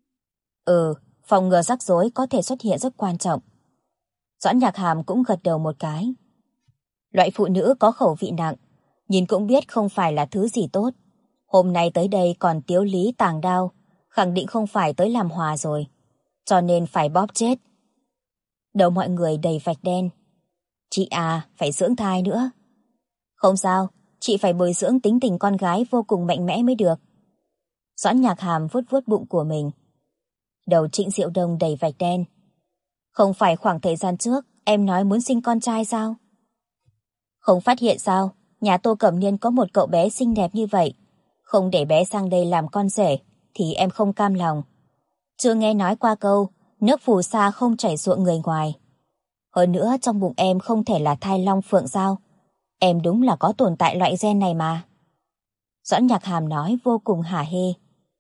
Phòng ngừa rắc rối có thể xuất hiện rất quan trọng. Doãn Nhạc Hàm cũng gật đầu một cái. Loại phụ nữ có khẩu vị nặng, nhìn cũng biết không phải là thứ gì tốt. Hôm nay tới đây còn tiếu lý tàng đao, khẳng định không phải tới làm hòa rồi, cho nên phải bóp chết. Đầu mọi người đầy vạch đen. Chị à, phải dưỡng thai nữa. Không sao, chị phải bồi dưỡng tính tình con gái vô cùng mạnh mẽ mới được. Doãn Nhạc Hàm vuốt vuốt bụng của mình. Đầu Trịnh Diệu Đông đầy vạch đen. Không phải khoảng thời gian trước em nói muốn sinh con trai sao? Không phát hiện sao, nhà Tô Cẩm Niên có một cậu bé xinh đẹp như vậy. Không để bé sang đây làm con rể thì em không cam lòng. Chưa nghe nói qua câu nước phù sa không chảy ruộng người ngoài. Hơn nữa trong bụng em không thể là thai long phượng sao? Em đúng là có tồn tại loại gen này mà. Doãn Nhạc Hàm nói vô cùng hả hê.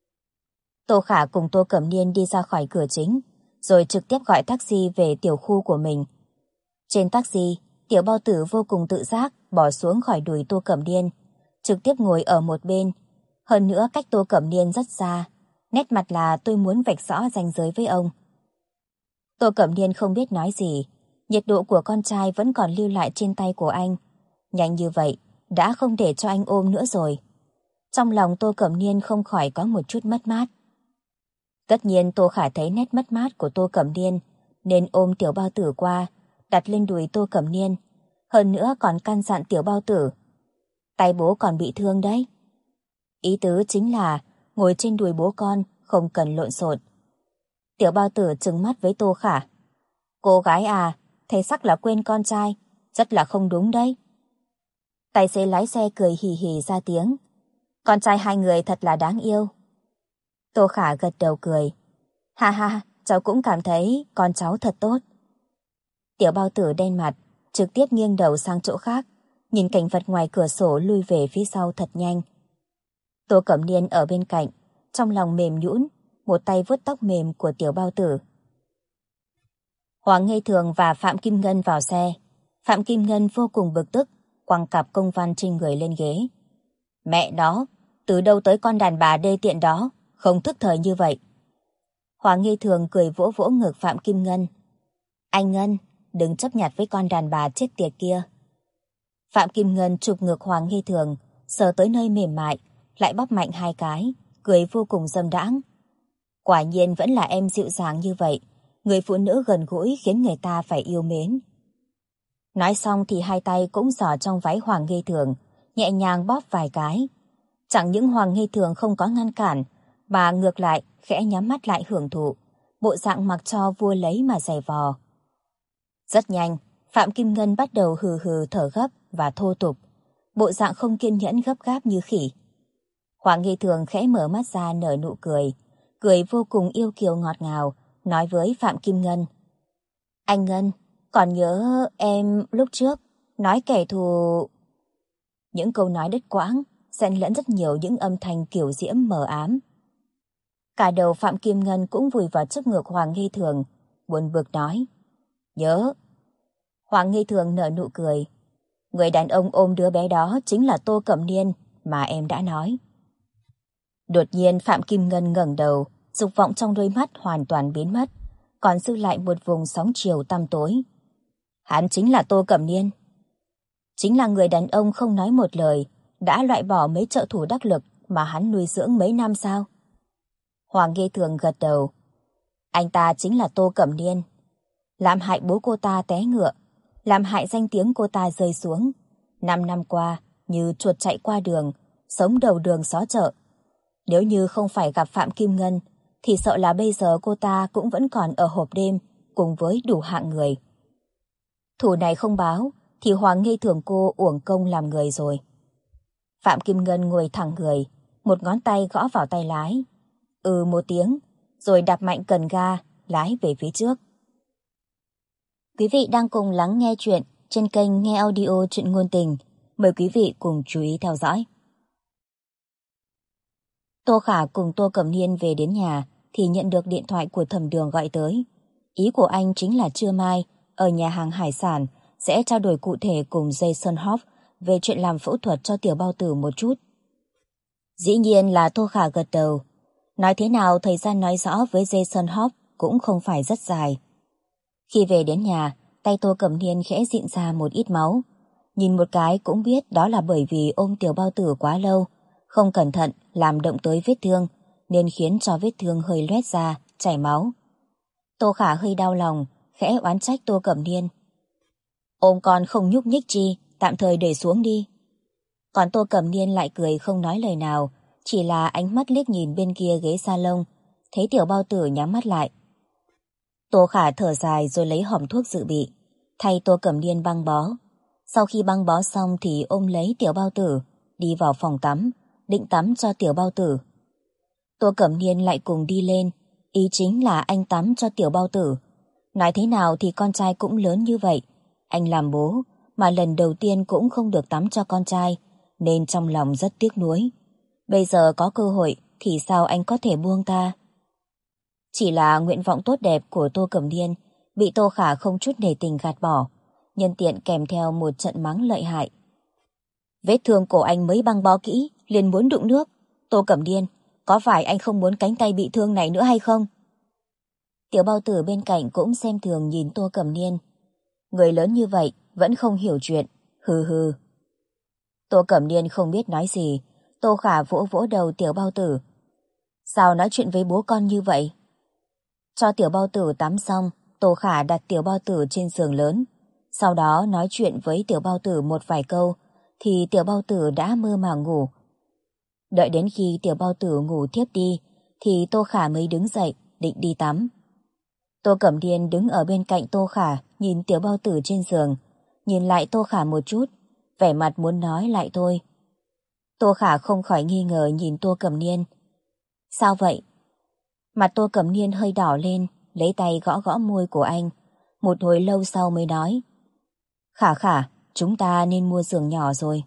Tô Khả cùng Tô Cẩm Niên đi ra khỏi cửa chính, rồi trực tiếp gọi taxi về tiểu khu của mình. Trên taxi, Tiểu Bao Tử vô cùng tự giác bỏ xuống khỏi đùi Tô Cẩm Niên, trực tiếp ngồi ở một bên. Hơn nữa cách Tô Cẩm Niên rất xa, nét mặt là tôi muốn vạch rõ ranh giới với ông. Tô Cẩm Niên không biết nói gì, nhiệt độ của con trai vẫn còn lưu lại trên tay của anh. Nhanh như vậy, đã không để cho anh ôm nữa rồi. Trong lòng Tô Cẩm Niên không khỏi có một chút mất mát. Tất nhiên Tô Khả thấy nét mất mát của Tô Cẩm Niên, nên ôm Tiểu Bao Tử qua, đặt lên đùi Tô Cẩm Niên. Hơn nữa còn căn dặn Tiểu Bao Tử. Tay bố còn bị thương đấy. Ý tứ chính là ngồi trên đùi bố con, không cần lộn xộn. Tiểu Bao Tử trừng mắt với Tô Khả. Cô gái à, thấy sắc là quên con trai, rất là không đúng đấy. Tài xế lái xe cười hì hì ra tiếng. Con trai hai người thật là đáng yêu. Tô Khả gật đầu cười. Ha ha, cháu cũng cảm thấy con cháu thật tốt. Tiểu Bao Tử đen mặt, trực tiếp nghiêng đầu sang chỗ khác, nhìn cảnh vật ngoài cửa sổ lui về phía sau thật nhanh. Tô Cẩm Niên ở bên cạnh, trong lòng mềm nhũn, một tay vuốt tóc mềm của Tiểu Bao Tử. Hoàng Nghi Thường và Phạm Kim Ngân vào xe. Phạm Kim Ngân vô cùng bực tức, quăng cặp công văn trên người lên ghế. Mẹ nó, từ đâu tới con đàn bà đê tiện đó, không thức thời như vậy. Hoàng Nghi Thường cười vỗ vỗ ngực Phạm Kim Ngân. Anh Ngân, đừng chấp nhặt với con đàn bà chết tiệt kia. Phạm Kim Ngân chụp ngực Hoàng Nghi Thường, sờ tới nơi mềm mại, lại bóp mạnh hai cái, cười vô cùng dâm đãng. Quả nhiên vẫn là em dịu dàng như vậy, người phụ nữ gần gũi khiến người ta phải yêu mến. Nói xong thì hai tay cũng giỏ trong váy Hoàng Nghi Thường, nhẹ nhàng bóp vài cái. Chẳng những Hoàng Nghi Thường không có ngăn cản, mà ngược lại khẽ nhắm mắt lại hưởng thụ, bộ dạng mặc cho vua lấy mà giày vò. Rất nhanh, Phạm Kim Ngân bắt đầu hừ hừ thở gấp và thô tục, bộ dạng không kiên nhẫn gấp gáp như khỉ. Hoàng Nghi Thường khẽ mở mắt ra nở nụ cười, cười vô cùng yêu kiều ngọt ngào, nói với Phạm Kim Ngân. Anh Ngân, còn nhớ em lúc trước nói kẻ thù... Những câu nói đứt quãng, xen lẫn rất nhiều những âm thanh kiểu diễm mờ ám. Cả đầu Phạm Kim Ngân cũng vùi vào trước ngực Hoàng Nghi Thường, buồn bực nói. Nhớ. Hoàng Nghi Thường nở nụ cười. Người đàn ông ôm đứa bé đó chính là Tô Cẩm Niên mà em đã nói. Đột nhiên Phạm Kim Ngân ngẩng đầu, dục vọng trong đôi mắt hoàn toàn biến mất, còn dư lại một vùng sóng chiều tăm tối. Hắn chính là Tô Cẩm Niên. Chính là người đàn ông không nói một lời, đã loại bỏ mấy trợ thủ đắc lực mà hắn nuôi dưỡng mấy năm sao? Hoàng Nghi Thường gật đầu. Anh ta chính là Tô Cẩm Niên. Làm hại bố cô ta té ngựa, làm hại danh tiếng cô ta rơi xuống. 5 năm qua, như chuột chạy qua đường, sống đầu đường xó chợ. Nếu như không phải gặp Phạm Kim Ngân, thì sợ là bây giờ cô ta cũng vẫn còn ở hộp đêm cùng với đủ hạng người. Thù này không báo, thì Hoàng nghi thường cô uổng công làm người rồi. Phạm Kim Ngân ngồi thẳng người, một ngón tay gõ vào tay lái. Một tiếng, rồi đạp mạnh cần ga, lái về phía trước. Quý vị đang cùng lắng nghe chuyện trên kênh Nghe Audio Chuyện Ngôn Tình. Mời quý vị cùng chú ý theo dõi. Tô Khả cùng Tô Cẩm Niên về đến nhà thì nhận được điện thoại của Thẩm Đường gọi tới. Ý của anh chính là trưa mai, ở nhà hàng hải sản, sẽ trao đổi cụ thể cùng Jason Hoff về chuyện làm phẫu thuật cho tiểu bao tử một chút. Dĩ nhiên là Tô Khả gật đầu. Nói thế nào thời gian nói rõ với Jason Hoff cũng không phải rất dài. Khi về đến nhà, tay Tô Cẩm Niên khẽ rịn ra một ít máu. Nhìn một cái cũng biết đó là bởi vì ôm tiểu bao tử quá lâu, không cẩn thận làm động tới vết thương, nên khiến cho vết thương hơi loét ra, chảy máu. Tô Khả hơi đau lòng, khẽ oán trách Tô Cẩm Niên. Ôm con không nhúc nhích chi, tạm thời để xuống đi. Còn Tô Cẩm Niên lại cười không nói lời nào, chỉ là ánh mắt liếc nhìn bên kia ghế salon, thấy tiểu bao tử nhắm mắt lại. Tô Khả thở dài rồi lấy hòm thuốc dự bị, thay Tô Cẩm Niên băng bó. Sau khi băng bó xong thì ôm lấy tiểu bao tử, đi vào phòng tắm, định tắm cho tiểu bao tử. Tô Cẩm Niên lại cùng đi lên, ý chính là anh tắm cho tiểu bao tử. Nói thế nào thì con trai cũng lớn như vậy, anh làm bố mà lần đầu tiên cũng không được tắm cho con trai, nên trong lòng rất tiếc nuối. Bây giờ có cơ hội thì sao anh có thể buông ta? Chỉ là nguyện vọng tốt đẹp của Tô Cẩm Niên bị Tô Khả không chút nể tình gạt bỏ, nhân tiện kèm theo một trận mắng lợi hại. Vết thương cổ anh mới băng bó kỹ, liền muốn đụng nước. Tô Cẩm Niên, có phải anh không muốn cánh tay bị thương này nữa hay không? Tiểu bao tử bên cạnh cũng xem thường nhìn Tô Cẩm Niên. Người lớn như vậy vẫn không hiểu chuyện, hừ hừ. Tô Cẩm Niên không biết nói gì, Tô Khả vỗ vỗ đầu tiểu bao tử. Sao nói chuyện với bố con như vậy? Cho tiểu bao tử tắm xong, Tô Khả đặt tiểu bao tử trên giường lớn. Sau đó nói chuyện với tiểu bao tử một vài câu, thì tiểu bao tử đã mơ màng ngủ. Đợi đến khi tiểu bao tử ngủ thiếp đi, thì Tô Khả mới đứng dậy, định đi tắm. Tô Cẩm Niên đứng ở bên cạnh Tô Khả, nhìn tiểu bao tử trên giường, nhìn lại Tô Khả một chút, vẻ mặt muốn nói lại thôi. Tô Khả không khỏi nghi ngờ nhìn Tô Cẩm Niên. Sao vậy? Mặt Tô Cẩm Niên hơi đỏ lên, lấy tay gõ gõ môi của anh. Một hồi lâu sau mới nói. Khả Khả, chúng ta nên mua giường nhỏ rồi.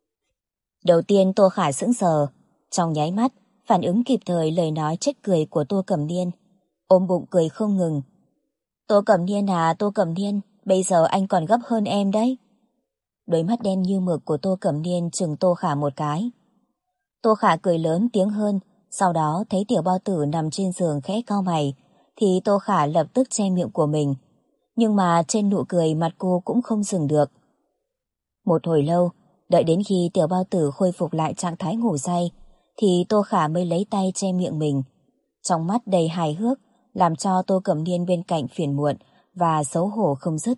Đầu tiên Tô Khả sững sờ, trong nháy mắt, phản ứng kịp thời lời nói trách cười của Tô Cẩm Niên, ôm bụng cười không ngừng. Tô Cẩm Niên à, Tô Cẩm Niên, bây giờ anh còn gấp hơn em đấy. Đôi mắt đen như mực của Tô Cẩm Niên trừng Tô Khả một cái. Tô Khả cười lớn tiếng hơn, sau đó thấy tiểu bao tử nằm trên giường khẽ cau mày, thì Tô Khả lập tức che miệng của mình. Nhưng mà trên nụ cười mặt cô cũng không dừng được. Một hồi lâu, đợi đến khi tiểu bao tử khôi phục lại trạng thái ngủ say, thì Tô Khả mới lấy tay che miệng mình. Trong mắt đầy hài hước, làm cho Tô Cẩm Niên bên cạnh phiền muộn và xấu hổ không dứt.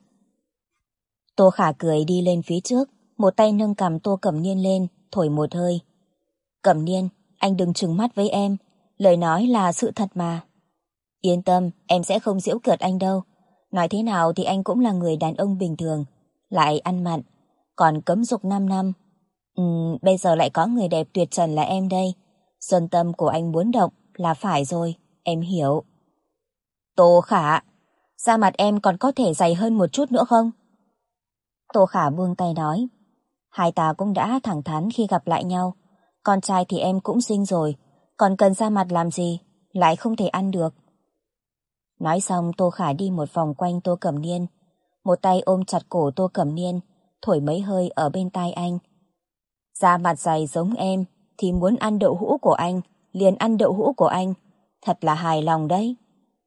Tô Khả cười đi lên phía trước, một tay nâng cằm Tô Cẩm Niên lên, thổi một hơi. Cẩm Niên, anh đừng trừng mắt với em, lời nói là sự thật mà. Yên tâm, em sẽ không giễu cợt anh đâu. Nói thế nào thì anh cũng là người đàn ông bình thường, lại ăn mặn, còn cấm dục 5 năm. Bây giờ lại có người đẹp tuyệt trần là em đây. Xuân tâm của anh muốn động là phải rồi, em hiểu. Tô Khả, da mặt em còn có thể dày hơn một chút nữa không? Tô Khả buông tay nói. Hai ta cũng đã thẳng thắn khi gặp lại nhau. Con trai thì em cũng sinh rồi, còn cần da mặt làm gì, lại không thể ăn được. Nói xong Tô Khả đi một vòng quanh Tô Cẩm Niên, một tay ôm chặt cổ Tô Cẩm Niên, thổi mấy hơi ở bên tai anh. Da mặt dày giống em, thì muốn ăn đậu hũ của anh, liền ăn đậu hũ của anh, thật là hài lòng đấy.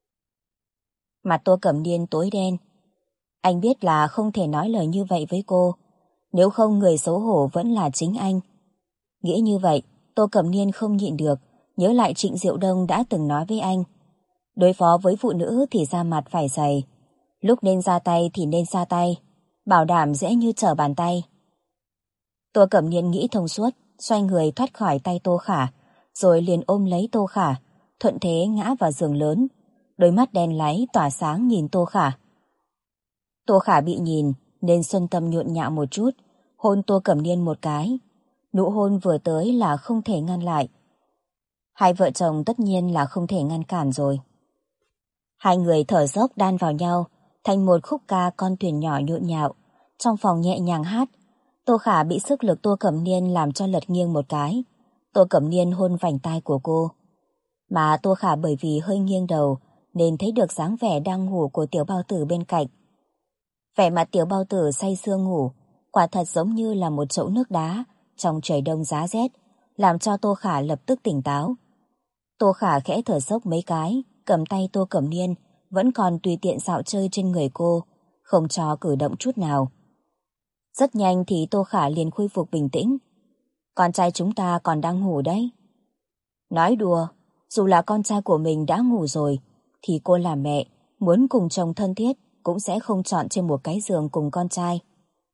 Mặt Tô Cẩm Niên tối đen. Anh biết là không thể nói lời như vậy với cô, nếu không người xấu hổ vẫn là chính anh. Nghĩ như vậy, Tô Cẩm Niên không nhịn được, nhớ lại Trịnh Diệu Đông đã từng nói với anh. Đối phó với phụ nữ thì da mặt phải dày, lúc nên ra tay thì nên ra tay, bảo đảm dễ như trở bàn tay. Tô Cẩm Niên nghĩ thông suốt, xoay người thoát khỏi tay Tô Khả, rồi liền ôm lấy Tô Khả, thuận thế ngã vào giường lớn, đôi mắt đen láy tỏa sáng nhìn Tô Khả. Tô Khả bị nhìn nên Xuân Tâm nhộn nhạo một chút, hôn Tô Cẩm Niên một cái. Nụ hôn vừa tới là không thể ngăn lại. Hai vợ chồng tất nhiên là không thể ngăn cản rồi. Hai người thở dốc đan vào nhau, thành một khúc ca con thuyền nhỏ nhộn nhạo. Trong phòng nhẹ nhàng hát, Tô Khả bị sức lực Tô Cẩm Niên làm cho lật nghiêng một cái. Tô Cẩm Niên hôn vành tai của cô. Mà Tô Khả bởi vì hơi nghiêng đầu nên thấy được dáng vẻ đang ngủ của Tiểu Bao Tử bên cạnh. Vẻ mặt Tiểu Bao Tử say sưa ngủ, quả thật giống như là một chậu nước đá trong trời đông giá rét, làm cho Tô Khả lập tức tỉnh táo. Tô Khả khẽ thở dốc mấy cái, cầm tay Tô Cẩm Niên vẫn còn tùy tiện dạo chơi trên người cô, không cho cử động chút nào. Rất nhanh thì Tô Khả liền khôi phục bình tĩnh. Con trai chúng ta còn đang ngủ đấy. Nói đùa, dù là con trai của mình đã ngủ rồi, thì cô là mẹ, muốn cùng chồng thân thiết cũng sẽ không chọn trên một cái giường cùng con trai.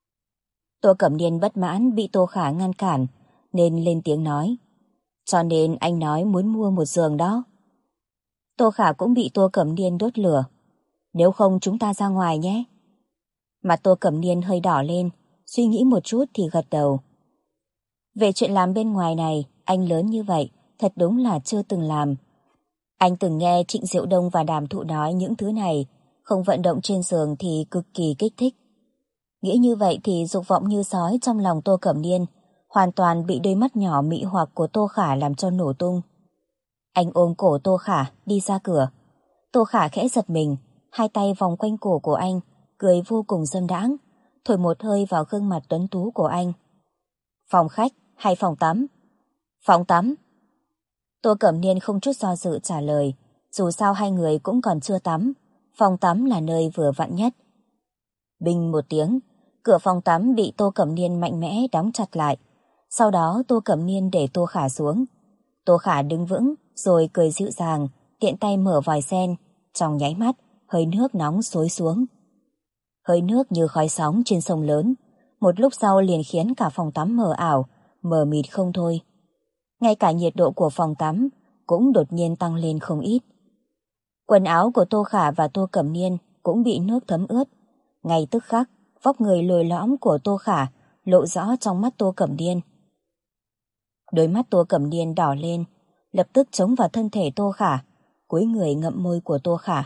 Tô Cẩm Niên bất mãn bị Tô Khả ngăn cản, nên lên tiếng nói. Cho nên anh nói muốn mua một giường đó. Tô Khả cũng bị Tô Cẩm Niên đốt lửa. Nếu không chúng ta ra ngoài nhé. Mặt Tô Cẩm Niên hơi đỏ lên, suy nghĩ một chút thì gật đầu. Về chuyện làm bên ngoài này, anh lớn như vậy, thật đúng là chưa từng làm. Anh từng nghe Trịnh Diệu Đông và Đàm Thụ nói những thứ này, không vận động trên giường thì cực kỳ kích thích. Nghĩ như vậy thì dục vọng như sói trong lòng Tô Cẩm Niên hoàn toàn bị đôi mắt nhỏ mị hoặc của Tô Khả làm cho nổ tung. Anh ôm cổ Tô Khả đi ra cửa. Tô Khả khẽ giật mình, hai tay vòng quanh cổ của anh, cười vô cùng dâm đãng, thổi một hơi vào gương mặt tuấn tú của anh. Phòng khách hay phòng tắm? Phòng tắm. Tô Cẩm Niên không chút do dự trả lời, dù sao hai người cũng còn chưa tắm, phòng tắm là nơi vừa vặn nhất. Binh một tiếng, cửa phòng tắm bị Tô Cẩm Niên mạnh mẽ đóng chặt lại. Sau đó Tô Cẩm Niên để Tô Khả xuống. Tô Khả đứng vững rồi cười dịu dàng, tiện tay mở vòi sen, trong nháy mắt hơi nước nóng xối xuống. Hơi nước như khói sóng trên sông lớn, một lúc sau liền khiến cả phòng tắm mờ ảo, mờ mịt không thôi. Ngay cả nhiệt độ của phòng tắm cũng đột nhiên tăng lên không ít. Quần áo của Tô Khả và Tô Cẩm Niên cũng bị nước thấm ướt. Ngay tức khắc, vóc người lồi lõm của Tô Khả lộ rõ trong mắt Tô Cẩm Niên. Đôi mắt Tô Cẩm Niên đỏ lên, lập tức chống vào thân thể Tô Khả, cúi người ngậm môi của Tô Khả.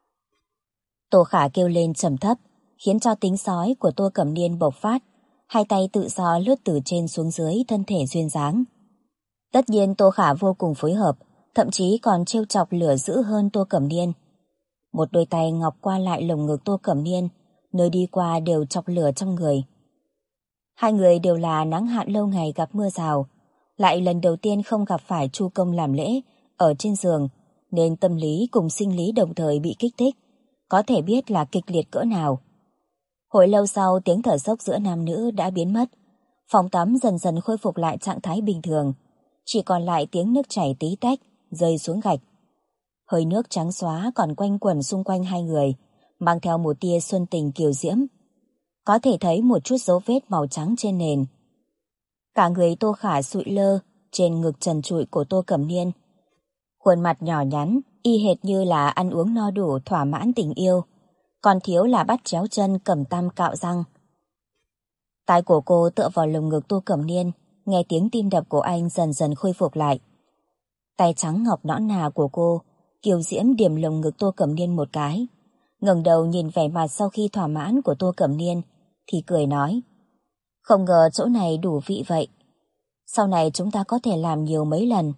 Tô Khả kêu lên trầm thấp, khiến cho tính sói của Tô Cẩm Niên bộc phát, hai tay tự do lướt từ trên xuống dưới thân thể duyên dáng. Tất nhiên Tô Khả vô cùng phối hợp, thậm chí còn trêu chọc lửa dữ hơn Tô Cẩm Niên. Một đôi tay ngọc qua lại lồng ngực Tô Cẩm Niên, nơi đi qua đều chọc lửa trong người. Hai người đều là nắng hạn lâu ngày gặp mưa rào, lại lần đầu tiên không gặp phải chu công làm lễ ở trên giường, nên tâm lý cùng sinh lý đồng thời bị kích thích, có thể biết là kịch liệt cỡ nào. Hồi lâu sau tiếng thở dốc giữa nam nữ đã biến mất, phòng tắm dần dần khôi phục lại trạng thái bình thường, chỉ còn lại tiếng nước chảy tí tách rơi xuống gạch. Hơi nước trắng xóa còn quanh quẩn xung quanh hai người, mang theo một tia xuân tình kiều diễm. Có thể thấy một chút dấu vết màu trắng trên nền. Cả người Tô Khả sụi lơ trên ngực trần trụi của Tô Cẩm Niên. Khuôn mặt nhỏ nhắn, y hệt như là ăn uống no đủ thỏa mãn tình yêu, còn thiếu là bắt chéo chân cầm tam cạo răng. Tai của cô tựa vào lồng ngực Tô Cẩm Niên, nghe tiếng tim đập của anh dần dần khôi phục lại. Tay trắng ngọc nõn nà của cô kiều diễm điểm lồng ngực Tô Cẩm Niên một cái, ngẩng đầu nhìn vẻ mặt sau khi thỏa mãn của Tô Cẩm Niên thì cười nói: không ngờ chỗ này đủ vị vậy, sau này chúng ta có thể làm nhiều mấy lần.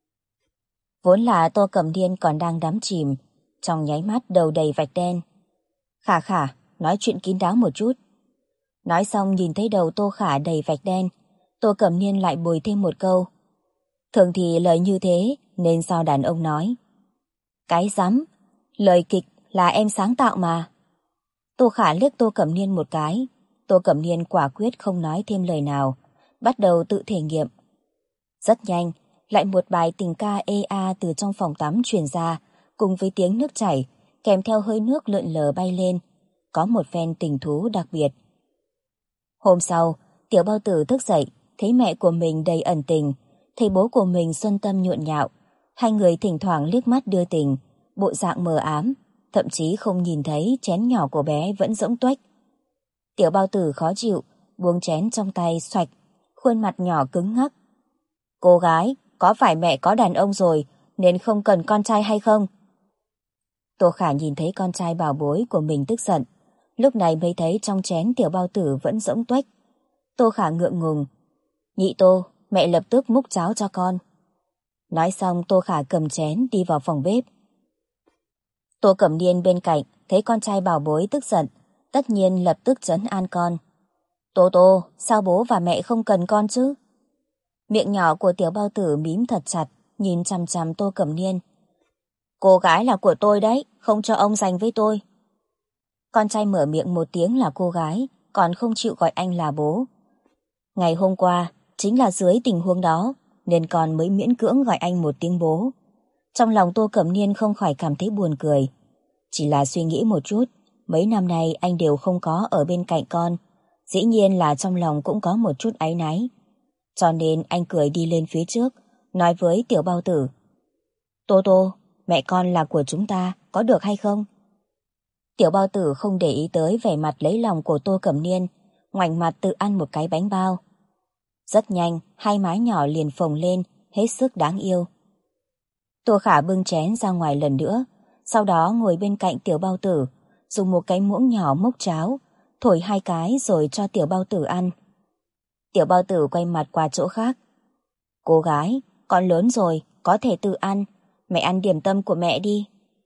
Vốn là Tô Cẩm Niên còn đang đắm chìm, trong nháy mắt đầu đầy vạch đen. Khả Khả, nói chuyện kín đáo một chút. Nói xong nhìn thấy đầu Tô Khả đầy vạch đen, Tô Cẩm Niên lại bồi thêm một câu: thường thì lời như thế nên do đàn ông nói. Cái rắm, lời kịch là em sáng tạo mà. Tô Khả liếc Tô Cẩm Niên một cái. Tô Cẩm Niên quả quyết không nói thêm lời nào, bắt đầu tự thể nghiệm. Rất nhanh, lại một bài tình ca ê a từ trong phòng tắm truyền ra, cùng với tiếng nước chảy, kèm theo hơi nước lượn lờ bay lên, có một phen tình thú đặc biệt. Hôm sau, Tiểu Bao Tử thức dậy, thấy mẹ của mình đầy ẩn tình, Thấy bố của mình Xuân Tâm nhộn nhạo, hai người thỉnh thoảng liếc mắt đưa tình, bộ dạng mờ ám, thậm chí không nhìn thấy chén nhỏ của bé vẫn rỗng tuếch. Tiểu Bao Tử khó chịu, buông chén trong tay xoạch, khuôn mặt nhỏ cứng ngắc. Cô gái, có phải mẹ có đàn ông rồi nên không cần con trai hay không? Tô Khả nhìn thấy con trai bảo bối của mình tức giận, lúc này mới thấy trong chén Tiểu Bao Tử vẫn rỗng tuếch. Tô Khả ngượng ngùng. Nhị Tô, mẹ lập tức múc cháo cho con. Nói xong Tô Khả cầm chén đi vào phòng bếp. Tô Cẩm Niên bên cạnh thấy con trai bảo bối tức giận, tất nhiên lập tức trấn an con. Tô Tô, sao bố và mẹ không cần con chứ? Miệng nhỏ của Tiểu Bao Tử mím thật chặt, nhìn chằm chằm Tô Cẩm Niên. Cô gái là của tôi đấy, không cho ông giành với tôi. Con trai mở miệng một tiếng là cô gái, còn không chịu gọi anh là bố. Ngày hôm qua, chính là dưới tình huống đó, nên con mới miễn cưỡng gọi anh một tiếng bố. Trong lòng Tô Cẩm Niên không khỏi cảm thấy buồn cười. Chỉ là suy nghĩ một chút, mấy năm nay anh đều không có ở bên cạnh con, dĩ nhiên là trong lòng cũng có một chút áy náy. Cho nên anh cười đi lên phía trước, nói với Tiểu Bao Tử. Tô Tô, mẹ con là của chúng ta, có được hay không? Tiểu Bao Tử không để ý tới vẻ mặt lấy lòng của Tô Cẩm Niên, ngoảnh mặt tự ăn một cái bánh bao. Rất nhanh, hai mái nhỏ liền phồng lên, hết sức đáng yêu. Tô Khả bưng chén ra ngoài lần nữa, sau đó ngồi bên cạnh Tiểu Bao Tử, dùng một cái muỗng nhỏ múc cháo, thổi hai cái rồi cho Tiểu Bao Tử ăn. Tiểu Bao Tử quay mặt qua chỗ khác. Cô gái, con lớn rồi, có thể tự ăn, mẹ ăn điểm tâm của mẹ đi.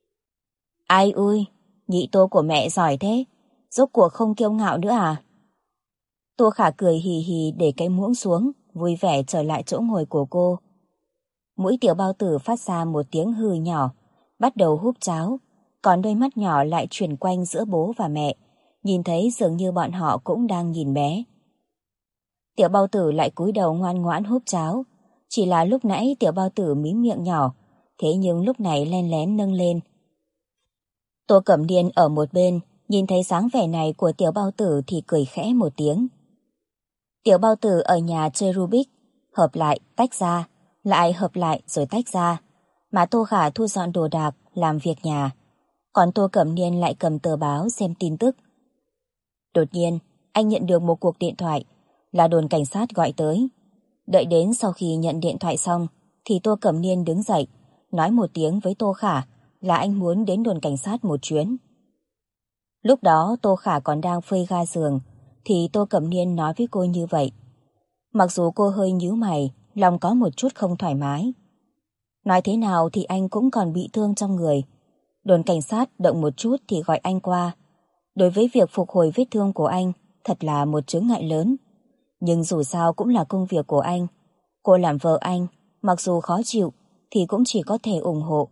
Ai ui, nhị Tô của mẹ giỏi thế, rốt cuộc không kiêu ngạo nữa à? Tô Khả cười hì hì để cái muỗng xuống, vui vẻ trở lại chỗ ngồi của cô. Mũi Tiểu Bao Tử phát ra một tiếng hừ nhỏ, bắt đầu húp cháo, còn đôi mắt nhỏ lại chuyển quanh giữa bố và mẹ, nhìn thấy dường như bọn họ cũng đang nhìn bé. Tiểu Bao Tử lại cúi đầu ngoan ngoãn húp cháo, chỉ là lúc nãy Tiểu Bao Tử mím miệng nhỏ, thế nhưng lúc này len lén nâng lên. Tô Cẩm Niên ở một bên, nhìn thấy dáng vẻ này của Tiểu Bao Tử thì cười khẽ một tiếng. Tiểu Bao Tử ở nhà chơi Rubik, hợp lại, tách ra, lại hợp lại rồi tách ra, mà Tô Khả thu dọn đồ đạc, làm việc nhà, còn Tô Cẩm Niên lại cầm tờ báo xem tin tức. Đột nhiên, anh nhận được một cuộc điện thoại, là đồn cảnh sát gọi tới. Đợi đến sau khi nhận điện thoại xong, thì Tô Cẩm Niên đứng dậy, nói một tiếng với Tô Khả là anh muốn đến đồn cảnh sát một chuyến. Lúc đó Tô Khả còn đang phơi ga giường, thì Tô Cẩm Niên nói với cô như vậy. Mặc dù cô hơi nhíu mày, lòng có một chút không thoải mái. Nói thế nào thì anh cũng còn bị thương trong người. Đồn cảnh sát động một chút thì gọi anh qua. Đối với việc phục hồi vết thương của anh, thật là một chướng ngại lớn. Nhưng dù sao cũng là công việc của anh. Cô làm vợ anh, mặc dù khó chịu, thì cũng chỉ có thể ủng hộ.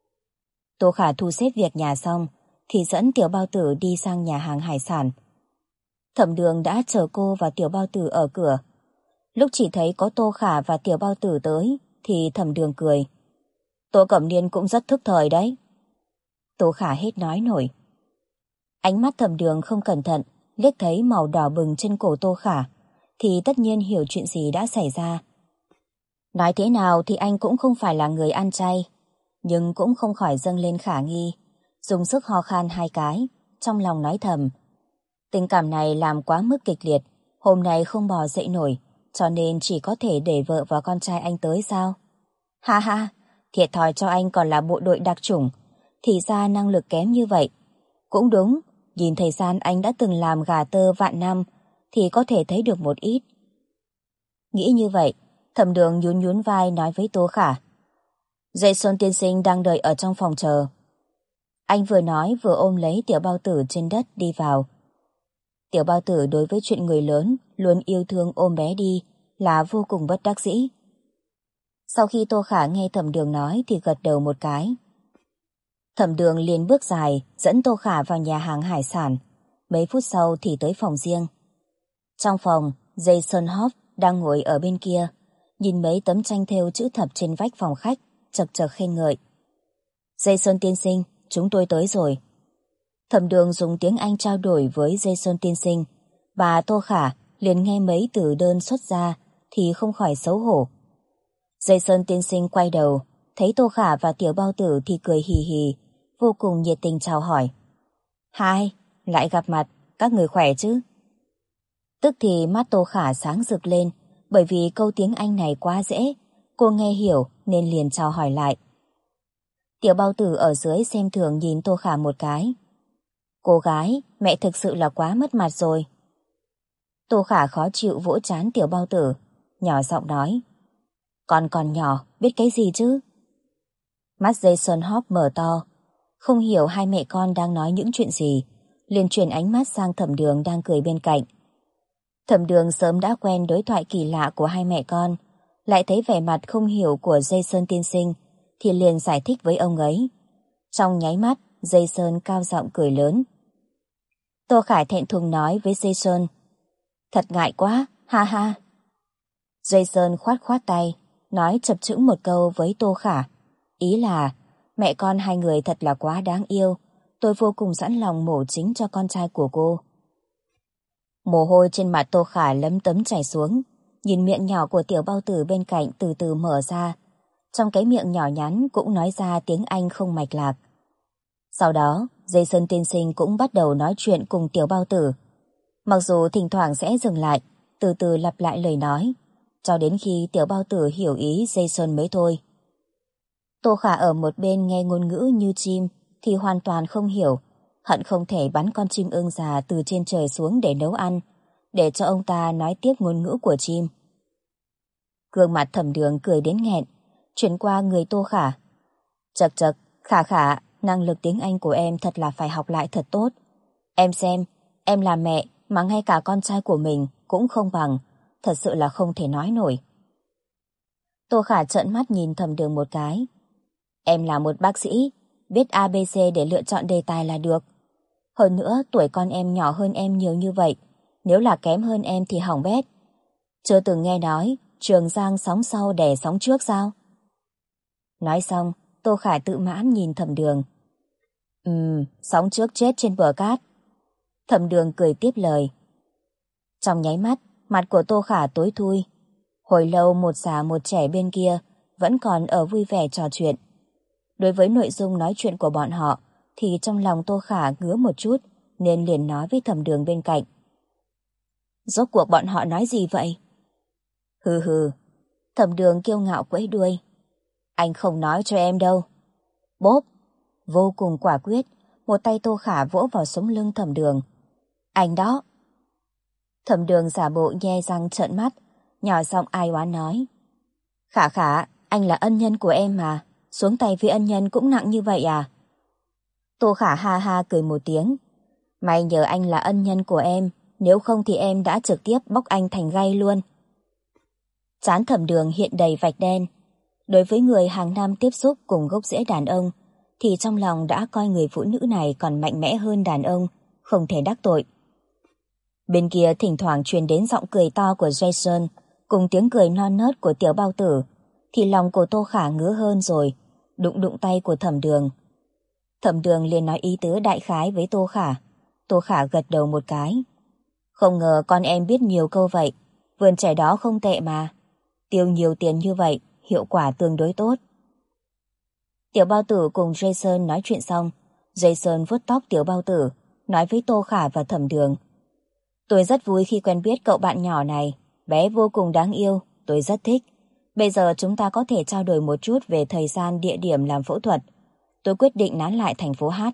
Tô Khả thu xếp việc nhà xong, thì dẫn Tiểu Bao Tử đi sang nhà hàng hải sản. Thẩm Đường đã chờ cô và Tiểu Bao Tử ở cửa. Lúc chỉ thấy có Tô Khả và Tiểu Bao Tử tới, thì Thẩm Đường cười. Tô Cẩm Niên cũng rất thức thời đấy. Tô Khả hết nói nổi. Ánh mắt Thẩm Đường không cẩn thận, liếc thấy màu đỏ bừng trên cổ Tô Khả, thì tất nhiên hiểu chuyện gì đã xảy ra. Nói thế nào thì anh cũng không phải là người ăn chay, nhưng cũng không khỏi dâng lên khả nghi, dùng sức ho khan hai cái, trong lòng nói thầm. Tình cảm này làm quá mức kịch liệt, hôm nay không bò dậy nổi, cho nên chỉ có thể để vợ và con trai anh tới sao? Ha ha, thiệt thòi cho anh còn là bộ đội đặc chủng, thì ra năng lực kém như vậy. Cũng đúng, nhìn thời gian anh đã từng làm gà tơ vạn năm, thì có thể thấy được một ít. Nghĩ như vậy, Thẩm Đường nhún nhún vai nói với Tô Khả. Jason tiên sinh đang đợi ở trong phòng chờ. Anh vừa nói vừa ôm lấy Tiểu Bao Tử trên đất đi vào. Tiểu Bao Tử đối với chuyện người lớn luôn yêu thương ôm bé đi là vô cùng bất đắc dĩ. Sau khi Tô Khả nghe Thẩm Đường nói thì gật đầu một cái. Thẩm Đường liền bước dài dẫn Tô Khả vào nhà hàng hải sản. Mấy phút sau thì tới phòng riêng. Trong phòng, Jason Hoff đang ngồi ở bên kia, nhìn mấy tấm tranh thêu chữ thập trên vách phòng khách, chật chật khen ngợi. Jason tiên sinh, chúng tôi tới rồi. Thẩm Đường dùng tiếng Anh trao đổi với Jason tiên sinh, và Tô Khả liền nghe mấy từ đơn xuất ra thì không khỏi xấu hổ. Jason tiên sinh quay đầu, thấy Tô Khả và Tiểu Bao Tử thì cười hì hì, vô cùng nhiệt tình chào hỏi. Hai, lại gặp mặt, các người khỏe chứ? Tức thì mắt Tô Khả sáng rực lên, bởi vì câu tiếng Anh này quá dễ, cô nghe hiểu nên liền chào hỏi lại. Tiểu Bao Tử ở dưới xem thường nhìn Tô Khả một cái. Cô gái, mẹ thực sự là quá mất mặt rồi. Tô Khả khó chịu vỗ trán Tiểu Bao Tử, nhỏ giọng nói. Con còn nhỏ, biết cái gì chứ? Mắt Jason Hop mở to, không hiểu hai mẹ con đang nói những chuyện gì, liền chuyển ánh mắt sang Thẩm Đường đang cười bên cạnh. Thẩm Đường sớm đã quen đối thoại kỳ lạ của hai mẹ con, lại thấy vẻ mặt không hiểu của Jason tiên sinh, thì liền giải thích với ông ấy. Trong nháy mắt, Jason cao giọng cười lớn. Tô Khải thẹn thùng nói với Jason. Thật ngại quá, ha ha. Jason khoát khoát tay, nói chập chững một câu với Tô Khả. Ý là, mẹ con hai người thật là quá đáng yêu, tôi vô cùng sẵn lòng mổ chính cho con trai của cô. Mồ hôi trên mặt Tô Khả lấm tấm chảy xuống, nhìn miệng nhỏ của Tiểu Bao Tử bên cạnh từ từ mở ra. Trong cái miệng nhỏ nhắn cũng nói ra tiếng Anh không mạch lạc. Sau đó, Jason tiên sinh cũng bắt đầu nói chuyện cùng Tiểu Bao Tử. Mặc dù thỉnh thoảng sẽ dừng lại, từ từ lặp lại lời nói, cho đến khi Tiểu Bao Tử hiểu ý Jason mới thôi. Tô Khả ở một bên nghe ngôn ngữ như chim thì hoàn toàn không hiểu, hận không thể bắn con chim ưng già từ trên trời xuống để nấu ăn, để cho ông ta nói tiếp ngôn ngữ của chim. Gương mặt Thẩm Đường cười đến nghẹn, chuyển qua người Tô Khả. Chậc chậc, Khả Khả, năng lực tiếng Anh của em thật là phải học lại thật tốt. Em xem, em là mẹ mà ngay cả con trai của mình cũng không bằng, thật sự là không thể nói nổi. Tô Khả trợn mắt nhìn Thẩm Đường một cái. Em là một bác sĩ, biết ABC để lựa chọn đề tài là được. Hơn nữa, tuổi con em nhỏ hơn em nhiều như vậy, nếu là kém hơn em thì hỏng bét. Chưa từng nghe nói Trường Giang sóng sau đè sóng trước sao? Nói xong, Tô Khả tự mãn nhìn Thẩm Đường. Sóng trước chết trên bờ cát. Thẩm Đường cười tiếp lời. Trong nháy mắt, mặt của Tô Khả tối thui. Hồi lâu một già một trẻ bên kia vẫn còn ở vui vẻ trò chuyện. Đối với nội dung nói chuyện của bọn họ thì trong lòng Tô Khả ngứa một chút, nên liền nói với Thẩm Đường bên cạnh. Rốt cuộc bọn họ nói gì vậy? Hừ hừ. Thẩm Đường kiêu ngạo quẫy đuôi. Anh không nói cho em đâu. Bốp. Vô cùng quả quyết, một tay Tô Khả vỗ vào sống lưng Thẩm Đường. Anh đó. Thẩm Đường giả bộ nhe răng trợn mắt, nhỏ giọng ai oán nói. Khả Khả, anh là ân nhân của em mà, xuống tay với ân nhân cũng nặng như vậy à? Tô Khả ha ha cười một tiếng. May nhờ anh là ân nhân của em, nếu không thì em đã trực tiếp bóc anh thành gai luôn. Trán Thẩm Đường hiện đầy vạch đen. Đối với người hàng năm tiếp xúc cùng gốc rễ đàn ông, thì trong lòng đã coi người phụ nữ này còn mạnh mẽ hơn đàn ông, không thể đắc tội. Bên kia thỉnh thoảng truyền đến giọng cười to của Jason, cùng tiếng cười non nớt của Tiểu Bao Tử, thì lòng của Tô Khả ngứa hơn rồi, đụng đụng tay của Thẩm Đường. Thẩm Đường liền nói ý tứ đại khái với Tô Khả. Tô Khả gật đầu một cái. Không ngờ con em biết nhiều câu vậy, vườn trẻ đó không tệ mà. Tiêu nhiều tiền như vậy, hiệu quả tương đối tốt. Tiểu Bao Tử cùng Jason nói chuyện xong, Jason vuốt tóc Tiểu Bao Tử, nói với Tô Khả và Thẩm Đường. Tôi rất vui khi quen biết cậu bạn nhỏ này, bé vô cùng đáng yêu, tôi rất thích. Bây giờ chúng ta có thể trao đổi một chút về thời gian, địa điểm làm phẫu thuật. Tôi quyết định nán lại thành phố Hát.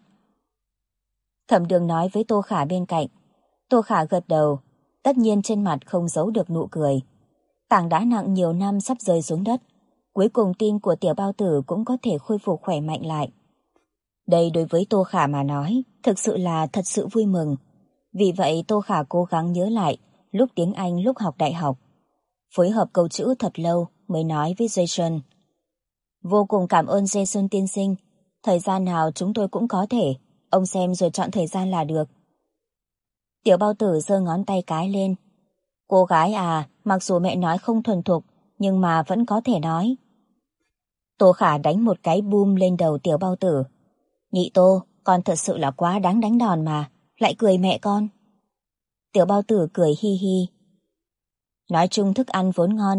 Thẩm Đường nói với Tô Khả bên cạnh. Tô Khả gật đầu, tất nhiên trên mặt không giấu được nụ cười. Tảng đá nặng nhiều năm sắp rơi xuống đất, cuối cùng tim của Tiểu Bao Tử cũng có thể khôi phục khỏe mạnh lại. Đây đối với Tô Khả mà nói, thực sự là thật sự vui mừng. Vì vậy Tô Khả cố gắng nhớ lại lúc tiếng Anh lúc học đại học. Phối hợp câu chữ thật lâu mới nói với Jason. Vô cùng cảm ơn Jason tiên sinh, thời gian nào chúng tôi cũng có thể, ông xem rồi chọn thời gian là được. Tiểu Bao Tử giơ ngón tay cái lên. Cô gái à, mặc dù mẹ nói không thuần thục, nhưng mà vẫn có thể nói. Tô Khả đánh một cái boom lên đầu Tiểu Bao Tử. Nhị Tô, con thật sự là quá đáng đánh đòn mà, lại cười mẹ con. Tiểu Bao Tử cười hi hi. Nói chung thức ăn vốn ngon,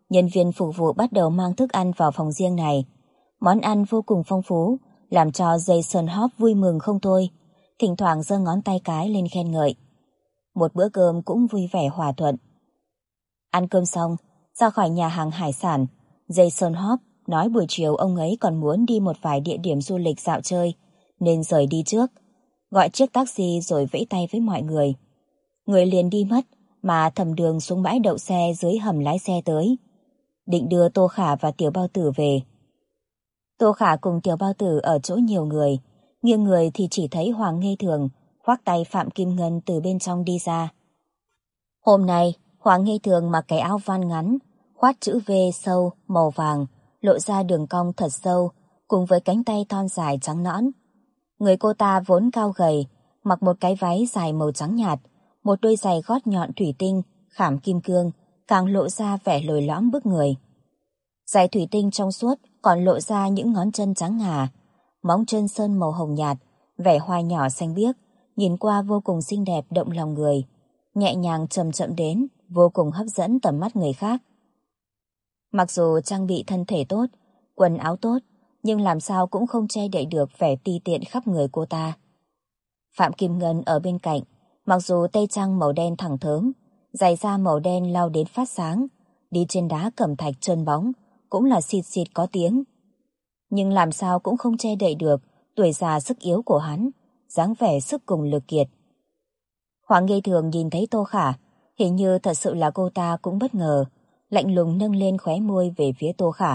Nhân viên phục vụ bắt đầu mang thức ăn vào phòng riêng này. Món ăn vô cùng phong phú, làm cho Jason Hope vui mừng không thôi, thỉnh thoảng giơ ngón tay cái lên khen ngợi. Một bữa cơm cũng vui vẻ hòa thuận. Ăn cơm xong, ra khỏi nhà hàng hải sản, Jason Hope nói buổi chiều ông ấy còn muốn đi một vài địa điểm du lịch dạo chơi, nên rời đi trước, gọi chiếc taxi rồi vẫy tay với mọi người. Người liền đi mất, mà Thẩm Đường xuống bãi đậu xe dưới hầm lái xe tới, định đưa Tô Khả và Tiểu Bao Tử về. Tô Khả cùng Tiểu Bao Tử ở chỗ nhiều người, nghiêng người thì chỉ thấy Hoàng Nghê Thường khoác tay Phạm Kim Ngân từ bên trong đi ra. Hôm nay, Hoàng Nghê Thường mặc cái áo van ngắn, khoát chữ V sâu màu vàng, lộ ra đường cong thật sâu, cùng với cánh tay thon dài trắng nõn. Người cô ta vốn cao gầy, mặc một cái váy dài màu trắng nhạt, một đôi giày gót nhọn thủy tinh, khảm kim cương, càng lộ ra vẻ lồi lõm bức người. Giày thủy tinh trong suốt còn lộ ra những ngón chân trắng ngà, móng chân sơn màu hồng nhạt, vẻ hoa nhỏ xanh biếc, nhìn qua vô cùng xinh đẹp động lòng người, nhẹ nhàng chậm chậm đến, vô cùng hấp dẫn tầm mắt người khác. Mặc dù trang bị thân thể tốt, quần áo tốt, nhưng làm sao cũng không che đậy được vẻ ti tiện khắp người cô ta. Phạm Kim Ngân ở bên cạnh, mặc dù tây trang màu đen thẳng thớm, giày da màu đen lau đến phát sáng, đi trên đá cẩm thạch trơn bóng, cũng là xịt xịt có tiếng. Nhưng làm sao cũng không che đậy được tuổi già sức yếu của hắn, dáng vẻ sức cùng lực kiệt. Hoàng Nghê Thường nhìn thấy Tô Khả, hình như thật sự là cô ta cũng bất ngờ, lạnh lùng nâng lên khóe môi về phía Tô Khả.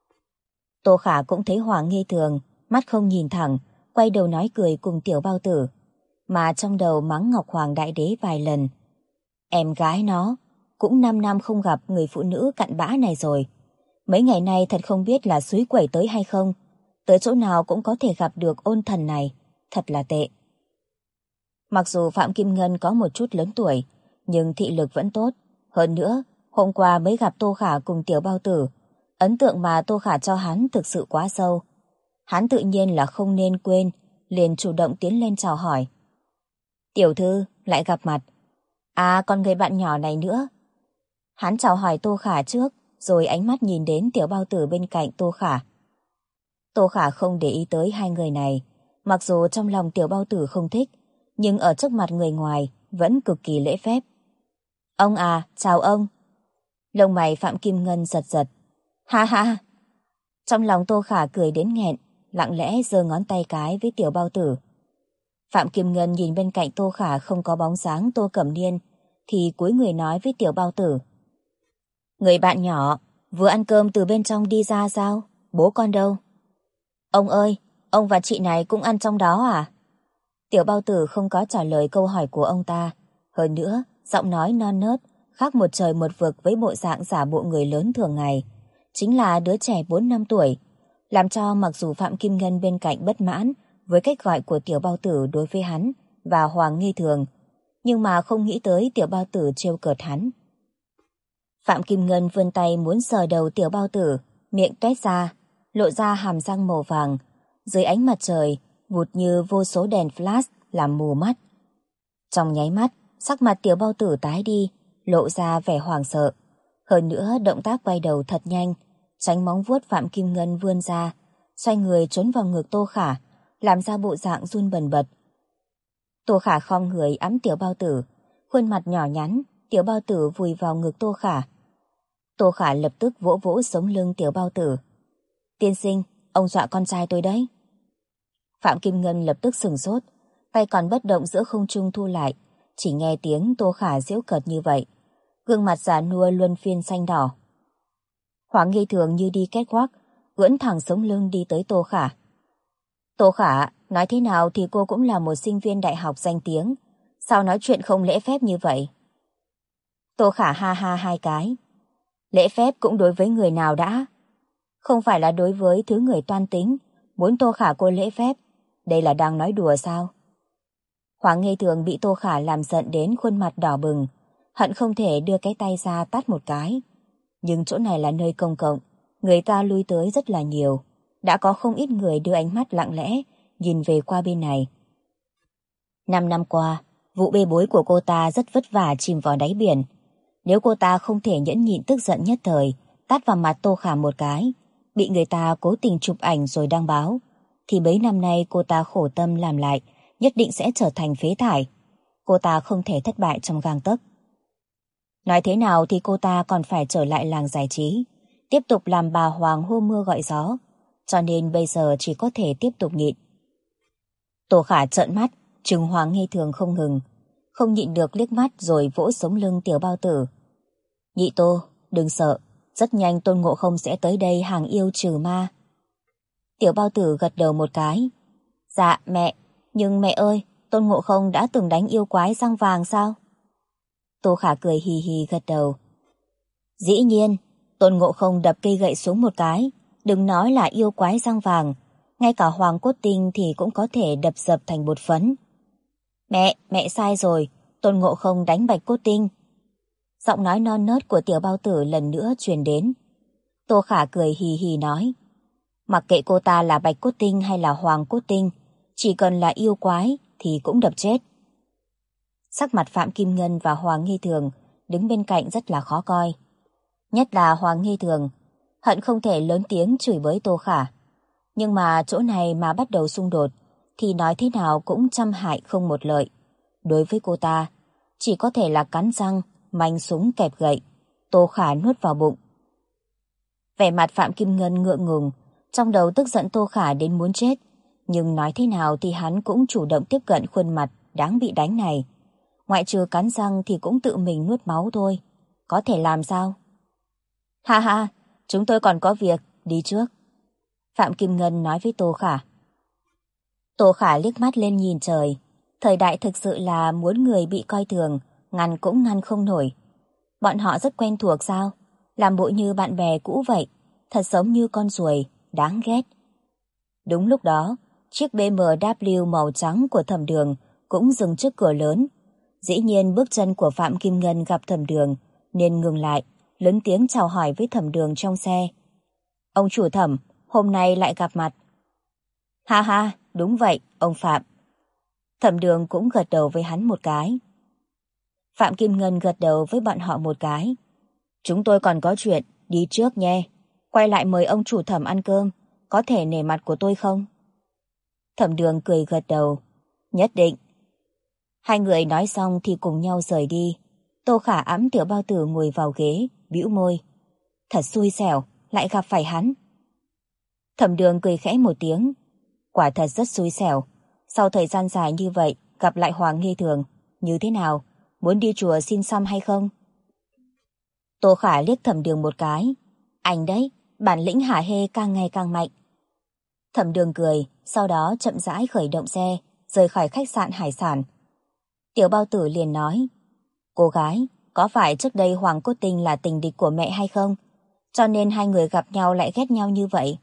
Tô Khả cũng thấy Hoàng Nghê Thường, mắt không nhìn thẳng, quay đầu nói cười cùng Tiểu Bao Tử, mà trong đầu mắng Ngọc Hoàng Đại Đế vài lần. Em gái nó, cũng 5 năm không gặp người phụ nữ cặn bã này rồi. Mấy ngày nay thật không biết là xúi quẩy tới hay không, tới chỗ nào cũng có thể gặp được ôn thần này, thật là tệ. Mặc dù Phạm Kim Ngân có một chút lớn tuổi, nhưng thị lực vẫn tốt. Hơn nữa, hôm qua mới gặp Tô Khả cùng Tiểu Bao Tử, ấn tượng mà Tô Khả cho hắn thực sự quá sâu. Hắn tự nhiên là không nên quên, liền chủ động tiến lên chào hỏi. Tiểu thư, lại gặp mặt. À, còn người bạn nhỏ này nữa. Hắn chào hỏi Tô Khả trước, rồi ánh mắt nhìn đến Tiểu Bao Tử bên cạnh Tô Khả. Tô Khả không để ý tới hai người này, mặc dù trong lòng Tiểu Bao Tử không thích, nhưng ở trước mặt người ngoài vẫn cực kỳ lễ phép. Ông à, chào ông. Lông mày Phạm Kim Ngân giật giật. Ha ha. Trong lòng Tô Khả cười đến nghẹn, lặng lẽ giơ ngón tay cái với Tiểu Bao Tử. Phạm Kim Ngân nhìn bên cạnh Tô Khả không có bóng dáng Tô Cẩm Niên, thì cúi người nói với Tiểu Bao Tử. Người bạn nhỏ, vừa ăn cơm từ bên trong đi ra sao? Bố con đâu? Ông ơi, ông và chị này cũng ăn trong đó à? Tiểu Bao Tử không có trả lời câu hỏi của ông ta. Hơn nữa, giọng nói non nớt, khác một trời một vực với bộ dạng giả bộ người lớn thường ngày. Chính là đứa trẻ 4 năm tuổi, làm cho mặc dù Phạm Kim Ngân bên cạnh bất mãn với cách gọi của Tiểu Bao Tử đối với hắn và Hoàng Nghê Thường, nhưng mà không nghĩ tới Tiểu Bao Tử trêu cợt hắn. Phạm Kim Ngân vươn tay muốn sờ đầu Tiểu Bao Tử, miệng toét ra, lộ ra hàm răng màu vàng, dưới ánh mặt trời vụt như vô số đèn flash làm mù mắt. Trong nháy mắt, sắc mặt Tiểu Bao Tử tái đi, lộ ra vẻ hoảng sợ. Hơn nữa, động tác quay đầu thật nhanh, tránh móng vuốt Phạm Kim Ngân vươn ra, xoay người trốn vào ngực Tô Khả, làm ra bộ dạng run bần bật. Tô Khả khom người ẵm Tiểu Bao Tử, khuôn mặt nhỏ nhắn, Tiểu Bao Tử vùi vào ngực Tô Khả. Tô Khả lập tức vỗ vỗ sống lưng Tiểu Bao Tử. Tiên sinh, ông dọa con trai tôi đấy. Phạm Kim Ngân lập tức sửng sốt, tay còn bất động giữa không trung thu lại, chỉ nghe tiếng Tô Khả giễu cợt như vậy. Gương mặt già nua luân phiên xanh đỏ. Hoàng Nghê Thường như đi catwalk, ưỡn thẳng sống lưng đi tới Tô Khả. Tô Khả, nói thế nào thì cô cũng là một sinh viên đại học danh tiếng, sao nói chuyện không lễ phép như vậy? Tô Khả ha ha hai cái. Lễ phép cũng đối với người nào đã? Không phải là đối với thứ người toan tính, muốn Tô Khả cô lễ phép, đây là đang nói đùa sao? Hoàng Nghê Thường bị Tô Khả làm giận đến khuôn mặt đỏ bừng, hận không thể đưa cái tay ra tát một cái. Nhưng chỗ này là nơi công cộng, người ta lui tới rất là nhiều, đã có không ít người đưa ánh mắt lặng lẽ nhìn về qua bên này. 5 năm qua, vụ bê bối của cô ta rất vất vả chìm vào đáy biển. Nếu cô ta không thể nhẫn nhịn tức giận nhất thời, tát vào mặt Tô Khả một cái, bị người ta cố tình chụp ảnh rồi đăng báo, thì mấy năm nay cô ta khổ tâm làm lại, nhất định sẽ trở thành phế thải. Cô ta không thể thất bại trong gang tấc. Nói thế nào thì cô ta còn phải trở lại làng giải trí, tiếp tục làm bà Hoàng hô mưa gọi gió, cho nên bây giờ chỉ có thể tiếp tục nhịn. Tô Khả trợn mắt, trừng Hoàng Nghi Thường không ngừng, không nhịn được liếc mắt rồi vỗ sống lưng Tiểu Bao Tử. Nhị Tô, đừng sợ, rất nhanh Tôn Ngộ Không sẽ tới đây hàng yêu trừ ma. Tiểu Bao Tử gật đầu một cái. Dạ mẹ, nhưng mẹ ơi, Tôn Ngộ Không đã từng đánh yêu quái răng vàng sao? Tô Khả cười hì hì gật đầu. Dĩ nhiên, Tôn Ngộ Không đập cây gậy xuống một cái, đừng nói là yêu quái răng vàng, ngay cả Hoàng Cốt Tinh thì cũng có thể đập dập thành bột phấn. Mẹ sai rồi, Tôn Ngộ Không đánh Bạch Cốt Tinh. Giọng nói non nớt của Tiểu Bao Tử lần nữa truyền đến. Tô Khả cười hì hì nói, mặc kệ cô ta là Bạch Cốt Tinh hay là Hoàng Cốt Tinh, chỉ cần là yêu quái thì cũng đập chết. Sắc mặt Phạm Kim Ngân và Hoàng Nghi Thường đứng bên cạnh rất là khó coi. Nhất là Hoàng Nghi Thường, hận không thể lớn tiếng chửi bới Tô Khả. Nhưng mà chỗ này mà bắt đầu xung đột thì nói thế nào cũng trăm hại không một lợi. Đối với cô ta, chỉ có thể là cắn răng, manh súng kẹp gậy, Tô Khả nuốt vào bụng. Vẻ mặt Phạm Kim Ngân ngượng ngùng, trong đầu tức giận Tô Khả đến muốn chết, nhưng nói thế nào thì hắn cũng chủ động tiếp cận khuôn mặt đáng bị đánh này. Ngoại trừ cắn răng thì cũng tự mình nuốt máu thôi, có thể làm sao? Ha ha, chúng tôi còn có việc, đi trước. Phạm Kim Ngân nói với Tô Khả. Tô Khả liếc mắt lên nhìn trời, thời đại thực sự là muốn người bị coi thường, ngăn cũng ngăn không nổi. Bọn họ rất quen thuộc sao? Làm bộ như bạn bè cũ vậy, thật giống như con ruồi, đáng ghét. Đúng lúc đó, chiếc BMW màu trắng của Thẩm Đường cũng dừng trước cửa lớn. Dĩ nhiên bước chân của Phạm Kim Ngân gặp Thẩm Đường nên ngừng lại, lớn tiếng chào hỏi với Thẩm Đường trong xe. Ông chủ Thẩm, hôm nay lại gặp mặt. Ha ha, đúng vậy, ông Phạm. Thẩm Đường cũng gật đầu với hắn một cái. Phạm Kim Ngân gật đầu với bọn họ một cái. Chúng tôi còn có chuyện, đi trước nhé. Quay lại mời ông chủ Thẩm ăn cơm, có thể nể mặt của tôi không? Thẩm Đường cười gật đầu. Nhất định. Hai người nói xong thì cùng nhau rời đi. Tô Khả ẵm Tiểu Bao Tử ngồi vào ghế, bĩu môi. Thật xui xẻo, lại gặp phải hắn. Thẩm Đường cười khẽ một tiếng. Quả thật rất xui xẻo. Sau thời gian dài như vậy, gặp lại Hoàng Nghi Thường, như thế nào? Muốn đi chùa xin xăm hay không? Tô Khả liếc Thẩm Đường một cái. Anh đấy, bản lĩnh hả hê càng ngày càng mạnh. Thẩm Đường cười, sau đó chậm rãi khởi động xe, rời khỏi khách sạn hải sản. Tiểu Bao Tử liền nói, cô gái, có phải trước đây Hoàng Cốt Tinh là tình địch của mẹ hay không? Cho nên hai người gặp nhau lại ghét nhau như vậy.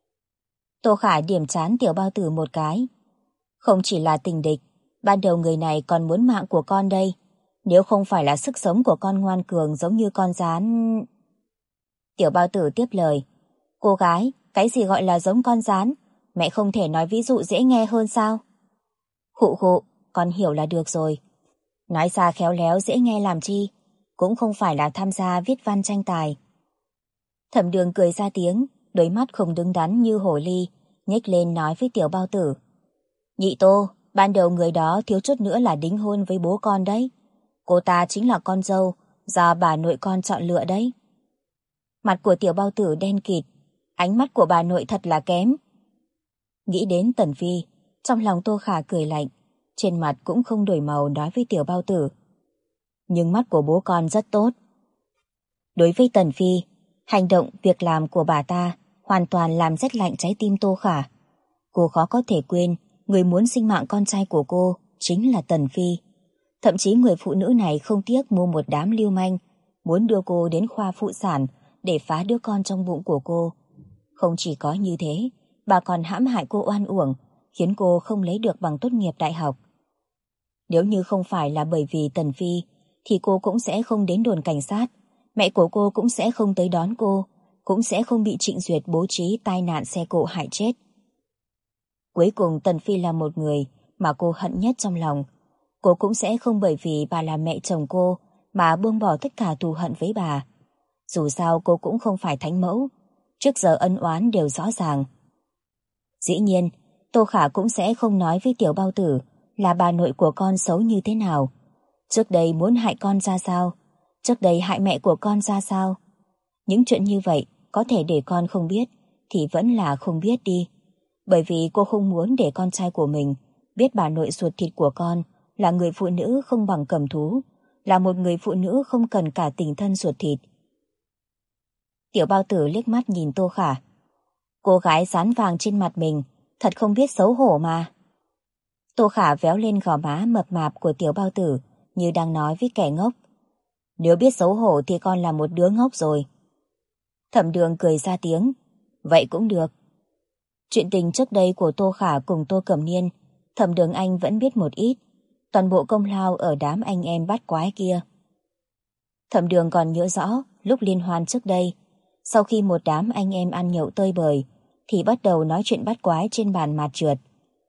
Tô Khả điểm trán Tiểu Bao Tử một cái. Không chỉ là tình địch, ban đầu người này còn muốn mạng của con đây. Nếu không phải là sức sống của con ngoan cường giống như con gián... Tiểu Bao Tử tiếp lời. Cô gái, cái gì gọi là giống con gián? Mẹ không thể nói ví dụ dễ nghe hơn sao? Khụ khụ, con hiểu là được rồi. Nói ra khéo léo dễ nghe làm chi, cũng không phải là tham gia viết văn tranh tài. Thẩm Đường cười ra tiếng, đôi mắt không đứng đắn như hồ ly, nhếch lên nói với Tiểu Bao Tử. Nhị Tô, ban đầu người đó thiếu chút nữa là đính hôn với bố con đấy. Cô ta chính là con dâu do bà nội con chọn lựa đấy. Mặt của Tiểu Bao Tử đen kịt, ánh mắt của bà nội thật là kém. Nghĩ đến Tần Phi, trong lòng Tô Khả cười lạnh, trên mặt cũng không đổi màu nói với Tiểu Bao Tử. Nhưng mắt của bố con rất tốt. Đối với Tần Phi, hành động, việc làm của bà ta hoàn toàn làm rét lạnh trái tim Tô Khả. Cô khó có thể quên, người muốn sinh mạng con trai của cô chính là Tần Phi. Thậm chí người phụ nữ này không tiếc mua một đám lưu manh, muốn đưa cô đến khoa phụ sản để phá đứa con trong bụng của cô. Không chỉ có như thế, bà còn hãm hại cô oan uổng, khiến cô không lấy được bằng tốt nghiệp đại học. Nếu như không phải là bởi vì Tần Phi, thì cô cũng sẽ không đến đồn cảnh sát, mẹ của cô cũng sẽ không tới đón cô, cũng sẽ không bị Trịnh Duyệt bố trí tai nạn xe cộ hại chết. Cuối cùng Tần Phi là một người mà cô hận nhất trong lòng. Cô cũng sẽ không bởi vì bà là mẹ chồng cô mà buông bỏ tất cả thù hận với bà. Dù sao cô cũng không phải thánh mẫu, trước giờ ân oán đều rõ ràng. Dĩ nhiên, Tô Khả cũng sẽ không nói với tiểu bao tử là bà nội của con xấu như thế nào. Trước đây muốn hại con ra sao, trước đây hại mẹ của con ra sao. Những chuyện như vậy có thể để con không biết thì vẫn là không biết đi. Bởi vì cô không muốn để con trai của mình biết bà nội ruột thịt của con là người phụ nữ không bằng cầm thú, là một người phụ nữ không cần cả tình thân ruột thịt. Tiểu bao tử liếc mắt nhìn Tô Khả. Cô gái dán vàng trên mặt mình, thật không biết xấu hổ mà. Tô Khả véo lên gò má mập mạp của tiểu bao tử, như đang nói với kẻ ngốc. Nếu biết xấu hổ thì con là một đứa ngốc rồi. Thẩm Đường cười ra tiếng. Vậy cũng được. Chuyện tình trước đây của Tô Khả cùng Tô Cẩm Niên, Thẩm Đường anh vẫn biết một ít, toàn bộ công lao ở đám anh em bắt quái kia. Thẩm Đường còn nhớ rõ lúc liên hoan trước đây, sau khi một đám anh em ăn nhậu tơi bời, thì bắt đầu nói chuyện bắt quái trên bàn mạt trượt.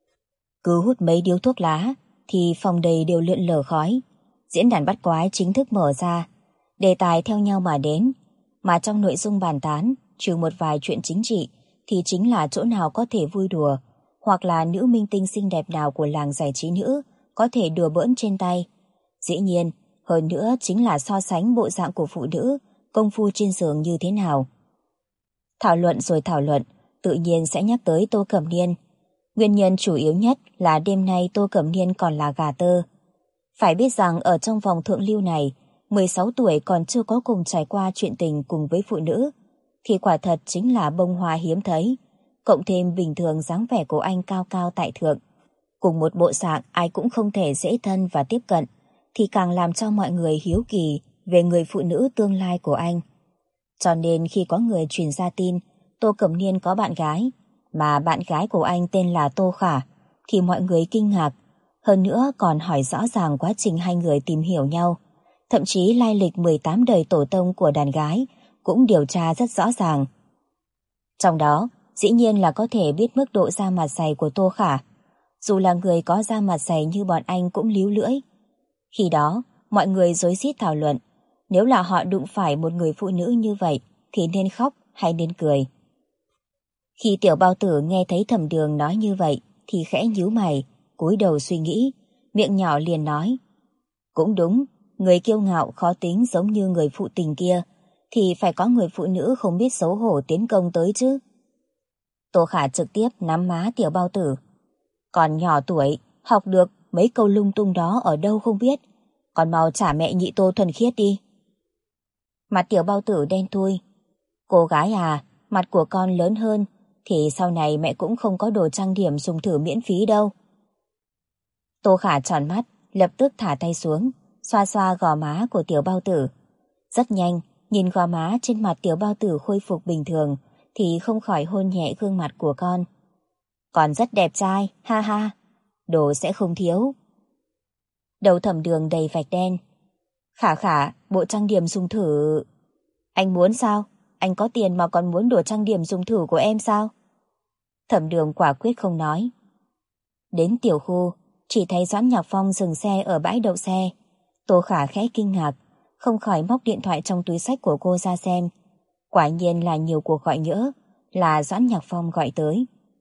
Cứ hút mấy điếu thuốc lá, thì phòng đầy đều lượn lờ khói. Diễn đàn bắt quái chính thức mở ra, đề tài theo nhau mà đến, mà trong nội dung bàn tán, trừ một vài chuyện chính trị, thì chính là chỗ nào có thể vui đùa, hoặc là nữ minh tinh xinh đẹp nào của làng giải trí nữ có thể đùa bỡn trên tay. Dĩ nhiên, hơn nữa chính là so sánh bộ dạng của phụ nữ, công phu trên giường như thế nào. Thảo luận rồi thảo luận, tự nhiên sẽ nhắc tới Tô Cẩm Niên. Nguyên nhân chủ yếu nhất là đêm nay Tô Cẩm Niên còn là gà tơ. Phải biết rằng ở trong vòng thượng lưu này, 16 tuổi còn chưa có cùng trải qua chuyện tình cùng với phụ nữ, thì quả thật chính là bông hoa hiếm thấy. Cộng thêm bình thường dáng vẻ của anh cao cao tại thượng, cùng một bộ dạng ai cũng không thể dễ thân và tiếp cận, thì càng làm cho mọi người hiếu kỳ về người phụ nữ tương lai của anh. Cho nên khi có người truyền ra tin Tô Cẩm Niên có bạn gái, mà bạn gái của anh tên là Tô Khả, thì mọi người kinh ngạc, hơn nữa còn hỏi rõ ràng quá trình hai người tìm hiểu nhau, thậm chí lai lịch 18 đời tổ tông của đàn gái cũng điều tra rất rõ ràng. Trong đó, dĩ nhiên là có thể biết mức độ da mặt dày của Tô Khả. Dù là người có da mặt dày như bọn anh cũng líu lưỡi. Khi đó, mọi người rối rít thảo luận, nếu là họ đụng phải một người phụ nữ như vậy thì nên khóc hay nên cười. Khi tiểu bao tử nghe thấy Thẩm Đường nói như vậy thì khẽ nhíu mày, cúi đầu suy nghĩ, miệng nhỏ liền nói. Cũng đúng, người kiêu ngạo khó tính giống như người phụ tình kia thì phải có người phụ nữ không biết xấu hổ tiến công tới chứ. Tô Khả trực tiếp nắm má tiểu bao tử. Còn nhỏ tuổi, học được mấy câu lung tung đó ở đâu không biết, còn mau trả mẹ nhị Tô thuần khiết đi. Mặt tiểu bao tử đen thui. Cô gái à, mặt của con lớn hơn thì sau này mẹ cũng không có đồ trang điểm dùng thử miễn phí đâu. Tô Khả tròn mắt, lập tức thả tay xuống, xoa xoa gò má của tiểu bao tử. Rất nhanh, nhìn gò má trên mặt tiểu bao tử khôi phục bình thường thì không khỏi hôn nhẹ gương mặt của con. Còn rất đẹp trai, ha ha, đồ sẽ không thiếu. Đầu Thẩm Đường đầy vạch đen. Khả khả, bộ trang điểm dùng thử... Anh muốn sao? Anh có tiền mà còn muốn đồ trang điểm dùng thử của em sao? Thẩm Đường quả quyết không nói. Đến tiểu khu, chỉ thấy Doãn Nhạc Phong dừng xe ở bãi đậu xe. Tô Khả khẽ kinh ngạc, không khỏi móc điện thoại trong túi xách của cô ra xem. Quả nhiên là nhiều cuộc gọi nhỡ, là Doãn Nhạc Phong gọi tới.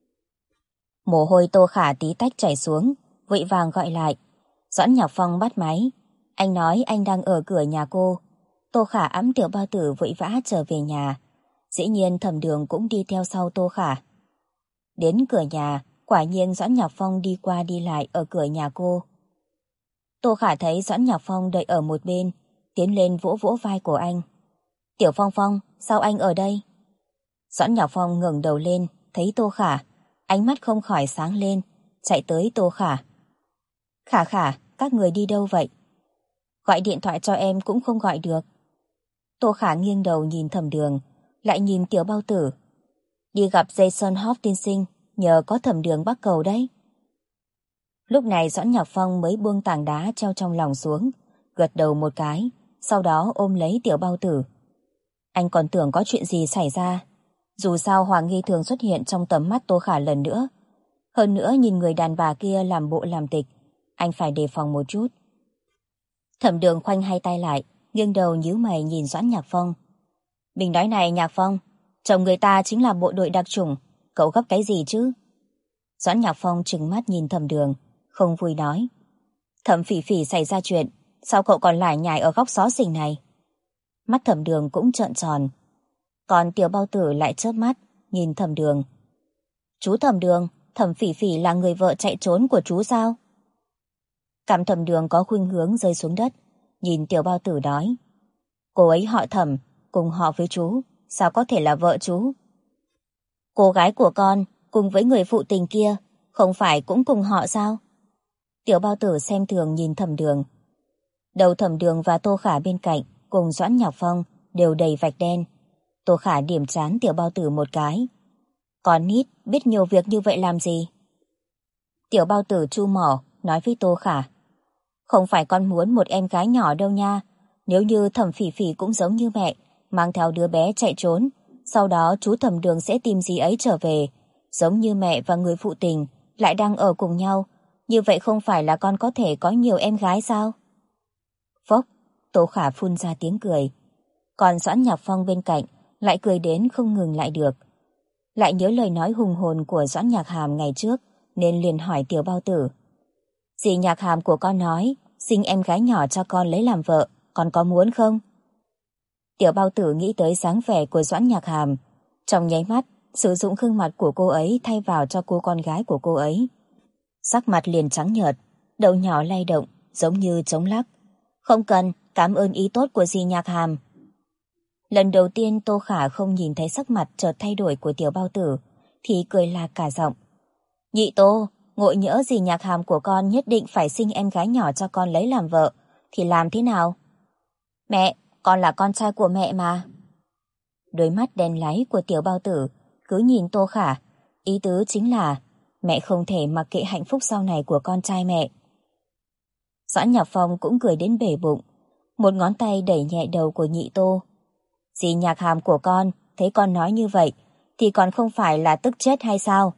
Mồ hôi Tô Khả tí tách chảy xuống, vội vàng gọi lại. Doãn Nhạc Phong bắt máy. Anh nói anh đang ở cửa nhà cô. Tô Khả ẵm tiểu bao tử vội vã trở về nhà. Dĩ nhiên Thẩm Đường cũng đi theo sau Tô Khả. Đến cửa nhà, quả nhiên Doãn Nhạc Phong đi qua đi lại ở cửa nhà cô. Tô Khả thấy Doãn Nhạc Phong đợi ở một bên, tiến lên vỗ vỗ vai của anh. Tiểu Phong Phong, sao anh ở đây? Doãn Nhạc Phong ngẩng đầu lên, thấy Tô Khả, ánh mắt không khỏi sáng lên, chạy tới Tô Khả. Khả khả, các người đi đâu vậy? Gọi điện thoại cho em cũng không gọi được. Tô Khả nghiêng đầu nhìn Thẩm Đường, lại nhìn tiểu bao tử. Đi gặp Jason Hopkinson, nhờ có Thẩm Đường bắt cầu đấy. Lúc này Doãn Nhạc Phong mới buông tảng đá treo trong lòng xuống, gật đầu một cái, sau đó ôm lấy tiểu bao tử. Anh còn tưởng có chuyện gì xảy ra. Dù sao Hoàng Nghi thường xuất hiện trong tầm mắt Tô Khả lần nữa. Hơn nữa nhìn người đàn bà kia làm bộ làm tịch, anh phải đề phòng một chút. Thẩm Đường khoanh hai tay lại, nghiêng đầu nhíu mày nhìn Doãn Nhạc Phong. Mình nói này Nhạc Phong, chồng người ta chính là bộ đội đặc chủng, cậu gấp cái gì chứ? Doãn Nhạc Phong trừng mắt nhìn Thẩm Đường, không vui nói. Thẩm Phỉ Phỉ xảy ra chuyện, sao cậu còn lải nhải ở góc xó xỉnh này? Mắt Thẩm Đường cũng trợn tròn. Còn Tiểu Bao Tử lại chớp mắt, nhìn Thẩm Đường. Chú Thẩm Đường, Thẩm Phỉ Phỉ là người vợ chạy trốn của chú sao? Cảm Thẩm Đường có khuynh hướng rơi xuống đất, nhìn Tiểu Bao Tử nói. Cô ấy họ Thẩm, cùng họ với chú, sao có thể là vợ chú? Cô gái của con, cùng với người phụ tình kia, không phải cũng cùng họ sao? Tiểu Bao Tử xem thường nhìn Thẩm Đường. Đầu Thẩm Đường và Tô Khả bên cạnh, cùng Doãn Nhạc Phong, đều đầy vạch đen. Tô Khả điểm trán Tiểu Bao Tử một cái. Con nít, biết nhiều việc như vậy làm gì? Tiểu Bao Tử chu mỏ, nói với Tô Khả. Không phải con muốn một em gái nhỏ đâu nha. Nếu như Thẩm Phỉ Phỉ cũng giống như mẹ, mang theo đứa bé chạy trốn, sau đó chú Thẩm Đường sẽ tìm dì ấy trở về, giống như mẹ và người phụ tình lại đang ở cùng nhau, như vậy không phải là con có thể có nhiều em gái sao? Phốc, Tô Khả phun ra tiếng cười. Còn Doãn Nhạc Phong bên cạnh lại cười đến không ngừng lại được. Lại nhớ lời nói hùng hồn của Doãn Nhạc Hàm ngày trước, nên liền hỏi Tiểu Bao Tử. Dì Nhạc Hàm của con nói sinh em gái nhỏ cho con lấy làm vợ, con có muốn không? Tiểu Bao Tử nghĩ tới dáng vẻ của Doãn Nhạc Hàm, trong nháy mắt sử dụng gương mặt của cô ấy thay vào cho cô con gái của cô ấy. Sắc mặt liền trắng nhợt, đầu nhỏ lay động giống như trống lắc. Không cần, cảm ơn ý tốt của dì Nhạc Hàm. Lần đầu tiên Tô Khả không nhìn thấy sắc mặt chợt thay đổi của Tiểu Bao Tử thì cười lạc cả giọng. Nhị Tô, ngộ nhỡ dì Nhạc Hàm của con nhất định phải sinh em gái nhỏ cho con lấy làm vợ, thì làm thế nào? Mẹ, con là con trai của mẹ mà. Đôi mắt đen láy của Tiểu Bao Tử cứ nhìn Tô Khả, ý tứ chính là mẹ không thể mặc kệ hạnh phúc sau này của con trai mẹ. Doãn Nhạc Phong cũng cười đến bể bụng, một ngón tay đẩy nhẹ đầu của Nhị Tô. Dì Nhạc Hàm của con thấy con nói như vậy thì còn không phải là tức chết hay sao?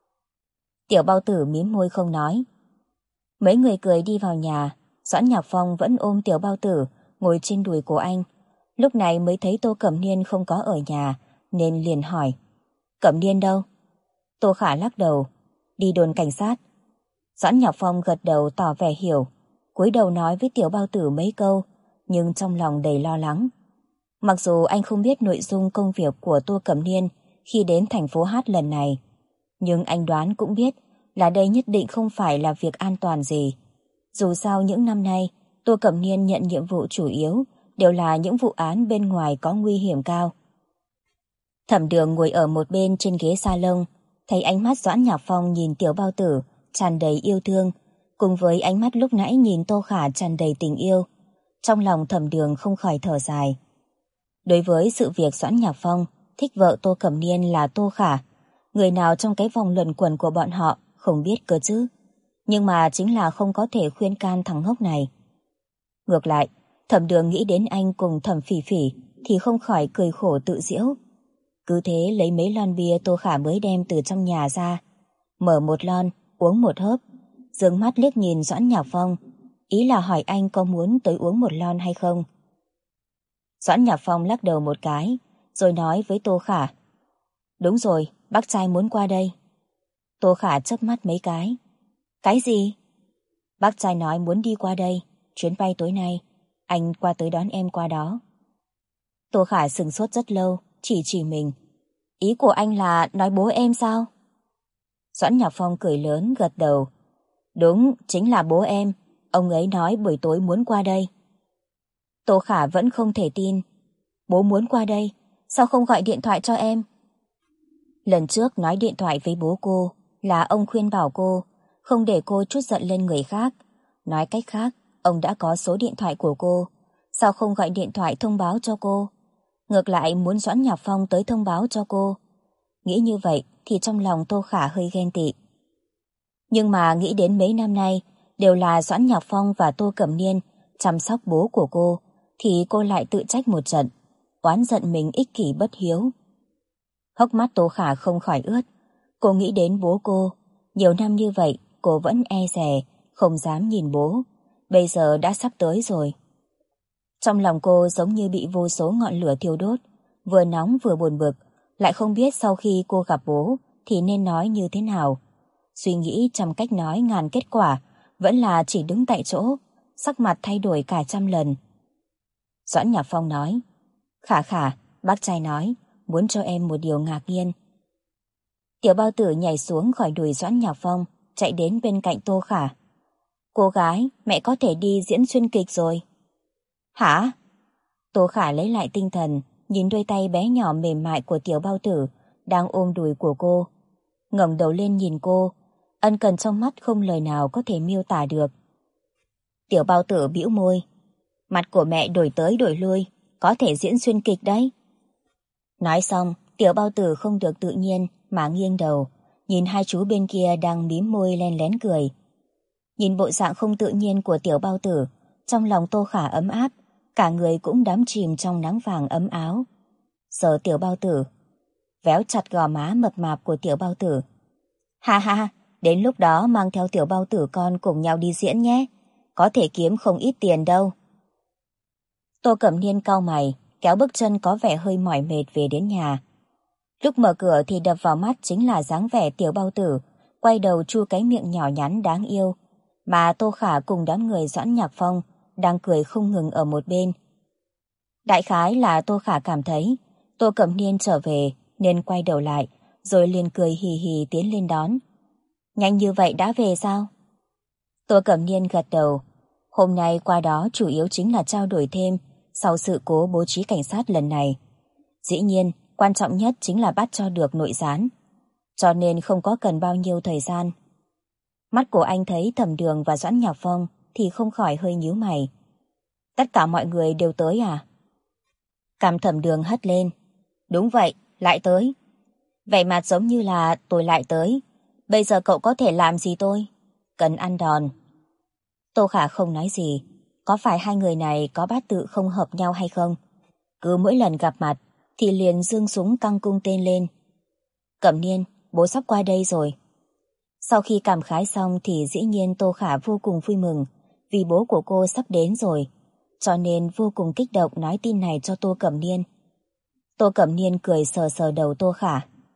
Tiểu Bao Tử mím môi không nói. Mấy người cười đi vào nhà, Doãn Nhạc Phong vẫn ôm Tiểu Bao Tử ngồi trên đùi của anh. Lúc này mới thấy Tô Cẩm Niên không có ở nhà, nên liền hỏi. Cẩm Niên đâu? Tô Khả lắc đầu. Đi đồn cảnh sát. Doãn Nhạc Phong gật đầu tỏ vẻ hiểu, cúi đầu nói với Tiểu Bao Tử mấy câu, nhưng trong lòng đầy lo lắng. Mặc dù anh không biết nội dung công việc của Tô Cẩm Niên khi đến thành phố Hát lần này, nhưng anh đoán cũng biết là đây nhất định không phải là việc an toàn gì. Dù sao những năm nay, Tô Cẩm Niên nhận nhiệm vụ chủ yếu đều là những vụ án bên ngoài có nguy hiểm cao. Thẩm Đường ngồi ở một bên trên ghế salon, thấy ánh mắt Doãn Nhạc Phong nhìn Tiểu Bao Tử tràn đầy yêu thương, cùng với ánh mắt lúc nãy nhìn Tô Khả tràn đầy tình yêu. Trong lòng Thẩm Đường không khỏi thở dài. Đối với sự việc Doãn Nhạc Phong thích vợ Tô Cẩm Niên là Tô Khả, người nào trong cái vòng luẩn quẩn của bọn họ không biết cơ chứ. Nhưng mà chính là không có thể khuyên can thằng ngốc này. Ngược lại, Thẩm Đường nghĩ đến anh cùng Thẩm Phỉ Phỉ thì không khỏi cười khổ tự giễu. Cứ thế lấy mấy lon bia Tô Khả mới đem từ trong nhà ra, mở một lon, uống một hớp, dương mắt liếc nhìn Doãn Nhạc Phong, ý là hỏi anh có muốn tới uống một lon hay không. Doãn Nhạc Phong lắc đầu một cái, rồi nói với Tô Khả. Đúng rồi, bác trai muốn qua đây. Tô Khả chớp mắt mấy cái. Cái gì? Bác trai nói muốn đi qua đây, chuyến bay tối nay, anh qua tới đón em qua đó. Tô Khả sửng sốt rất lâu, chỉ mình. Ý của anh là nói bố em sao? Doãn Nhạc Phong cười lớn gật đầu. Đúng, chính là bố em, ông ấy nói buổi tối muốn qua đây. Tô Khả vẫn không thể tin. Bố muốn qua đây, sao không gọi điện thoại cho em? Lần trước nói điện thoại với bố cô là ông khuyên bảo cô không để cô trút giận lên người khác. Nói cách khác, ông đã có số điện thoại của cô, sao không gọi điện thoại thông báo cho cô? Ngược lại muốn Doãn Nhạc Phong tới thông báo cho cô. Nghĩ như vậy thì trong lòng Tô Khả hơi ghen tị. Nhưng mà nghĩ đến mấy năm nay đều là Doãn Nhạc Phong và Tô Cẩm Niên chăm sóc bố của cô, thì cô lại tự trách một trận, oán giận mình ích kỷ bất hiếu. Hốc mắt Tô Khả không khỏi ướt. Cô nghĩ đến bố cô, nhiều năm như vậy cô vẫn e dè, không dám nhìn bố. Bây giờ đã sắp tới rồi. Trong lòng cô giống như bị vô số ngọn lửa thiêu đốt, vừa nóng vừa buồn bực, lại không biết sau khi cô gặp bố thì nên nói như thế nào. Suy nghĩ trăm cách nói ngàn kết quả, vẫn là chỉ đứng tại chỗ, sắc mặt thay đổi cả trăm lần. Doãn Nhạc Phong nói, Khả Khả, bác trai nói, muốn cho em một điều ngạc nhiên. Tiểu Bao Tử nhảy xuống khỏi đùi Doãn Nhạc Phong, chạy đến bên cạnh Tô Khả. Cô gái, mẹ có thể đi diễn xuyên kịch rồi. Hả? Tô Khả lấy lại tinh thần, nhìn đôi tay bé nhỏ mềm mại của Tiểu Bao Tử đang ôm đùi của cô. Ngẩng đầu lên nhìn cô, ân cần trong mắt không lời nào có thể miêu tả được. Tiểu Bao Tử bĩu môi, mặt của mẹ đổi tới đổi lui, có thể diễn xuyên kịch đấy. Nói xong, Tiểu Bao Tử không được tự nhiên mà nghiêng đầu, nhìn hai chú bên kia đang mím môi len lén cười. Nhìn bộ dạng không tự nhiên của Tiểu Bao Tử, trong lòng Tô Khả ấm áp, cả người cũng đắm chìm trong nắng vàng ấm áo. Sờ Tiểu Bao Tử, véo chặt gò má mập mạp của Tiểu Bao Tử. Ha ha, đến lúc đó mang theo Tiểu Bao Tử con cùng nhau đi diễn nhé, có thể kiếm không ít tiền đâu. Tô Cẩm Niên cau mày, kéo bước chân có vẻ hơi mỏi mệt về đến nhà. Lúc mở cửa thì đập vào mắt chính là dáng vẻ Tiểu Bao Tử, quay đầu chu cái miệng nhỏ nhắn đáng yêu, mà Tô Khả cùng đám người Doãn Nhạc Phong đang cười không ngừng ở một bên. Đại khái là Tô Khả cảm thấy Tô Cẩm Niên trở về nên quay đầu lại, rồi liền cười hì hì tiến lên đón. Nhanh như vậy đã về sao? Tô Cẩm Niên gật đầu. Hôm nay qua đó chủ yếu chính là trao đổi thêm sau sự cố bố trí cảnh sát lần này. Dĩ nhiên, quan trọng nhất chính là bắt cho được nội gián, cho nên không có cần bao nhiêu thời gian. Mắt của anh thấy Thẩm Đường và Doãn Nhạc Phong thì không khỏi hơi nhíu mày. Tất cả mọi người đều tới à? Cằm Thẩm Đường hất lên. Đúng vậy, lại tới. Vẻ mặt giống như là tôi lại tới. Bây giờ cậu có thể làm gì tôi? Cần ăn đòn. Tô Khả không nói gì. Có phải hai người này có bát tự không hợp nhau hay không? Cứ mỗi lần gặp mặt thì liền giương súng căng cung tên lên. Cẩm Niên, bố sắp qua đây rồi. Sau khi cảm khái xong thì dĩ nhiên Tô Khả vô cùng vui mừng vì bố của cô sắp đến rồi, cho nên vô cùng kích động nói tin này cho Tô Cẩm Niên. Tô Cẩm Niên cười sờ sờ đầu Tô Khả.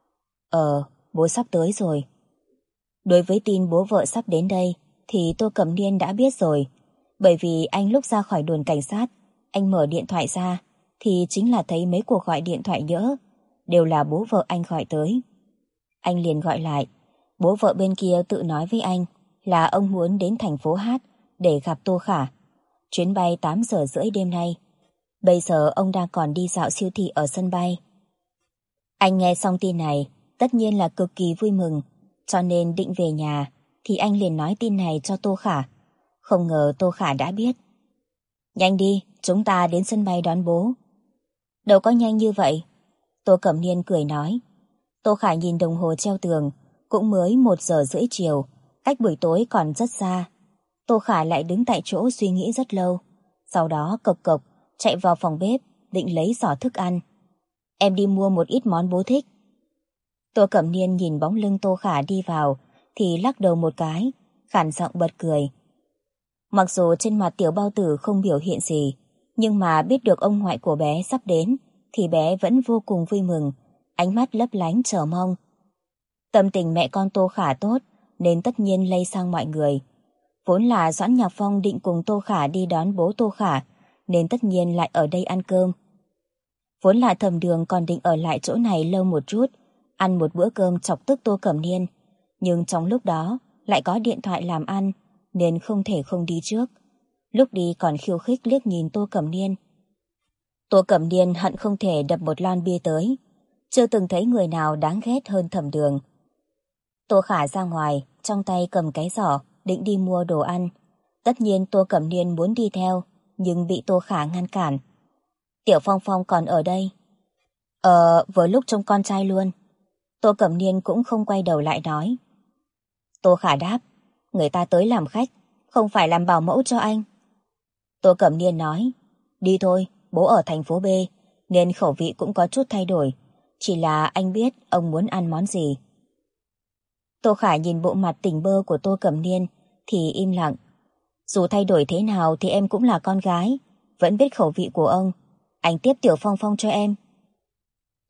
Bố sắp tới rồi. Đối với tin bố vợ sắp đến đây thì Tô Cẩm Niên đã biết rồi, bởi vì anh lúc ra khỏi đồn cảnh sát, anh mở điện thoại ra thì chính là thấy mấy cuộc gọi điện thoại nhỡ, đều là bố vợ anh gọi tới. Anh liền gọi lại, bố vợ bên kia tự nói với anh là ông muốn đến thành phố Hát để gặp Tô Khả. Chuyến bay 8 giờ rưỡi đêm nay. Bây giờ ông đang còn đi dạo siêu thị ở sân bay. Anh nghe xong tin này, tất nhiên là cực kỳ vui mừng, cho nên định về nhà thì anh liền nói tin này cho Tô Khả. Không ngờ Tô Khả đã biết. Nhanh đi, chúng ta đến sân bay đón bố. Đâu có nhanh như vậy. Tô Cẩm Niên cười nói. Tô Khả nhìn đồng hồ treo tường, cũng mới 1 giờ rưỡi chiều, cách buổi tối còn rất xa. Tô Khả lại đứng tại chỗ suy nghĩ rất lâu, sau đó cộc cộc chạy vào phòng bếp định lấy giỏ thức ăn. Em đi mua một ít món bố thích. Tô Cẩm Niên nhìn bóng lưng Tô Khả đi vào thì lắc đầu một cái, khản giọng bật cười. Mặc dù trên mặt Tiểu Bao Tử không biểu hiện gì, nhưng mà biết được ông ngoại của bé sắp đến thì bé vẫn vô cùng vui mừng, ánh mắt lấp lánh chờ mong. Tâm tình mẹ con Tô Khả tốt nên tất nhiên lây sang mọi người. Vốn là Doãn Nhạc Phong định cùng Tô Khả đi đón bố Tô Khả, nên tất nhiên lại ở đây ăn cơm. Vốn là Thẩm Đường còn định ở lại chỗ này lâu một chút, ăn một bữa cơm chọc tức Tô Cẩm Niên, nhưng trong lúc đó lại có điện thoại làm ăn, nên không thể không đi trước. Lúc đi còn khiêu khích liếc nhìn Tô Cẩm Niên. Tô Cẩm Niên hận không thể đập một lon bia tới, chưa từng thấy người nào đáng ghét hơn Thẩm Đường. Tô Khả ra ngoài, trong tay cầm cái giỏ, định đi mua đồ ăn. Tất nhiên Tô Cẩm Niên muốn đi theo, nhưng bị Tô Khả ngăn cản. Tiểu Phong Phong còn ở đây. Vừa lúc trông con trai luôn. Tô Cẩm Niên cũng không quay đầu lại nói. Tô Khả đáp, người ta tới làm khách, không phải làm bảo mẫu cho anh. Tô Cẩm Niên nói, đi thôi, bố ở thành phố B, nên khẩu vị cũng có chút thay đổi. Chỉ là anh biết ông muốn ăn món gì. Tô Khả nhìn bộ mặt tỉnh bơ của Tô Cẩm Niên thì im lặng. Dù thay đổi thế nào thì em cũng là con gái, vẫn biết khẩu vị của ông. Anh tiếp Tiểu Phong Phong cho em.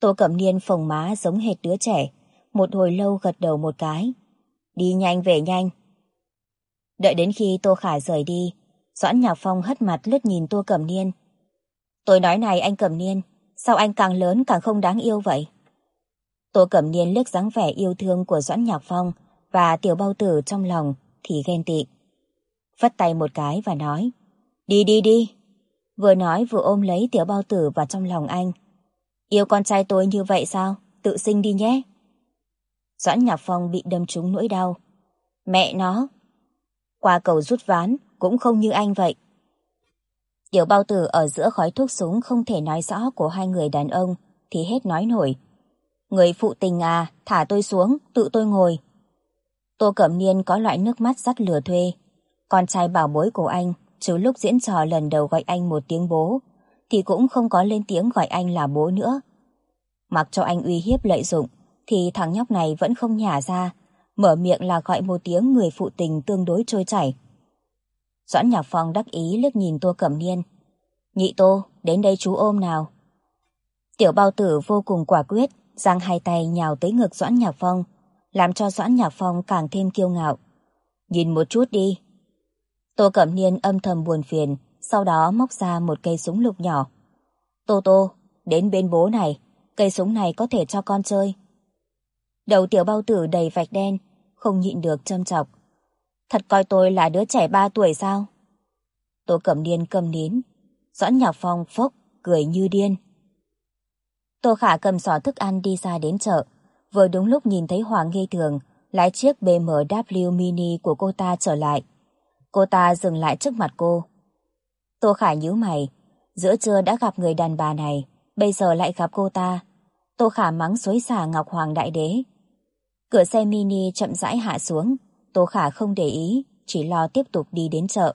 Tô Cẩm Niên phồng má giống hệt đứa trẻ, một hồi lâu gật đầu một cái. Đi nhanh về nhanh. Đợi đến khi Tô Khả rời đi, Doãn Nhạc Phong hất mặt lướt nhìn Tô Cẩm Niên. Tôi nói này anh Cẩm Niên, sao anh càng lớn càng không đáng yêu vậy? Tô Cẩm Niên liếc dáng vẻ yêu thương của Doãn Nhạc Phong và Tiểu Bao Tử trong lòng thì ghen tị. Vất tay một cái và nói, đi đi đi. Vừa nói vừa ôm lấy Tiểu Bao Tử vào trong lòng anh. Yêu con trai tôi như vậy sao? Tự sinh đi nhé. Doãn Nhạc Phong bị đâm trúng nỗi đau. Mẹ nó! Qua cầu rút ván cũng không như anh vậy. Tiểu Bao Tử ở giữa khói thuốc súng không thể nói rõ của hai người đàn ông thì hết nói nổi. Người phụ tình à, thả tôi xuống, tự tôi ngồi. Tô Cẩm Niên có loại nước mắt dắt lừa thuê. Con trai bảo bối của anh, trừ lúc diễn trò lần đầu gọi anh một tiếng bố, thì cũng không có lên tiếng gọi anh là bố nữa. Mặc cho anh uy hiếp lợi dụng, thì thằng nhóc này vẫn không nhả ra, mở miệng là gọi một tiếng người phụ tình tương đối trôi chảy. Doãn Nhạc Phong đắc ý liếc nhìn Tô Cẩm Niên. Nhị Tô, đến đây chú ôm nào. Tiểu Bao Tử vô cùng quả quyết, giang hai tay nhào tới ngực Doãn Nhạc Phong, làm cho Doãn Nhạc Phong càng thêm kiêu ngạo. Nhìn một chút đi. Tô Cẩm Niên âm thầm buồn phiền, sau đó móc ra một cây súng lục nhỏ. Tô Tô, đến bên bố này, cây súng này có thể cho con chơi. Đầu Tiểu Bao Tử đầy vạch đen, không nhịn được châm chọc. Thật coi tôi là đứa trẻ 3 tuổi sao? Tô Cẩm Niên câm nín. Doãn Nhạc Phong phốc, cười như điên. Tô Khả cầm giỏ thức ăn đi ra đến chợ, vừa đúng lúc nhìn thấy Hoàng Nghi Thường lái chiếc BMW Mini của cô ta trở lại. Cô ta dừng lại trước mặt cô. Tô Khả nhíu mày, giữa trưa đã gặp người đàn bà này, bây giờ lại gặp cô ta. Tô Khả mắng xối xả Ngọc Hoàng Đại Đế. Cửa xe mini chậm rãi hạ xuống, Tô Khả không để ý, chỉ lo tiếp tục đi đến chợ.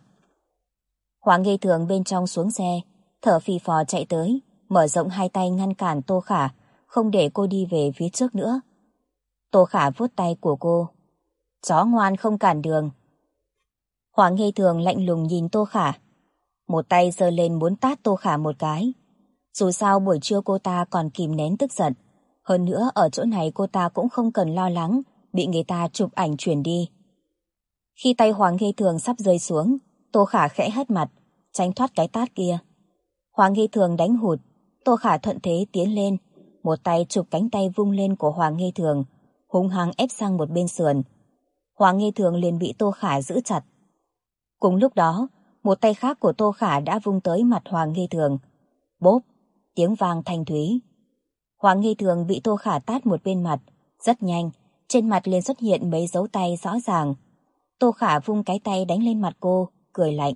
Hoàng Nghi Thường bên trong xuống xe, thở phì phò chạy tới, mở rộng hai tay ngăn cản Tô Khả, không để cô đi về phía trước nữa. Tô Khả vuốt tay của cô. Chó ngoan không cản đường. Hoàng Nghi Thường lạnh lùng nhìn Tô Khả. Một tay giơ lên muốn tát Tô Khả một cái. Dù sao buổi trưa cô ta còn kìm nén tức giận. Hơn nữa ở chỗ này cô ta cũng không cần lo lắng bị người ta chụp ảnh chuyển đi. Khi tay Hoàng Nghi Thường sắp rơi xuống, Tô Khả khẽ hất mặt, tránh thoát cái tát kia. Hoàng Nghi Thường đánh hụt, Tô Khả thuận thế tiến lên, một tay chụp cánh tay vung lên của Hoàng Nghi Thường, hung hăng ép sang một bên sườn. Hoàng Nghi Thường liền bị Tô Khả giữ chặt. Cùng lúc đó, một tay khác của Tô Khả đã vung tới mặt Hoàng Nghi Thường. Bốp, tiếng vang thanh thúy. Hoàng Nghi Thường bị Tô Khả tát một bên mặt, rất nhanh, trên mặt liền xuất hiện mấy dấu tay rõ ràng. Tô Khả vung cái tay đánh lên mặt cô, cười lạnh.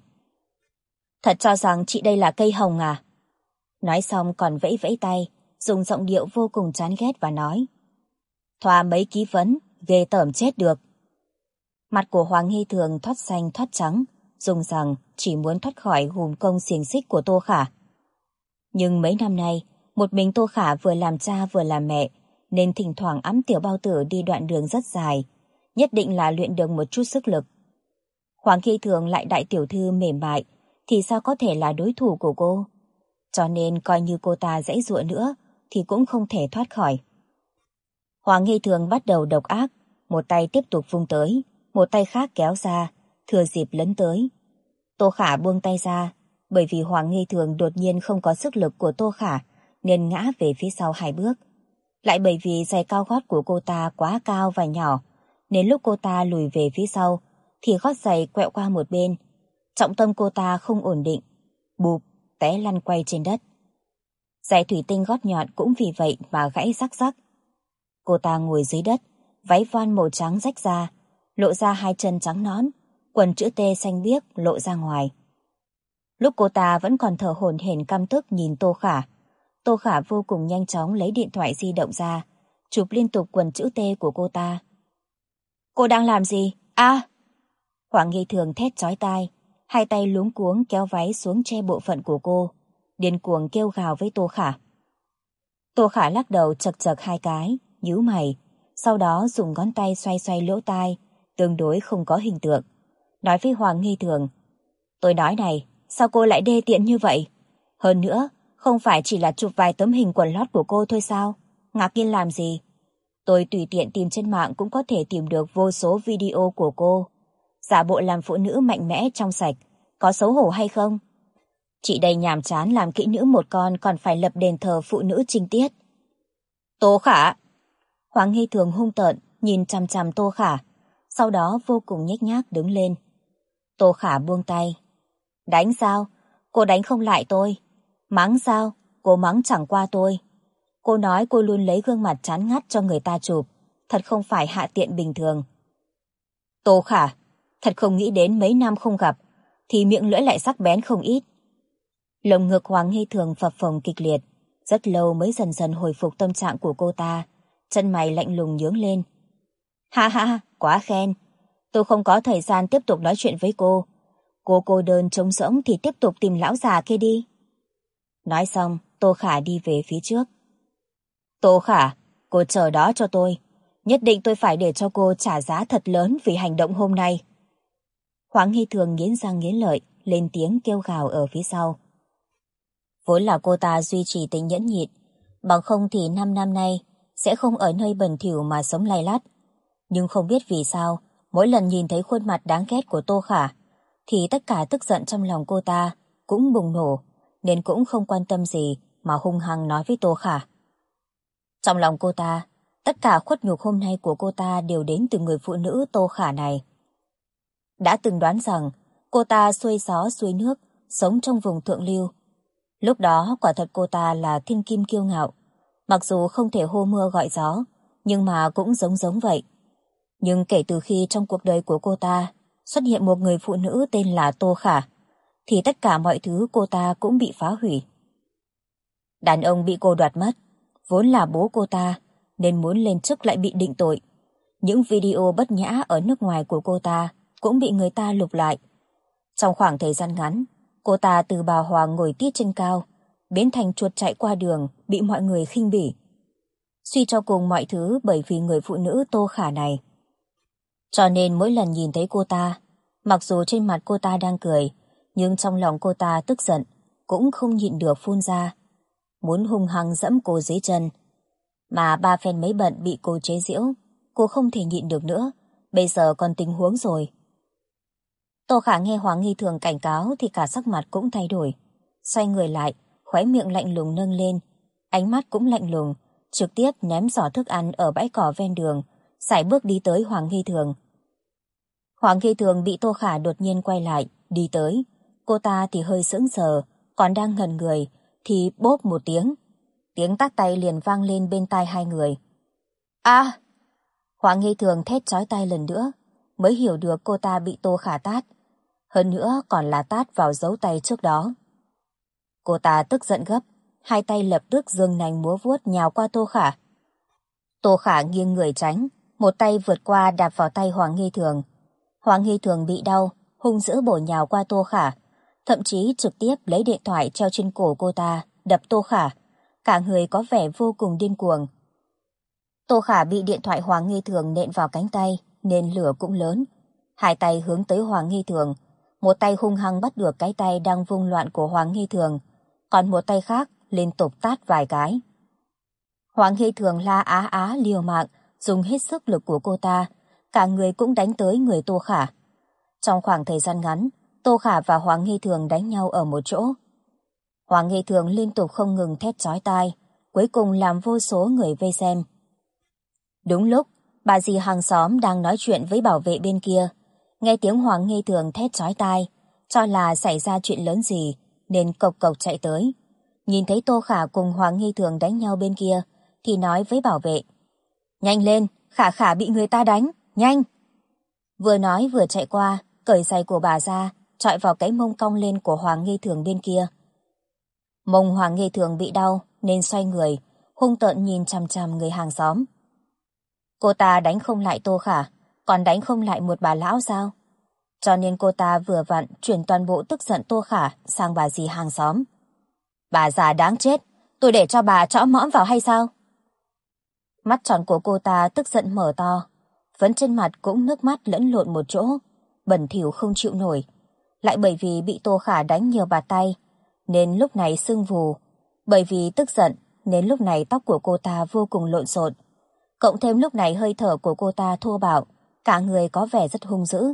Thật cho rằng chị đây là cây hồng à? Nói xong còn vẫy vẫy tay, dùng giọng điệu vô cùng chán ghét và nói. Thoa mấy ký vấn, ghê tởm chết được. Mặt của Hoàng Nghi Thường thoát xanh thoát trắng, dùng rằng chỉ muốn thoát khỏi hùm công xiềng xích của Tô Khả. Nhưng mấy năm nay, một mình Tô Khả vừa làm cha vừa làm mẹ, nên thỉnh thoảng ẵm Tiểu Bao Tử đi đoạn đường rất dài, nhất định là luyện được một chút sức lực. Hoàng Nghi Thường lại đại tiểu thư mềm mại, thì sao có thể là đối thủ của cô? Cho nên coi như cô ta giãy giụa nữa, thì cũng không thể thoát khỏi. Hoàng Nghi Thường bắt đầu độc ác, một tay tiếp tục vung tới, một tay khác kéo ra, thừa dịp lấn tới. Tô Khả buông tay ra, bởi vì Hoàng Nghi Thường đột nhiên không có sức lực của Tô Khả, nên ngã về phía sau 2 bước. Lại bởi vì giày cao gót của cô ta quá cao và nhỏ, nên lúc cô ta lùi về phía sau, thì gót giày quẹo qua một bên. Trọng tâm cô ta không ổn định, bụp, té lăn quay trên đất. Giày thủy tinh gót nhọn cũng vì vậy mà gãy rắc rắc. Cô ta ngồi dưới đất, váy voan màu trắng rách ra, lộ ra 2 chân trắng nõn, quần chữ T xanh biếc lộ ra ngoài. Lúc cô ta vẫn còn thở hổn hển căm tức nhìn Tô Khả vô cùng nhanh chóng lấy điện thoại di động ra, chụp liên tục quần chữ T của cô ta. Cô đang làm gì? Hoàng Nghi Thường thét chói tai, 2 tay luống cuống kéo váy xuống che bộ phận của cô, điên cuồng kêu gào với Tô Khả. Tô Khả lắc đầu chật chật 2 cái, nhíu mày, sau đó dùng ngón tay xoay xoay lỗ tai, tương đối không có hình tượng, nói với Hoàng Nghi Thường. Tôi nói này, sao cô lại đê tiện như vậy? Hơn nữa, không phải chỉ là chụp vài tấm hình quần lót của cô thôi sao? Ngạc nhiên làm gì? Tôi tùy tiện tìm trên mạng cũng có thể tìm được vô số video của cô. Giả bộ làm phụ nữ mạnh mẽ trong sạch, có xấu hổ hay không? Chị đây nhàm chán làm kỹ nữ một con còn phải lập đền thờ phụ nữ trinh tiết. Tô Khả! Hoàng Hy Thường hung tợn nhìn chằm chằm Tô Khả, sau đó vô cùng nhếch nhác đứng lên. Tô Khả buông tay. Đánh sao? Cô đánh không lại tôi. Mắng sao? Cô mắng chẳng qua tôi. Cô nói cô luôn lấy gương mặt chán ngắt cho người ta chụp, thật không phải hạ tiện bình thường. Tô Khả, thật không nghĩ đến mấy năm không gặp, thì miệng lưỡi lại sắc bén không ít. Lồng ngực Hoàng Hy Thường phập phồng kịch liệt, rất lâu mới dần dần hồi phục tâm trạng của cô ta, chân mày lạnh lùng nhướng lên. Ha ha, quá khen. Tôi không có thời gian tiếp tục nói chuyện với cô. Cô đơn trống rỗng thì tiếp tục tìm lão già kia đi. Nói xong, Tô Khả đi về phía trước. Tô Khả, cô chờ đó cho tôi. Nhất định tôi phải để cho cô trả giá thật lớn vì hành động hôm nay. Hoàng Hy Thường nghiến răng nghiến lợi, lên tiếng kêu gào ở phía sau. Vốn là cô ta duy trì tính nhẫn nhịn, bằng không thì 5 năm nay sẽ không ở nơi bẩn thỉu mà sống lay lắt. Nhưng không biết vì sao, mỗi lần nhìn thấy khuôn mặt đáng ghét của Tô Khả, thì tất cả tức giận trong lòng cô ta cũng bùng nổ, nên cũng không quan tâm gì mà hung hăng nói với Tô Khả. Trong lòng cô ta, tất cả khuất nhục hôm nay của cô ta đều đến từ người phụ nữ Tô Khả này. Đã từng đoán rằng cô ta xuôi gió xuôi nước, sống trong vùng thượng lưu. Lúc đó quả thật cô ta là thiên kim kiêu ngạo, mặc dù không thể hô mưa gọi gió, nhưng mà cũng giống vậy. Nhưng kể từ khi trong cuộc đời của cô ta xuất hiện một người phụ nữ tên là Tô Khả, thì tất cả mọi thứ cô ta cũng bị phá hủy. Đàn ông bị cô đoạt mất, vốn là bố cô ta, nên muốn lên chức lại bị định tội. Những video bất nhã ở nước ngoài của cô ta cũng bị người ta lục lại. Trong khoảng thời gian ngắn, cô ta từ bà hoàng ngồi tít trên cao, biến thành chuột chạy qua đường, bị mọi người khinh bỉ. Suy cho cùng mọi thứ bởi vì người phụ nữ Tô Khả này. Cho nên mỗi lần nhìn thấy cô ta, mặc dù trên mặt cô ta đang cười, nhưng trong lòng cô ta tức giận, cũng không nhịn được phun ra. Muốn hung hăng dẫm cô dưới chân. Mà ba phen mấy bận bị cô chế giễu, cô không thể nhịn được nữa, bây giờ còn tình huống rồi. Tô Khả nghe Hoàng Nghi Thường cảnh cáo thì cả sắc mặt cũng thay đổi. Xoay người lại, khóe miệng lạnh lùng nâng lên, ánh mắt cũng lạnh lùng, trực tiếp ném giỏ thức ăn ở bãi cỏ ven đường, sải bước đi tới Hoàng Nghi Thường. Hoàng Nghi Thường bị Tô Khả đột nhiên quay lại, đi tới. Cô ta thì hơi sững sờ, còn đang ngẩn người, thì bốp một tiếng. Tiếng tát tay liền vang lên bên tai hai người. A! Hoàng Nghi Thường thét chói tai lần nữa, mới hiểu được cô ta bị Tô Khả tát. Hơn nữa còn là tát vào dấu tay trước đó. Cô ta tức giận gấp, hai tay lập tức giương nành múa vuốt nhào qua Tô Khả. Tô Khả nghiêng người tránh, một tay vượt qua đạp vào tay Hoàng Nghi Thường. Hoàng Nghi Thường bị đau, hung dữ bổ nhào qua Tô Khả, thậm chí trực tiếp lấy điện thoại treo trên cổ cô ta, đập Tô Khả. Cả người có vẻ vô cùng điên cuồng. Tô Khả bị điện thoại Hoàng Nghi Thường nện vào cánh tay, nên lửa cũng lớn. Hai tay hướng tới Hoàng Nghi Thường, một tay hung hăng bắt được cái tay đang vung loạn của Hoàng Nghi Thường, còn một tay khác liên tục tát vài cái. Hoàng Nghi Thường la á á liều mạng, dùng hết sức lực của cô ta, cả người cũng đánh tới người Tô Khả. Trong khoảng thời gian ngắn, Tô Khả và Hoàng Nghi Thường đánh nhau ở một chỗ. Hoàng Nghi Thường liên tục không ngừng thét chói tai, cuối cùng làm vô số người vây xem. Đúng lúc, bà dì hàng xóm đang nói chuyện với bảo vệ bên kia, nghe tiếng Hoàng Nghi Thường thét chói tai, cho là xảy ra chuyện lớn gì, nên cộc cộc chạy tới. Nhìn thấy Tô Khả cùng Hoàng Nghi Thường đánh nhau bên kia, thì nói với bảo vệ. Nhanh lên, Khả Khả bị người ta đánh, nhanh! Vừa nói vừa chạy qua, cởi giày của bà ra, chọi vào cái mông cong lên của Hoàng Nghi Thường bên kia. Mông Hoàng Nghi Thường bị đau nên xoay người, hung tợn nhìn chằm chằm người hàng xóm. Cô ta đánh không lại Tô Khả, còn đánh không lại một bà lão sao? Cho nên cô ta vừa vặn chuyển toàn bộ tức giận Tô Khả sang bà dì hàng xóm. Bà già đáng chết, tôi để cho bà trõ mõm vào hay sao? Mắt tròn của cô ta tức giận mở to, vẫn trên mặt cũng nước mắt lẫn lộn một chỗ, bẩn thỉu không chịu nổi. Lại bởi vì bị Tô Khả đánh nhiều bạt tay, nên lúc này sưng vù, bởi vì tức giận nên lúc này tóc của cô ta vô cùng lộn xộn. Cộng thêm lúc này hơi thở của cô ta thô bạo, cả người có vẻ rất hung dữ.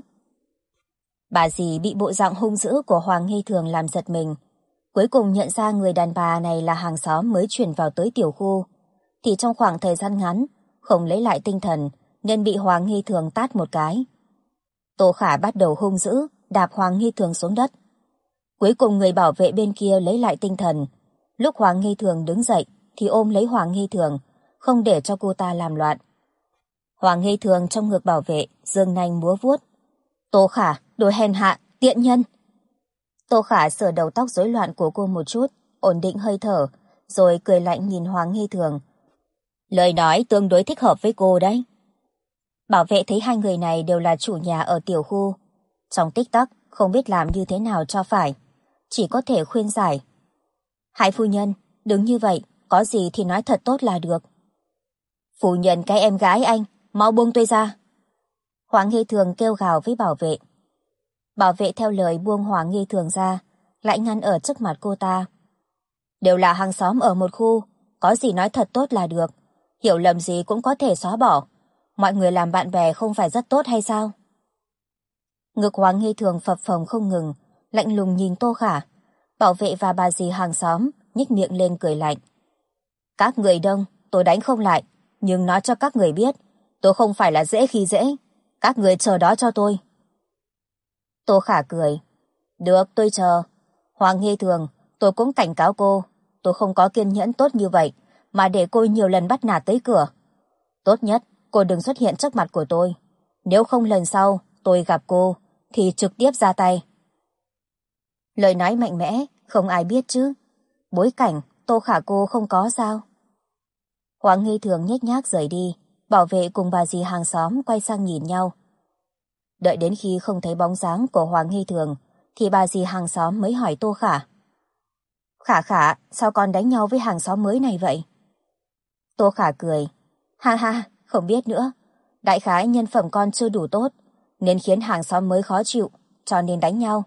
Bà dì bị bộ dạng hung dữ của Hoàng Hy Thường làm giật mình. Cuối cùng nhận ra người đàn bà này là hàng xóm mới chuyển vào tới tiểu khu, thì trong khoảng thời gian ngắn không lấy lại tinh thần nên bị Hoàng Hy Thường tát một cái. Tô Khả bắt đầu hung dữ đạp Hoàng Hy Thường xuống đất. Cuối cùng người bảo vệ bên kia lấy lại tinh thần. Lúc Hoàng Hy Thường đứng dậy thì ôm lấy Hoàng Hy Thường, không để cho cô ta làm loạn. Hoàng Hy Thường trong ngực bảo vệ giương nanh múa vuốt. Tô Khả, đồ hèn hạ, tiện nhân. Tô Khả sờ đầu tóc rối loạn của cô một chút, ổn định hơi thở, rồi cười lạnh nhìn Hoàng Hy Thường. Lời nói tương đối thích hợp với cô đấy. Bảo vệ thấy hai người này đều là chủ nhà ở tiểu khu. Trong tích tắc không biết làm như thế nào cho phải, chỉ có thể khuyên giải. Hải phu nhân, đừng như vậy, có gì thì nói thật tốt là được. Phu nhân cái em gái anh, mau buông tôi ra. Hoàng Hy Thường kêu gào với bảo vệ. Bảo vệ theo lời buông Hoàng Hy Thường ra, lại ngăn ở trước mặt cô ta. Đều là hàng xóm ở một khu, có gì nói thật tốt là được, hiểu lầm gì cũng có thể xóa bỏ. Mọi người làm bạn bè không phải rất tốt hay sao? Ngực Hoàng Hy Thường phập phồng không ngừng, lạnh lùng nhìn Tô Khả. Bảo vệ và bà dì hàng xóm nhếch miệng lên cười lạnh. Các người đông, tôi đánh không lại, nhưng nói cho các người biết, tôi không phải là dễ khi dễ. Các người chờ đó cho tôi. Tô Khả cười. Được, tôi chờ. Hoàng Hy Thường, tôi cũng cảnh cáo cô, tôi không có kiên nhẫn tốt như vậy mà để cô nhiều lần bắt nạt tới cửa. Tốt nhất, cô đừng xuất hiện trước mặt của tôi. Nếu không lần sau tôi gặp cô, thì trực tiếp ra tay. Lời nói mạnh mẽ, không ai biết chứ. Bối cảnh, Tô Khả cô không có sao? Hoàng Hy Thường nhếch nhác rời đi, bảo vệ cùng bà dì hàng xóm quay sang nhìn nhau. Đợi đến khi không thấy bóng dáng của Hoàng Hy Thường, thì bà dì hàng xóm mới hỏi Tô Khả. Khả Khả, sao con đánh nhau với hàng xóm mới này vậy? Tô Khả cười. Ha ha, không biết nữa. Đại khái nhân phẩm con chưa đủ tốt, nên khiến hàng xóm mới khó chịu, cho nên đánh nhau.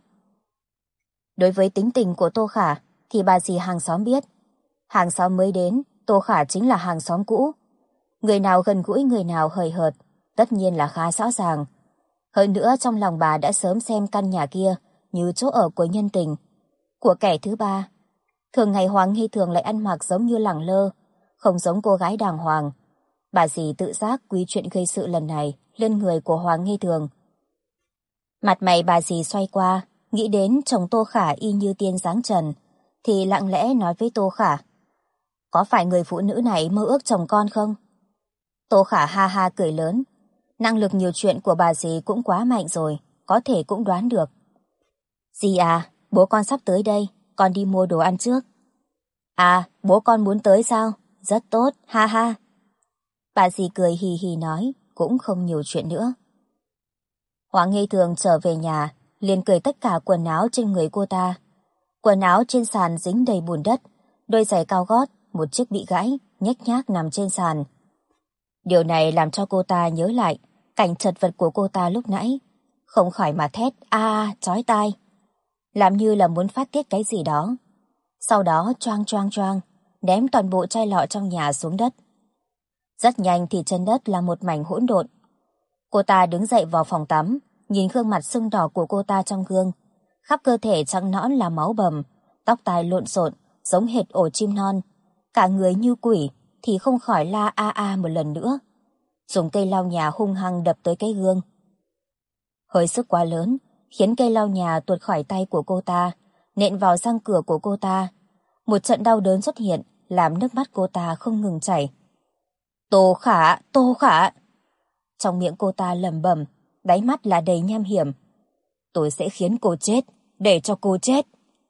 Đối với tính tình của Tô Khả, thì bà dì hàng xóm biết. Hàng xóm mới đến, Tô Khả chính là hàng xóm cũ. Người nào gần gũi người nào hời hợt, tất nhiên là khá rõ ràng. Hơn nữa trong lòng bà đã sớm xem căn nhà kia như chỗ ở của nhân tình, của kẻ thứ ba. Thường ngày Hoàng Hy Thường lại ăn mặc giống như lẳng lơ, không giống cô gái đàng hoàng. Bà dì tự giác quy chuyện gây sự lần này lên người của Hoàng Hy Thường. Mặt mày bà dì xoay qua, nghĩ đến chồng Tô Khả y như tiên dáng trần, thì lặng lẽ nói với Tô Khả. Có phải người phụ nữ này mơ ước chồng con không? Tô Khả ha ha cười lớn. Năng lực nhiều chuyện của bà dì cũng quá mạnh rồi, có thể cũng đoán được. Dì à, bố con sắp tới đây, con đi mua đồ ăn trước. À, bố con muốn tới sao? Rất tốt, ha ha. Bà dì cười hì hì nói, cũng không nhiều chuyện nữa. Hoàng Hy Thường trở về nhà, liền cởi tất cả quần áo trên người cô ta. Quần áo trên sàn dính đầy bùn đất, đôi giày cao gót, một chiếc bị gãy, nhếch nhác nằm trên sàn. Điều này làm cho cô ta nhớ lại cảnh chật vật của cô ta lúc nãy, không khỏi mà thét chói tai, làm như là muốn phát tiết cái gì đó. Sau đó choang choang choang, ném toàn bộ chai lọ trong nhà xuống đất. Rất nhanh thì trên đất là một mảnh hỗn độn. Cô ta đứng dậy vào phòng tắm, nhìn gương mặt sưng đỏ của cô ta trong gương, khắp cơ thể trắng nõn là máu bầm, tóc tai lộn xộn giống hệt ổ chim non, cả người như quỷ, thì không khỏi la một lần nữa, dùng cây lau nhà hung hăng đập tới cái gương. Hơi sức quá lớn khiến cây lau nhà tuột khỏi tay của cô ta, nện vào răng cửa của cô ta. Một trận đau đớn xuất hiện, làm nước mắt cô ta không ngừng chảy. Tô Khả, Tô Khả. Trong miệng cô ta lẩm bẩm, đáy mắt là đầy nham hiểm. Tôi sẽ khiến cô chết, để cho cô chết.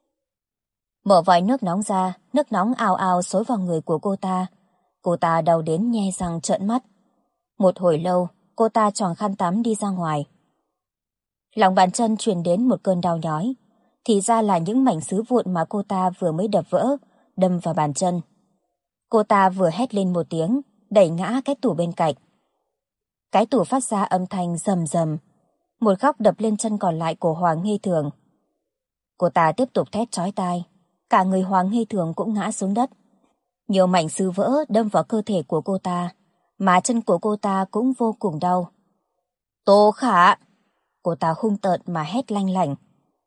Mở vòi nước nóng ra, nước nóng ào ào xối vào người của cô ta. Cô ta đau đến nhe răng trợn mắt. Một hồi lâu, cô ta choàng khăn tắm đi ra ngoài. Lòng bàn chân truyền đến một cơn đau nhói. Thì ra là những mảnh sứ vụn mà cô ta vừa mới đập vỡ, đâm vào bàn chân. Cô ta vừa hét lên một tiếng, đẩy ngã cái tủ bên cạnh. Cái tủ phát ra âm thanh rầm rầm. Một góc đập lên chân còn lại của Hoàng Hy Thường. Cô ta tiếp tục thét chói tai. Cả người Hoàng Hy Thường cũng ngã xuống đất. Nhiều mảnh sứ vỡ đâm vào cơ thể của cô ta, mà chân của cô ta cũng vô cùng đau. Tô Khả! Cô ta hung tợn mà hét lanh lảnh.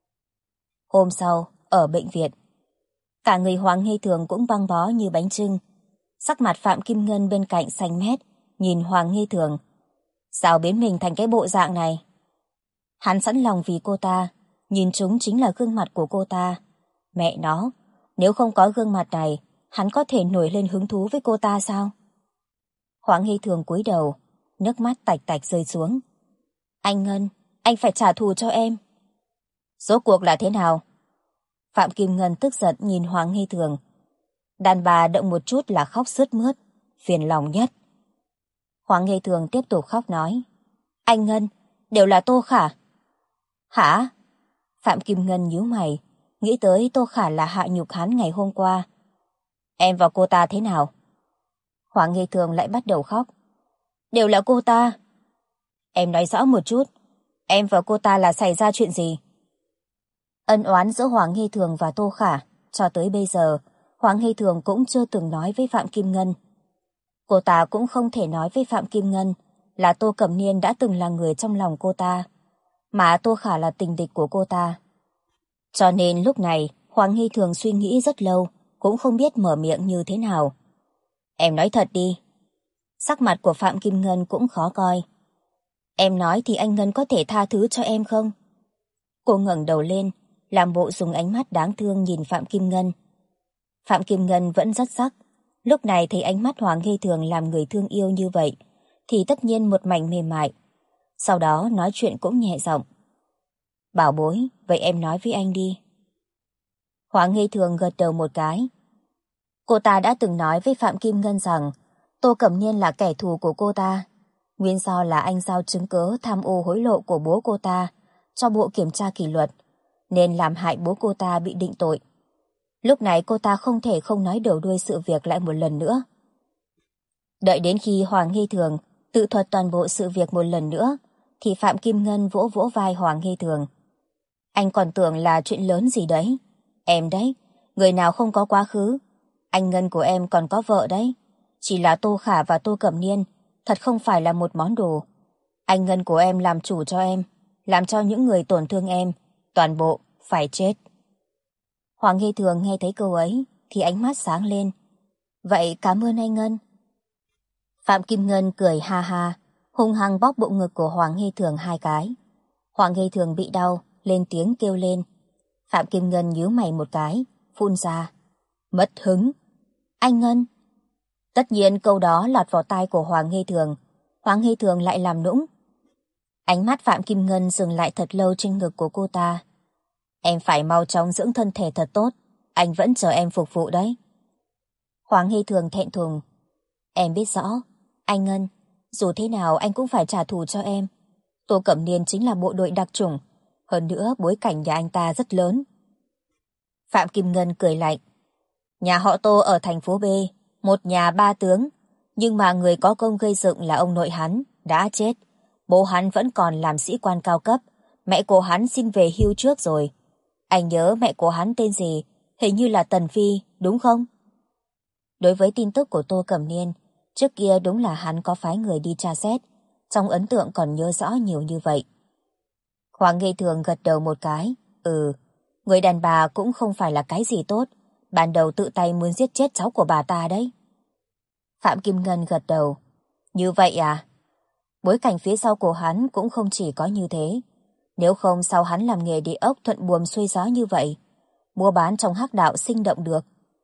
Hôm sau, ở bệnh viện, cả người Hoàng Hy Thường cũng băng bó như bánh chưng. Sắc mặt Phạm Kim Ngân bên cạnh xanh mét, nhìn Hoàng Hy Thường. Sao biến mình thành cái bộ dạng này? Hắn sẵn lòng vì cô ta, nhìn chúng chính là gương mặt của cô ta. Mẹ nó, nếu không có gương mặt này, hắn có thể nổi lên hứng thú với cô ta sao? Hoàng Hy Thường cúi đầu, nước mắt tạch tạch rơi xuống. Anh Ngân, anh phải trả thù cho em. Rốt cuộc là thế nào? Phạm Kim Ngân tức giận nhìn Hoàng Hy Thường. Đàn bà động một chút là khóc sướt mướt, phiền lòng nhất. Hoàng Hy Thường tiếp tục khóc nói. Anh Ngân, đều là Tô Khả. Hả? Phạm Kim Ngân nhíu mày, nghĩ tới Tô Khả là hạ nhục hắn ngày hôm qua. Em và cô ta thế nào? Hoàng Hy Thường lại bắt đầu khóc. Đều là cô ta. Em nói rõ một chút, em và cô ta là xảy ra chuyện gì? Ân oán giữa Hoàng Hy Thường và Tô Khả, cho tới bây giờ, Hoàng Hy Thường cũng chưa từng nói với Phạm Kim Ngân. Cô ta cũng không thể nói với Phạm Kim Ngân là Tô Cẩm Niên đã từng là người trong lòng cô ta, mà Tô Khả là tình địch của cô ta. Cho nên lúc này, Hoàng Hy Thường suy nghĩ rất lâu, cũng không biết mở miệng như thế nào. Em nói thật đi. Sắc mặt của Phạm Kim Ngân cũng khó coi. Em nói thì anh Ngân có thể tha thứ cho em không? Cô ngẩng đầu lên, làm bộ dùng ánh mắt đáng thương nhìn Phạm Kim Ngân. Phạm Kim Ngân vẫn rất sắc. Lúc này thấy ánh mắt Hoàng Hy Thường làm người thương yêu như vậy, thì tất nhiên một mảnh mềm mại. Sau đó nói chuyện cũng nhẹ giọng. Bảo bối, vậy em nói với anh đi. Hoàng Hy Thường gật đầu một cái. Cô ta đã từng nói với Phạm Kim Ngân rằng Tô Cẩm Niên là kẻ thù của cô ta. Nguyên do là anh giao chứng cớ tham ô hối lộ của bố cô ta cho bộ kiểm tra kỷ luật, nên làm hại bố cô ta bị định tội. Lúc này cô ta không thể không nói đầu đuôi sự việc lại một lần nữa. Đợi đến khi Hoàng Hy Thường tự thuật toàn bộ sự việc một lần nữa, thì Phạm Kim Ngân vỗ vỗ vai Hoàng Hy Thường. Anh còn tưởng là chuyện lớn gì đấy. Em đấy, người nào không có quá khứ. Anh Ngân của em còn có vợ đấy. Chỉ là Tô Khả và Tô Cẩm Niên thật không phải là một món đồ. Anh Ngân của em làm chủ cho em, làm cho những người tổn thương em, toàn bộ phải chết. Hoàng Hy Thường nghe thấy câu ấy thì ánh mắt sáng lên. Vậy cảm ơn anh Ngân. Phạm Kim Ngân cười ha ha, hung hăng bóp bộ ngực của Hoàng Hy Thường 2 cái. Hoàng Hy Thường bị đau, lên tiếng kêu lên. Phạm Kim Ngân nhíu mày một cái, phun ra. Mất hứng. Anh Ngân. Tất nhiên câu đó lọt vào tai của Hoàng Hy Thường. Hoàng Hy Thường lại làm nũng. Ánh mắt Phạm Kim Ngân dừng lại thật lâu trên ngực của cô ta. Em phải mau chóng dưỡng thân thể thật tốt, anh vẫn chờ em phục vụ đấy. Hoàng Hy Thường thẹn thùng. Em biết rõ, anh Ngân, dù thế nào anh cũng phải trả thù cho em. Tô Cẩm Niên chính là bộ đội đặc chủng, hơn nữa bối cảnh nhà anh ta rất lớn. Phạm Kim Ngân cười lạnh. Nhà họ Tô ở thành phố B, một nhà 3 tướng, nhưng mà người có công gây dựng là ông nội hắn, đã chết. Bố hắn vẫn còn làm sĩ quan cao cấp, mẹ của hắn xin về hưu trước rồi. Anh nhớ mẹ của hắn tên gì, hình như là Tần Phi, đúng không? Đối với tin tức của Tô Cẩm Niên, trước kia đúng là hắn có phái người đi tra xét, trong ấn tượng còn nhớ rõ nhiều như vậy. Hoàng Hy Thường gật đầu một cái, người đàn bà cũng không phải là cái gì tốt, ban đầu tự tay muốn giết chết cháu của bà ta đấy. Phạm Kim Ngân gật đầu. Như vậy à? Bối cảnh phía sau của hắn cũng không chỉ có như thế. Nếu không sao hắn làm nghề đi ốc thuận buồm xuôi gió như vậy, mua bán trong hắc đạo sinh động được.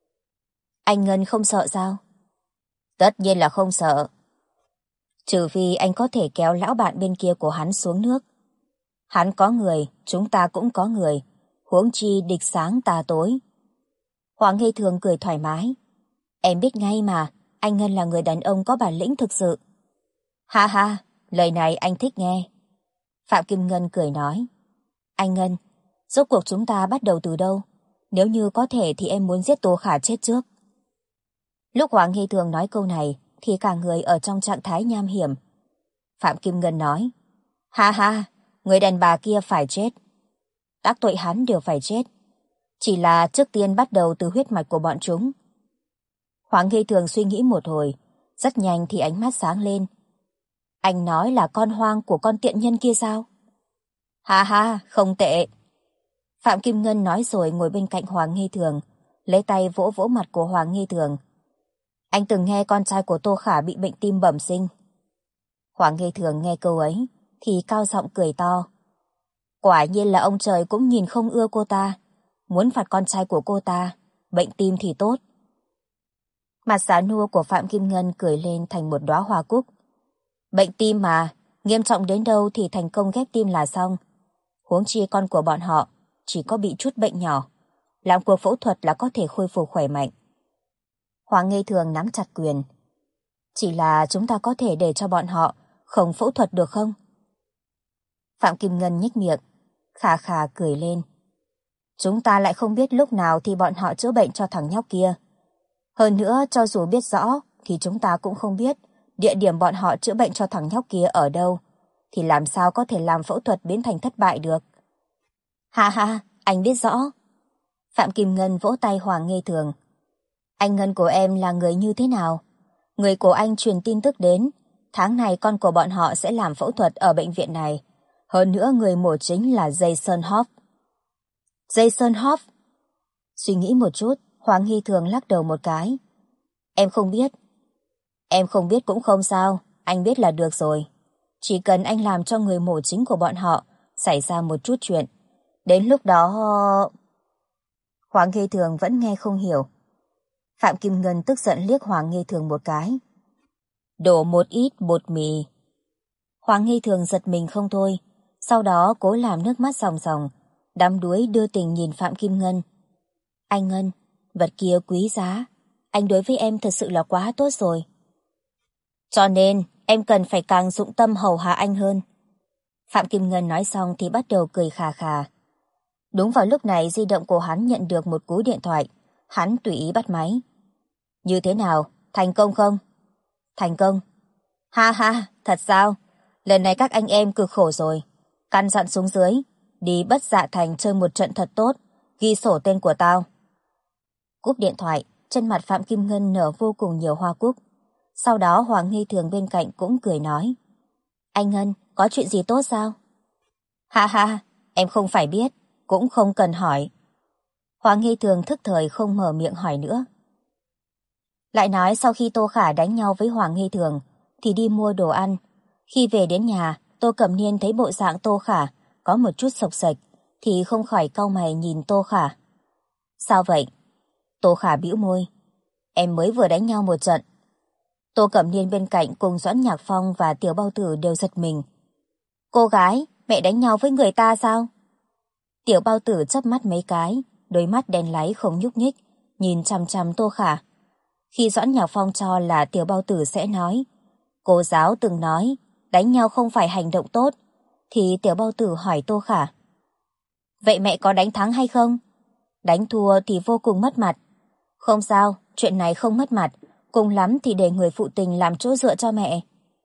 Anh Ngân không sợ sao? Tất nhiên là không sợ. Trừ phi anh có thể kéo lão bạn bên kia của hắn xuống nước. Hắn có người, chúng ta cũng có người, huống chi địch sáng ta tối. Hoàng Hy Thường cười thoải mái. Em biết ngay mà, anh Ngân là người đàn ông có bản lĩnh thực sự. Ha ha, lời này anh thích nghe. Phạm Kim Ngân cười nói. Anh Ngân, rốt cuộc chúng ta bắt đầu từ đâu? Nếu như có thể thì em muốn giết Tô Khả chết trước. Lúc Hoàng Hy Thường nói câu này thì cả người ở trong trạng thái nham hiểm. Phạm Kim Ngân nói. Ha ha, người đàn bà kia phải chết. Các tội hắn đều phải chết. Chỉ là trước tiên bắt đầu từ huyết mạch của bọn chúng. Hoàng Hy Thường suy nghĩ một hồi, rất nhanh thì ánh mắt sáng lên. Anh nói là con hoang của con tiện nhân kia sao? Ha ha, không tệ. Phạm Kim Ngân nói rồi ngồi bên cạnh Hoàng Hy Thường, lấy tay vỗ vỗ mặt của Hoàng Hy Thường. Anh từng nghe con trai của Tô Khả bị bệnh tim bẩm sinh. Hoàng Hy Thường nghe câu ấy thì cao giọng cười to. Quả nhiên là ông trời cũng nhìn không ưa cô ta, muốn phạt con trai của cô ta, bệnh tim thì tốt. Mặt già nua của Phạm Kim Ngân cười lên thành một đóa hoa cúc. Bệnh tim mà, nghiêm trọng đến đâu thì thành công ghép tim là xong. Huống chi con của bọn họ chỉ có bị chút bệnh nhỏ, làm cuộc phẫu thuật là có thể khôi phục khỏe mạnh. Hoàng Nghi Thường nắm chặt quyền. Chỉ là chúng ta có thể để cho bọn họ không phẫu thuật được không? Phạm Kim Ngân nhếch miệng, khà khà cười lên. Chúng ta lại không biết lúc nào thì bọn họ chữa bệnh cho thằng nhóc kia. Hơn nữa, cho dù biết rõ thì chúng ta cũng không biết địa điểm bọn họ chữa bệnh cho thằng nhóc kia ở đâu, thì làm sao có thể làm phẫu thuật biến thành thất bại được. Ha ha, anh biết rõ. Phạm Kim Ngân vỗ tay Hoàng Nghi Thường. Anh Ngân của em là người như thế nào? Người của anh truyền tin tức đến, tháng này con của bọn họ sẽ làm phẫu thuật ở bệnh viện này. Hơn nữa người mổ chính là Jason Hoff. Jason Hoff? Suy nghĩ một chút, Hoàng Hy Thường lắc đầu một cái. Em không biết. Em không biết cũng không sao, anh biết là được rồi. Chỉ cần anh làm cho người mổ chính của bọn họ xảy ra một chút chuyện. Đến lúc đó... Hoàng Hy Thường vẫn nghe không hiểu. Phạm Kim Ngân tức giận liếc Hoàng Hy Thường một cái. Đổ một ít bột mì. Hoàng Hy Thường giật mình không thôi, sau đó cố làm nước mắt ròng ròng, đắm đuối đưa tình nhìn Phạm Kim Ngân. Anh Ngân, vật kia quý giá, anh đối với em thật sự là quá tốt rồi. Cho nên, em cần phải càng dụng tâm hầu hạ anh hơn. Phạm Kim Ngân nói xong thì bắt đầu cười khà khà. Đúng vào lúc này di động của hắn nhận được một cú điện thoại, hắn tùy ý bắt máy. Như thế nào, thành công không? Thành công. Ha ha, thật sao? Lần này các anh em cực khổ rồi. Căn dặn xuống dưới, đi Bất Dạ Thành chơi một trận thật tốt, ghi sổ tên của tao. Cúp điện thoại, trên mặt Phạm Kim Ngân nở vô cùng nhiều hoa cúc. Sau đó Hoàng Hy Thường bên cạnh cũng cười nói. Anh Ngân, có chuyện gì tốt sao? Ha ha, em không phải biết, cũng không cần hỏi. Hoàng Hy Thường thức thời không mở miệng hỏi nữa. Lại nói sau khi Tô Khả đánh nhau với Hoàng Hy Thường thì đi mua đồ ăn. Khi về đến nhà, Tô Cẩm Niên thấy bộ dạng Tô Khả có một chút xộc xệch thì không khỏi cau mày nhìn Tô Khả. Sao vậy? Tô Khả bĩu môi. Em mới vừa đánh nhau một trận. Tô Cẩm Niên bên cạnh cùng Doãn Nhạc Phong và Tiểu Bao Tử đều giật mình. Cô gái, mẹ đánh nhau với người ta sao? Tiểu Bao Tử chớp mắt mấy cái, đôi mắt đen láy không nhúc nhích, nhìn chằm chằm Tô Khả. Khi Doãn Nhạc Phong cho là Tiểu Bao Tử sẽ nói, cô giáo từng nói, đánh nhau không phải hành động tốt, thì Tiểu Bao Tử hỏi Tô Khả. Vậy mẹ có đánh thắng hay không? Đánh thua thì vô cùng mất mặt. Không sao, chuyện này không mất mặt, cùng lắm thì để người phụ tình làm chỗ dựa cho mẹ.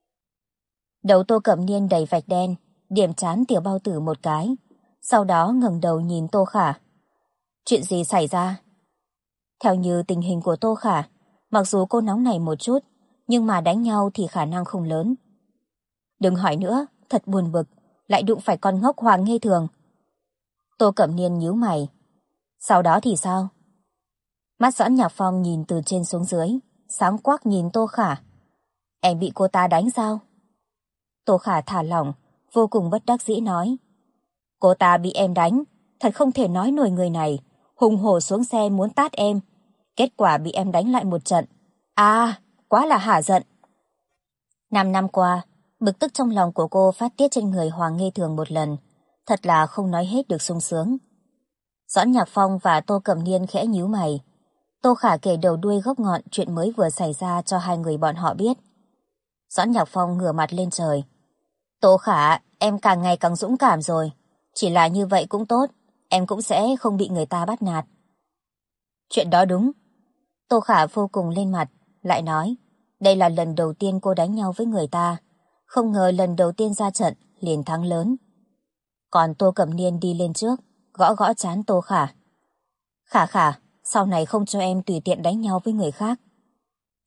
Đầu Tô Cẩm Niên đầy vạch đen, điểm trán Tiểu Bao Tử một cái, sau đó ngẩng đầu nhìn Tô Khả. Chuyện gì xảy ra? Theo như tình hình của Tô Khả, mặc dù cô nóng này một chút, nhưng mà đánh nhau thì khả năng không lớn. Đừng hỏi nữa, thật buồn bực, lại đụng phải con ngốc Hoàng Nghi Thường. Tô Cẩm Niên nhíu mày. Sau đó thì sao? Mắt Doãn Nhạc Phong nhìn từ trên xuống dưới, sáng quắc nhìn Tô Khả. Em bị cô ta đánh sao? Tô Khả thả lỏng, vô cùng bất đắc dĩ nói. Cô ta bị em đánh, thật không thể nói nổi người này, hùng hổ xuống xe muốn tát em. Kết quả bị em đánh lại một trận. À, quá là hả giận. 5 năm qua, bực tức trong lòng của cô phát tiết trên người Hoàng Nghi Thường một lần, thật là không nói hết được sung sướng. Doãn Nhạc Phong và Tô Cẩm Niên khẽ nhíu mày. Tô Khả kể đầu đuôi gốc ngọn chuyện mới vừa xảy ra cho hai người bọn họ biết. Doãn Nhạc Phong ngửa mặt lên trời. Tô Khả, em càng ngày càng dũng cảm rồi. Chỉ là như vậy cũng tốt, em cũng sẽ không bị người ta bắt nạt. Chuyện đó đúng. Tô Khả vô cùng lên mặt, lại nói, đây là lần đầu tiên cô đánh nhau với người ta, không ngờ lần đầu tiên ra trận liền thắng lớn. Còn Tô Cẩm Niên đi lên trước, gõ gõ trán Tô Khả. Khả, sau này không cho em tùy tiện đánh nhau với người khác.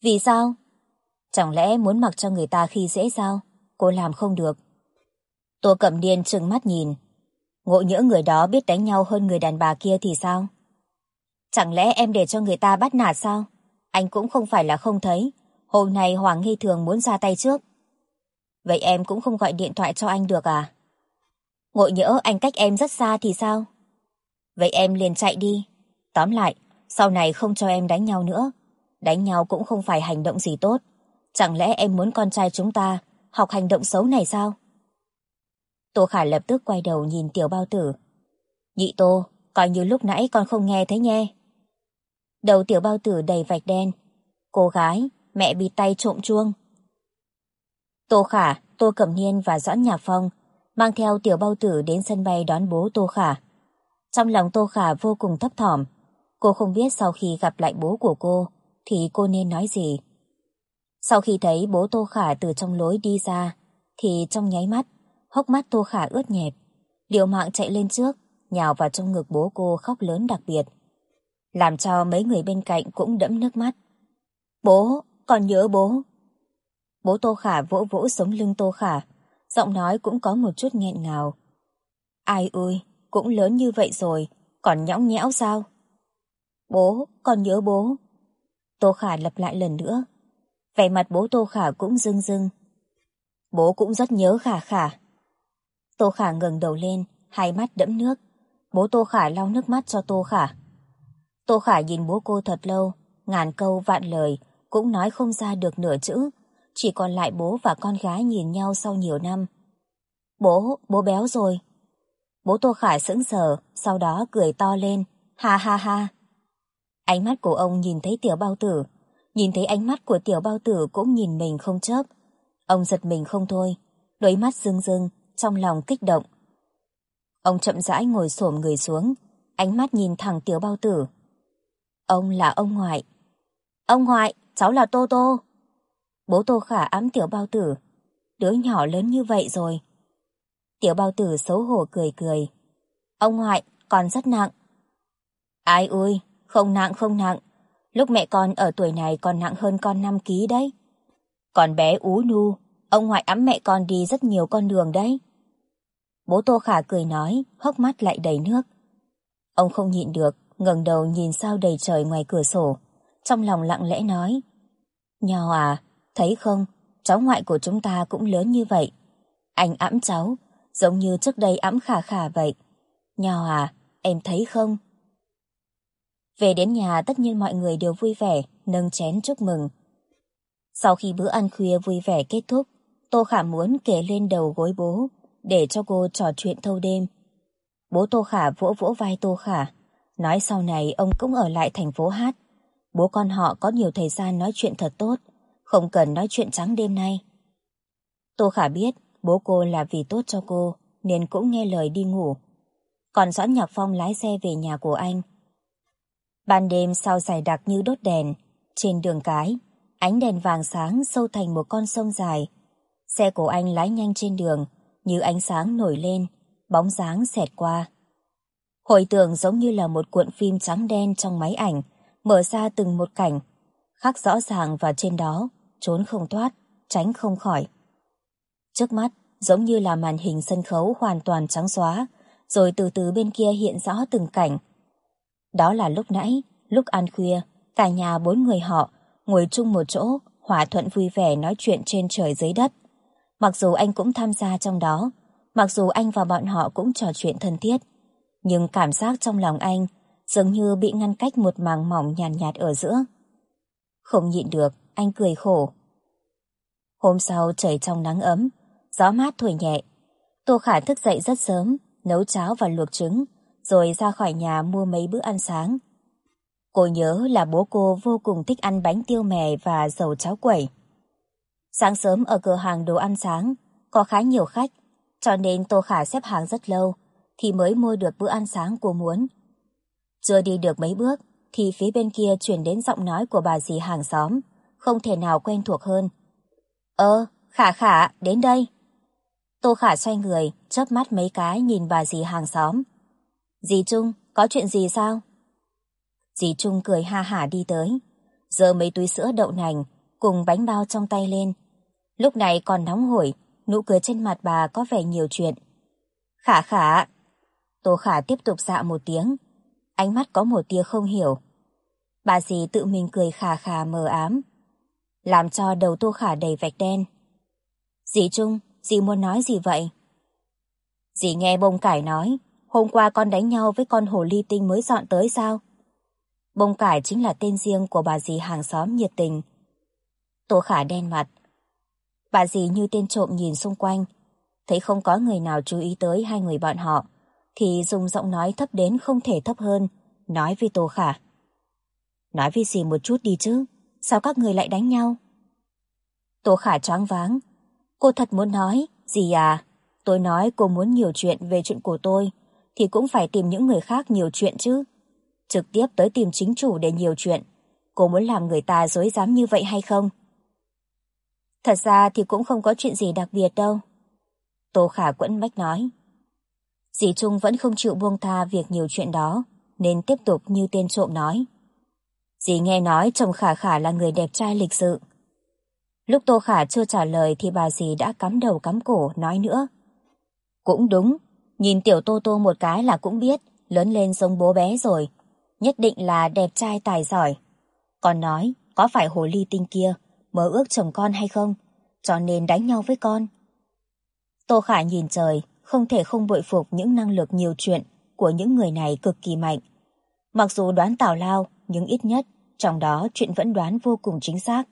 Vì sao? Chẳng lẽ muốn mặc cho người ta khi dễ sao? Cô làm không được. Tô Cẩm Niên trừng mắt nhìn. Ngộ nhỡ người đó biết đánh nhau hơn người đàn bà kia thì sao? Chẳng lẽ em để cho người ta bắt nạt sao? Anh cũng không phải là không thấy. Hôm nay Hoàng Nghi Thường muốn ra tay trước. Vậy em cũng không gọi điện thoại cho anh được à? Ngộ nhỡ anh cách em rất xa thì sao? Vậy em liền chạy đi. Tóm lại, sau này không cho em đánh nhau nữa. Đánh nhau cũng không phải hành động gì tốt. Chẳng lẽ em muốn con trai chúng ta học hành động xấu này sao? Tô Khả lập tức quay đầu nhìn Tiểu Bao Tử. Nhị Tô, coi như lúc nãy con không nghe thấy nhé. Đầu Tiểu Bao Tử đầy vạch đen. Cô gái, mẹ bịt tay trộm chuông. Tô Khả, Tô Cẩm Niên và Doãn Nhạc Phong mang theo Tiểu Bao Tử đến sân bay đón bố Tô Khả. Trong lòng Tô Khả vô cùng thấp thỏm. Cô không biết sau khi gặp lại bố của cô thì cô nên nói gì. Sau khi thấy bố Tô Khả từ trong lối đi ra thì trong nháy mắt, hốc mắt Tô Khả ướt nhẹp. Liều mạng chạy lên trước, nhào vào trong ngực bố cô khóc lớn đặc biệt, làm cho mấy người bên cạnh cũng đẫm nước mắt. Bố, con nhớ bố. Bố Tô Khả vỗ vỗ sống lưng Tô Khả, giọng nói cũng có một chút nghẹn ngào. Ai ơi, cũng lớn như vậy rồi, còn nhõng nhẽo sao? Bố, con nhớ bố. Tô Khả lặp lại lần nữa. Vẻ mặt bố Tô Khả cũng rưng rưng. Bố cũng rất nhớ Khả Khả. Tô Khả ngẩng đầu lên, hai mắt đẫm nước. Bố Tô Khả lau nước mắt cho Tô Khả. Tô Khả nhìn bố cô thật lâu, ngàn câu vạn lời cũng nói không ra được nửa chữ. Chỉ còn lại bố và con gái nhìn nhau sau nhiều năm. Bố béo rồi. Bố Tô Khả sững sờ, sau đó cười to lên. Ha ha ha. Ánh mắt của ông nhìn thấy Tiểu Bao Tử. Nhìn thấy ánh mắt của Tiểu Bao Tử cũng nhìn mình không chớp. Ông giật mình không thôi, đôi mắt rưng rưng, trong lòng kích động. Ông chậm rãi ngồi xổm người xuống, ánh mắt nhìn thẳng Tiểu Bao Tử. Ông là ông ngoại. Ông ngoại, cháu là Tô Tô. Bố Tô Khả ẵm Tiểu Bao Tử. Đứa nhỏ lớn như vậy rồi. Tiểu Bao Tử xấu hổ cười cười. Ông ngoại, con rất nặng. Ai ơi, không nặng không nặng. Lúc mẹ con ở tuổi này còn nặng hơn con 5 ký đấy. Còn bé ú nu, ông ngoại ẵm mẹ con đi rất nhiều con đường đấy. Bố Tô Khả cười nói, hốc mắt lại đầy nước. Ông không nhịn được, ngẩng đầu nhìn sao đầy trời ngoài cửa sổ. Trong lòng lặng lẽ nói. Nho à, thấy không, cháu ngoại của chúng ta cũng lớn như vậy. Anh ẵm cháu, giống như trước đây ẵm Khả Khả vậy. Nho à, em thấy không? Về đến nhà tất nhiên mọi người đều vui vẻ, nâng chén chúc mừng. Sau khi bữa ăn khuya vui vẻ kết thúc, Tô Khả muốn kề lên đầu gối bố, để cho cô trò chuyện thâu đêm. Bố Tô Khả vỗ vỗ vai Tô Khả, nói sau này ông cũng ở lại thành phố hát. Bố con họ có nhiều thời gian nói chuyện thật tốt, không cần nói chuyện trắng đêm nay. Tô Khả biết bố cô là vì tốt cho cô, nên cũng nghe lời đi ngủ. Còn Doãn Nhạc Phong lái xe về nhà của anh. Ban đêm sao dày đặc như đốt đèn, trên đường cái, ánh đèn vàng sáng sâu thành một con sông dài. Xe của anh lái nhanh trên đường, như ánh sáng nổi lên, bóng dáng xẹt qua. Hồi tưởng giống như là một cuộn phim trắng đen trong máy ảnh, mở ra từng một cảnh, khắc rõ ràng vào trên đó, trốn không thoát, tránh không khỏi. Trước mắt, giống như là màn hình sân khấu hoàn toàn trắng xóa, rồi từ từ bên kia hiện rõ từng cảnh. Đó là lúc nãy, lúc ăn khuya, cả nhà 4 người họ ngồi chung một chỗ, hòa thuận vui vẻ nói chuyện trên trời dưới đất. Mặc dù anh cũng tham gia trong đó, mặc dù anh và bọn họ cũng trò chuyện thân thiết, nhưng cảm giác trong lòng anh dường như bị ngăn cách một màng mỏng nhàn nhạt ở giữa. Không nhịn được, anh cười khổ. Hôm sau trời trong nắng ấm, gió mát thổi nhẹ. Tô Khả thức dậy rất sớm, nấu cháo và luộc trứng, rồi ra khỏi nhà mua mấy bữa ăn sáng. Cô nhớ là bố cô vô cùng thích ăn bánh tiêu mè và dầu cháo quẩy. Sáng sớm ở cửa hàng đồ ăn sáng, có khá nhiều khách, cho nên Tô Khả xếp hàng rất lâu, thì mới mua được bữa ăn sáng cô muốn. Chưa đi được mấy bước, thì phía bên kia truyền đến giọng nói của bà dì hàng xóm, không thể nào quen thuộc hơn. Khả Khả, đến đây. Tô Khả xoay người, chớp mắt mấy cái nhìn bà dì hàng xóm. Dì Trung, có chuyện gì sao? Dì Trung cười ha hả đi tới. giơ mấy túi sữa đậu nành cùng bánh bao trong tay lên. Lúc này còn nóng hổi, nụ cười trên mặt bà có vẻ nhiều chuyện. Khả khả. Tô Khả tiếp tục dạ một tiếng, ánh mắt có một tia không hiểu. Bà dì tự mình cười khà khà mờ ám, làm cho đầu Tô Khả đầy vạch đen. Dì Trung, dì muốn nói gì vậy? Dì nghe Bông Cải nói, hôm qua con đánh nhau với con hồ ly tinh mới dọn tới sao? Bông Cải chính là tên riêng của bà dì hàng xóm nhiệt tình. Tô Khả đen mặt. Bà dì như tên trộm nhìn xung quanh, thấy không có người nào chú ý tới hai người bọn họ, thì dùng giọng nói thấp đến không thể thấp hơn, nói với Tô Khả. Nói với dì một chút đi chứ, sao các người lại đánh nhau? Tô Khả choáng váng. Cô thật muốn nói, dì à, tôi nói cô muốn nhiều chuyện về chuyện của tôi, thì cũng phải tìm những người khác nhiều chuyện chứ. Trực tiếp tới tìm chính chủ để nhiều chuyện. Cô muốn làm người ta dối dám như vậy hay không? Thật ra thì cũng không có chuyện gì đặc biệt đâu. Tô Khả quẫn bách nói. Dì Trung vẫn không chịu buông tha việc nhiều chuyện đó, nên tiếp tục như tên trộm nói. Dì nghe nói chồng Khả Khả là người đẹp trai lịch sự. Lúc Tô Khả chưa trả lời thì bà dì đã cắm đầu cắm cổ nói nữa. Cũng đúng, nhìn tiểu Tô Tô một cái là cũng biết, lớn lên giống bố bé rồi. Nhất định là đẹp trai tài giỏi. Còn nói, có phải hồ ly tinh kia mơ ước chồng con hay không, cho nên đánh nhau với con. Tô Khả nhìn trời, không thể không bội phục những năng lực nhiều chuyện của những người này cực kỳ mạnh. Mặc dù đoán tào lao, nhưng ít nhất trong đó chuyện vẫn đoán vô cùng chính xác.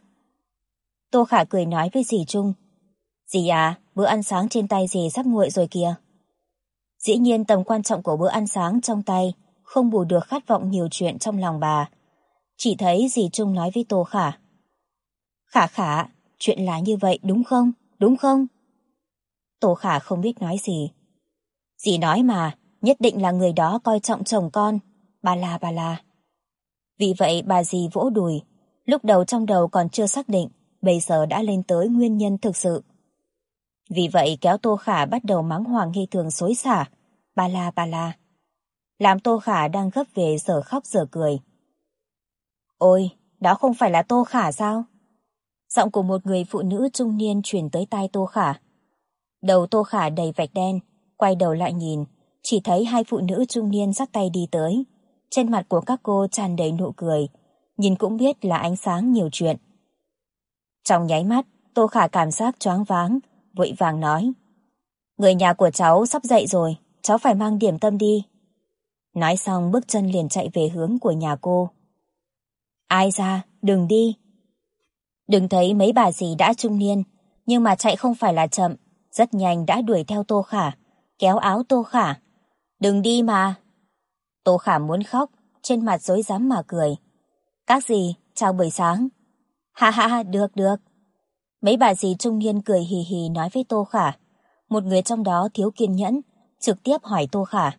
Tô Khả cười nói với dì Trung. Dì à, bữa ăn sáng trên tay dì sắp nguội rồi kìa. Dĩ nhiên tầm quan trọng của bữa ăn sáng trong tay không bù được khát vọng nhiều chuyện trong lòng bà. Chỉ thấy dì Trung nói với Tô Khả. Khả Khả, chuyện là như vậy đúng không? Đúng không? Tô Khả không biết nói gì. Dì nói mà, nhất định là người đó coi trọng chồng con. Bà là. Vì vậy bà dì vỗ đùi. Lúc đầu trong đầu còn chưa xác định, bây giờ đã lên tới nguyên nhân thực sự. Vì vậy kéo Tô Khả bắt đầu mắng Hoàng Hy Thường xối xả. Bà la. Làm Tô Khả đang gấp về giờ khóc giờ cười. Ôi, đó không phải là Tô Khả sao? Giọng của một người phụ nữ trung niên truyền tới tai Tô Khả. Đầu Tô Khả đầy vạch đen, quay đầu lại nhìn, chỉ thấy hai phụ nữ trung niên dắt tay đi tới. Trên mặt của các cô tràn đầy nụ cười, nhìn cũng biết là ánh sáng nhiều chuyện. Trong nháy mắt, Tô Khả cảm giác choáng váng, vội vàng nói. Người nhà của cháu sắp dậy rồi, cháu phải mang điểm tâm đi. Nói xong bước chân liền chạy về hướng của nhà cô. Ai ra, đừng đi. Đừng thấy mấy bà dì đã trung niên, nhưng mà chạy không phải là chậm, rất nhanh đã đuổi theo Tô Khả, kéo áo Tô Khả. Đừng đi mà. Tô Khả muốn khóc, trên mặt rối rắm mà cười. Các dì, chào buổi sáng. Ha, được. Mấy bà dì trung niên cười hì hì nói với Tô Khả. Một người trong đó thiếu kiên nhẫn, trực tiếp hỏi Tô Khả.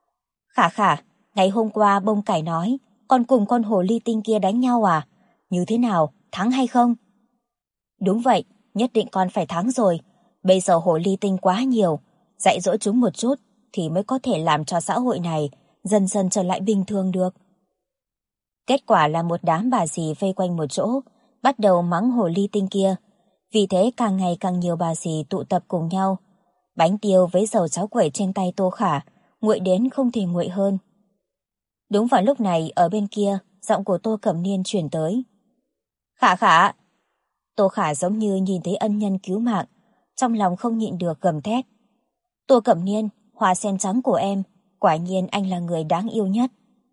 Khả, ngày hôm qua Bông Cải nói, con cùng con hồ ly tinh kia đánh nhau à? Như thế nào, thắng hay không? Đúng vậy, nhất định con phải thắng rồi. Bây giờ hồ ly tinh quá nhiều, dạy dỗ chúng một chút thì mới có thể làm cho xã hội này dần dần trở lại bình thường được. Kết quả là một đám bà dì vây quanh một chỗ, bắt đầu mắng hồ ly tinh kia. Vì thế càng ngày càng nhiều bà dì tụ tập cùng nhau. Bánh tiêu với dầu cháo quẩy trên tay Tô Khả nguội đến không thể nguội hơn. Đúng vào lúc này ở bên kia, giọng của Tô Cẩm Niên chuyển tới. Khả. Tô Khả giống như nhìn thấy ân nhân cứu mạng, trong lòng không nhịn được gầm thét. Tô Cẩm Niên, hoa sen trắng của em, quả nhiên anh là người đáng yêu nhất.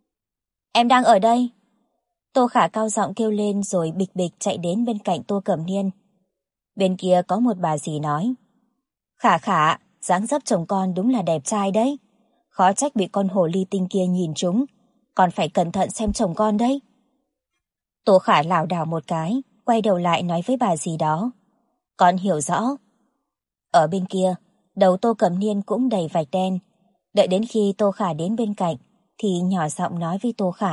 Em đang ở đây. Tô Khả cao giọng kêu lên rồi bịch bịch chạy đến bên cạnh Tô Cẩm Niên. Bên kia có một bà dì nói. Khả, dáng dấp chồng con đúng là đẹp trai đấy. Khó trách bị con hồ ly tinh kia nhìn trúng, còn phải cẩn thận xem chồng con đấy. Tô Khả lảo đảo một cái, quay đầu lại nói với bà dì đó. Con hiểu rõ. Ở bên kia, đầu Tô Cẩm Niên cũng đầy vạch đen. Đợi đến khi Tô Khả đến bên cạnh, thì nhỏ giọng nói với Tô Khả.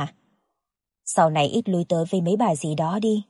Sau này ít lui tới với mấy bà dì đó đi.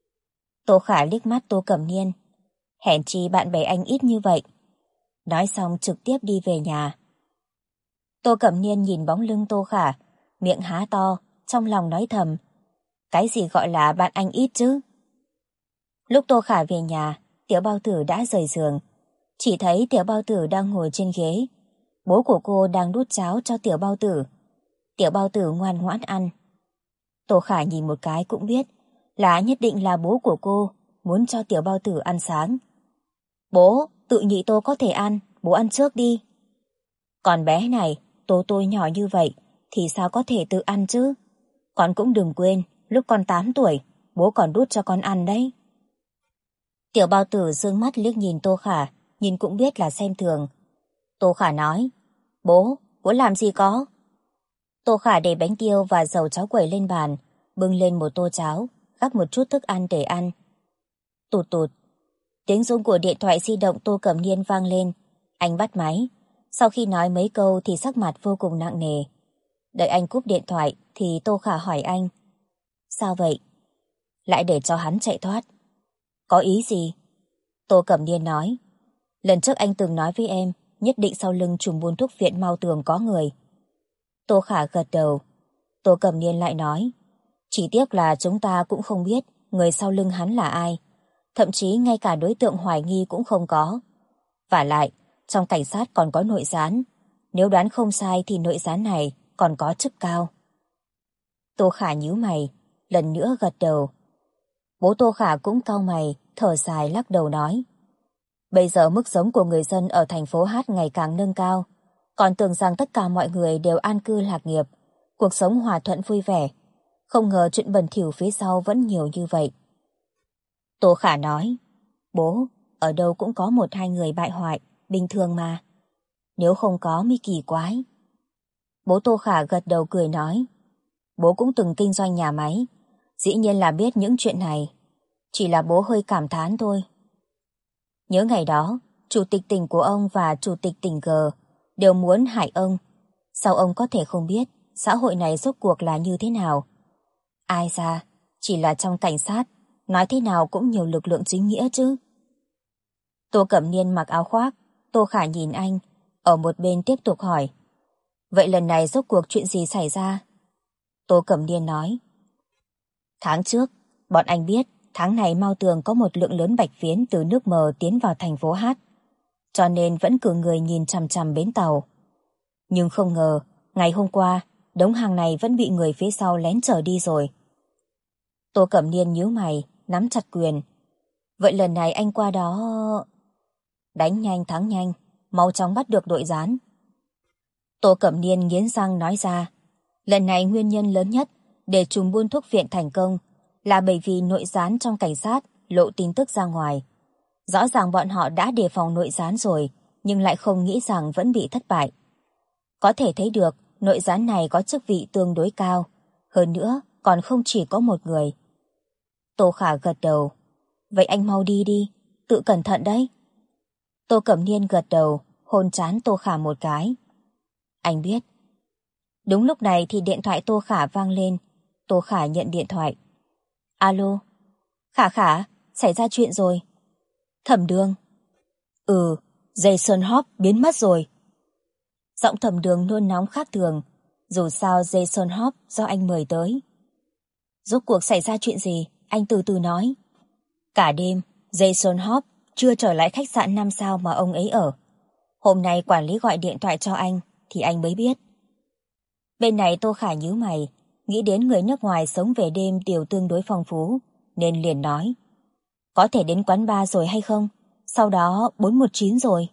Tô Khả liếc mắt Tô Cẩm Niên. Hèn chi bạn bè anh ít như vậy. Nói xong trực tiếp đi về nhà. Tô Cẩm Niên nhìn bóng lưng Tô Khả, miệng há to, trong lòng nói thầm. Cái gì gọi là bạn anh ít chứ? Lúc Tô Khả về nhà, Tiểu Bao Tử đã rời giường. Chỉ thấy Tiểu Bao Tử đang ngồi trên ghế. Bố của cô đang đút cháo cho Tiểu Bao Tử. Tiểu Bao Tử ngoan ngoãn ăn. Tô Khả nhìn một cái cũng biết là nhất định là bố của cô muốn cho Tiểu Bao Tử ăn sáng. Bố, tự nhị Tô có thể ăn, bố ăn trước đi. Còn bé này, Tô Tô nhỏ như vậy thì sao có thể tự ăn chứ? Con cũng đừng quên, lúc con 8 tuổi, bố còn đút cho con ăn đấy. Tiểu Bao Tử dương mắt liếc nhìn Tô Khả, nhìn cũng biết là xem thường. Tô Khả nói, bố làm gì có? Tô Khả để bánh tiêu và dầu cháo quẩy lên bàn, bưng lên một tô cháo, gắp một chút thức ăn để ăn. Tụt tụt, tiếng rung của điện thoại di động Tô Cẩm Niên vang lên. Anh bắt máy. Sau khi nói mấy câu thì sắc mặt vô cùng nặng nề. Đợi anh cúp điện thoại thì Tô Khả hỏi anh. Sao vậy? Lại để cho hắn chạy thoát. Có ý gì? Tô Cẩm Niên nói. Lần trước anh từng nói với em, nhất định sau lưng trùm buôn thuốc viện Mao Tường có người. Tô Khả gật đầu. Tô Cẩm Niên lại nói. Chỉ tiếc là chúng ta cũng không biết người sau lưng hắn là ai. Thậm chí ngay cả đối tượng hoài nghi cũng không có. Vả lại, trong cảnh sát còn có nội gián. Nếu đoán không sai thì nội gián này còn có chức cao. Tô Khả nhíu mày, lần nữa gật đầu. Bố Tô Khả cũng cau mày, thở dài lắc đầu nói. Bây giờ mức sống của người dân ở thành phố Hát ngày càng nâng cao. Còn tưởng rằng tất cả mọi người đều an cư lạc nghiệp, cuộc sống hòa thuận vui vẻ. Không ngờ chuyện bẩn thỉu phía sau vẫn nhiều như vậy. Tô Khả nói, bố, ở đâu cũng có một hai người bại hoại, bình thường mà. Nếu không có mới kỳ quái. Bố Tô Khả gật đầu cười nói, bố cũng từng kinh doanh nhà máy, dĩ nhiên là biết những chuyện này. Chỉ là bố hơi cảm thán thôi. Nhớ ngày đó, chủ tịch tỉnh của ông và chủ tịch tỉnh G đều muốn hại ông. Sao ông có thể không biết xã hội này rốt cuộc là như thế nào? Ai ra, chỉ là trong cảnh sát, nói thế nào cũng nhiều lực lượng chính nghĩa chứ. Tô Cẩm Niên mặc áo khoác, Tô Khả nhìn anh, ở một bên tiếp tục hỏi. Vậy lần này rốt cuộc chuyện gì xảy ra? Tô Cẩm Niên nói. Tháng trước, bọn anh biết tháng này Mao Tường có một lượng lớn bạch phiến từ nước mờ tiến vào thành phố Hát, cho nên vẫn cử người nhìn chằm chằm bến tàu. Nhưng không ngờ, ngày hôm qua, đống hàng này vẫn bị người phía sau lén chở đi rồi. Tô Cẩm Niên nhíu mày, nắm chặt quyền. Vậy lần này anh qua đó... Đánh nhanh thắng nhanh, mau chóng bắt được đội gián. Tô Cẩm Niên nghiến răng nói ra. Lần này nguyên nhân lớn nhất để trùm buôn thuốc viện thành công là bởi vì nội gián trong cảnh sát lộ tin tức ra ngoài. Rõ ràng bọn họ đã đề phòng nội gián rồi, nhưng lại không nghĩ rằng vẫn bị thất bại. Có thể thấy được nội gián này có chức vị tương đối cao, hơn nữa còn không chỉ có một người. Tô Khả gật đầu. Vậy anh mau đi đi, tự cẩn thận đấy. Tô Cẩm Niên gật đầu, hôn trán Tô Khả một cái. Anh biết. Đúng lúc này thì điện thoại Tô Khả vang lên. Tô Khả nhận điện thoại. Alo. Khả Khả, xảy ra chuyện rồi. Thẩm Đường. Jason Hope biến mất rồi. Giọng Thẩm Đường nôn nóng khác thường. Dù sao Jason Hope do anh mời tới. Rốt cuộc xảy ra chuyện gì, anh từ từ nói. Cả đêm, Jason Hope chưa trở lại khách sạn 5 sao mà ông ấy ở. Hôm nay quản lý gọi điện thoại cho anh thì anh mới biết. Bên này Tô Khả nhíu mày, nghĩ đến người nước ngoài sống về đêm đều tương đối phong phú, nên liền nói. Có thể đến quán bar rồi hay không? Sau đó 419 rồi.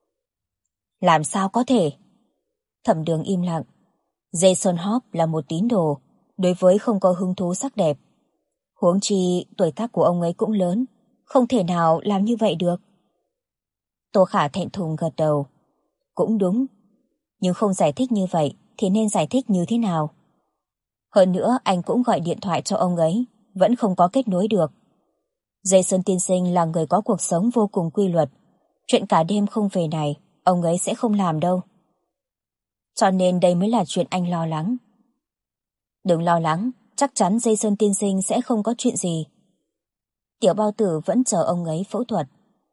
Làm sao có thể? Thẩm Đường im lặng. Jason Hope là một tín đồ, đối với không có hứng thú sắc đẹp. Huống chi tuổi tác của ông ấy cũng lớn, không thể nào làm như vậy được. Tô Khả thẹn thùng gật đầu. Cũng đúng, nhưng không giải thích như vậy thì nên giải thích như thế nào? Hơn nữa anh cũng gọi điện thoại cho ông ấy, vẫn không có kết nối được. Jason tiên sinh là người có cuộc sống vô cùng quy luật. Chuyện cả đêm không về này, ông ấy sẽ không làm đâu. Cho nên đây mới là chuyện anh lo lắng. Đừng lo lắng, chắc chắn Jason tiên sinh sẽ không có chuyện gì. Tiểu Bao Tử vẫn chờ ông ấy phẫu thuật.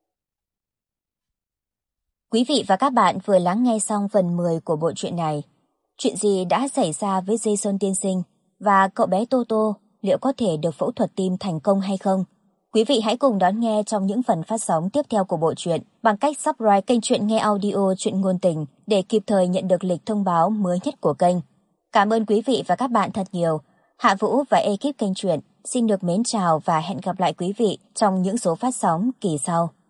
Quý vị và các bạn vừa lắng nghe xong phần 10 của bộ truyện này. Chuyện gì đã xảy ra với Jason tiên sinh và cậu bé Tô Tô liệu có thể được phẫu thuật tim thành công hay không? Quý vị hãy cùng đón nghe trong những phần phát sóng tiếp theo của bộ truyện bằng cách subscribe kênh Truyện Nghe Audio Truyện Ngôn Tình để kịp thời nhận được lịch thông báo mới nhất của kênh. Cảm ơn quý vị và các bạn thật nhiều. Hạ Vũ và ekip kênh truyện xin được mến chào và hẹn gặp lại quý vị trong những số phát sóng kỳ sau.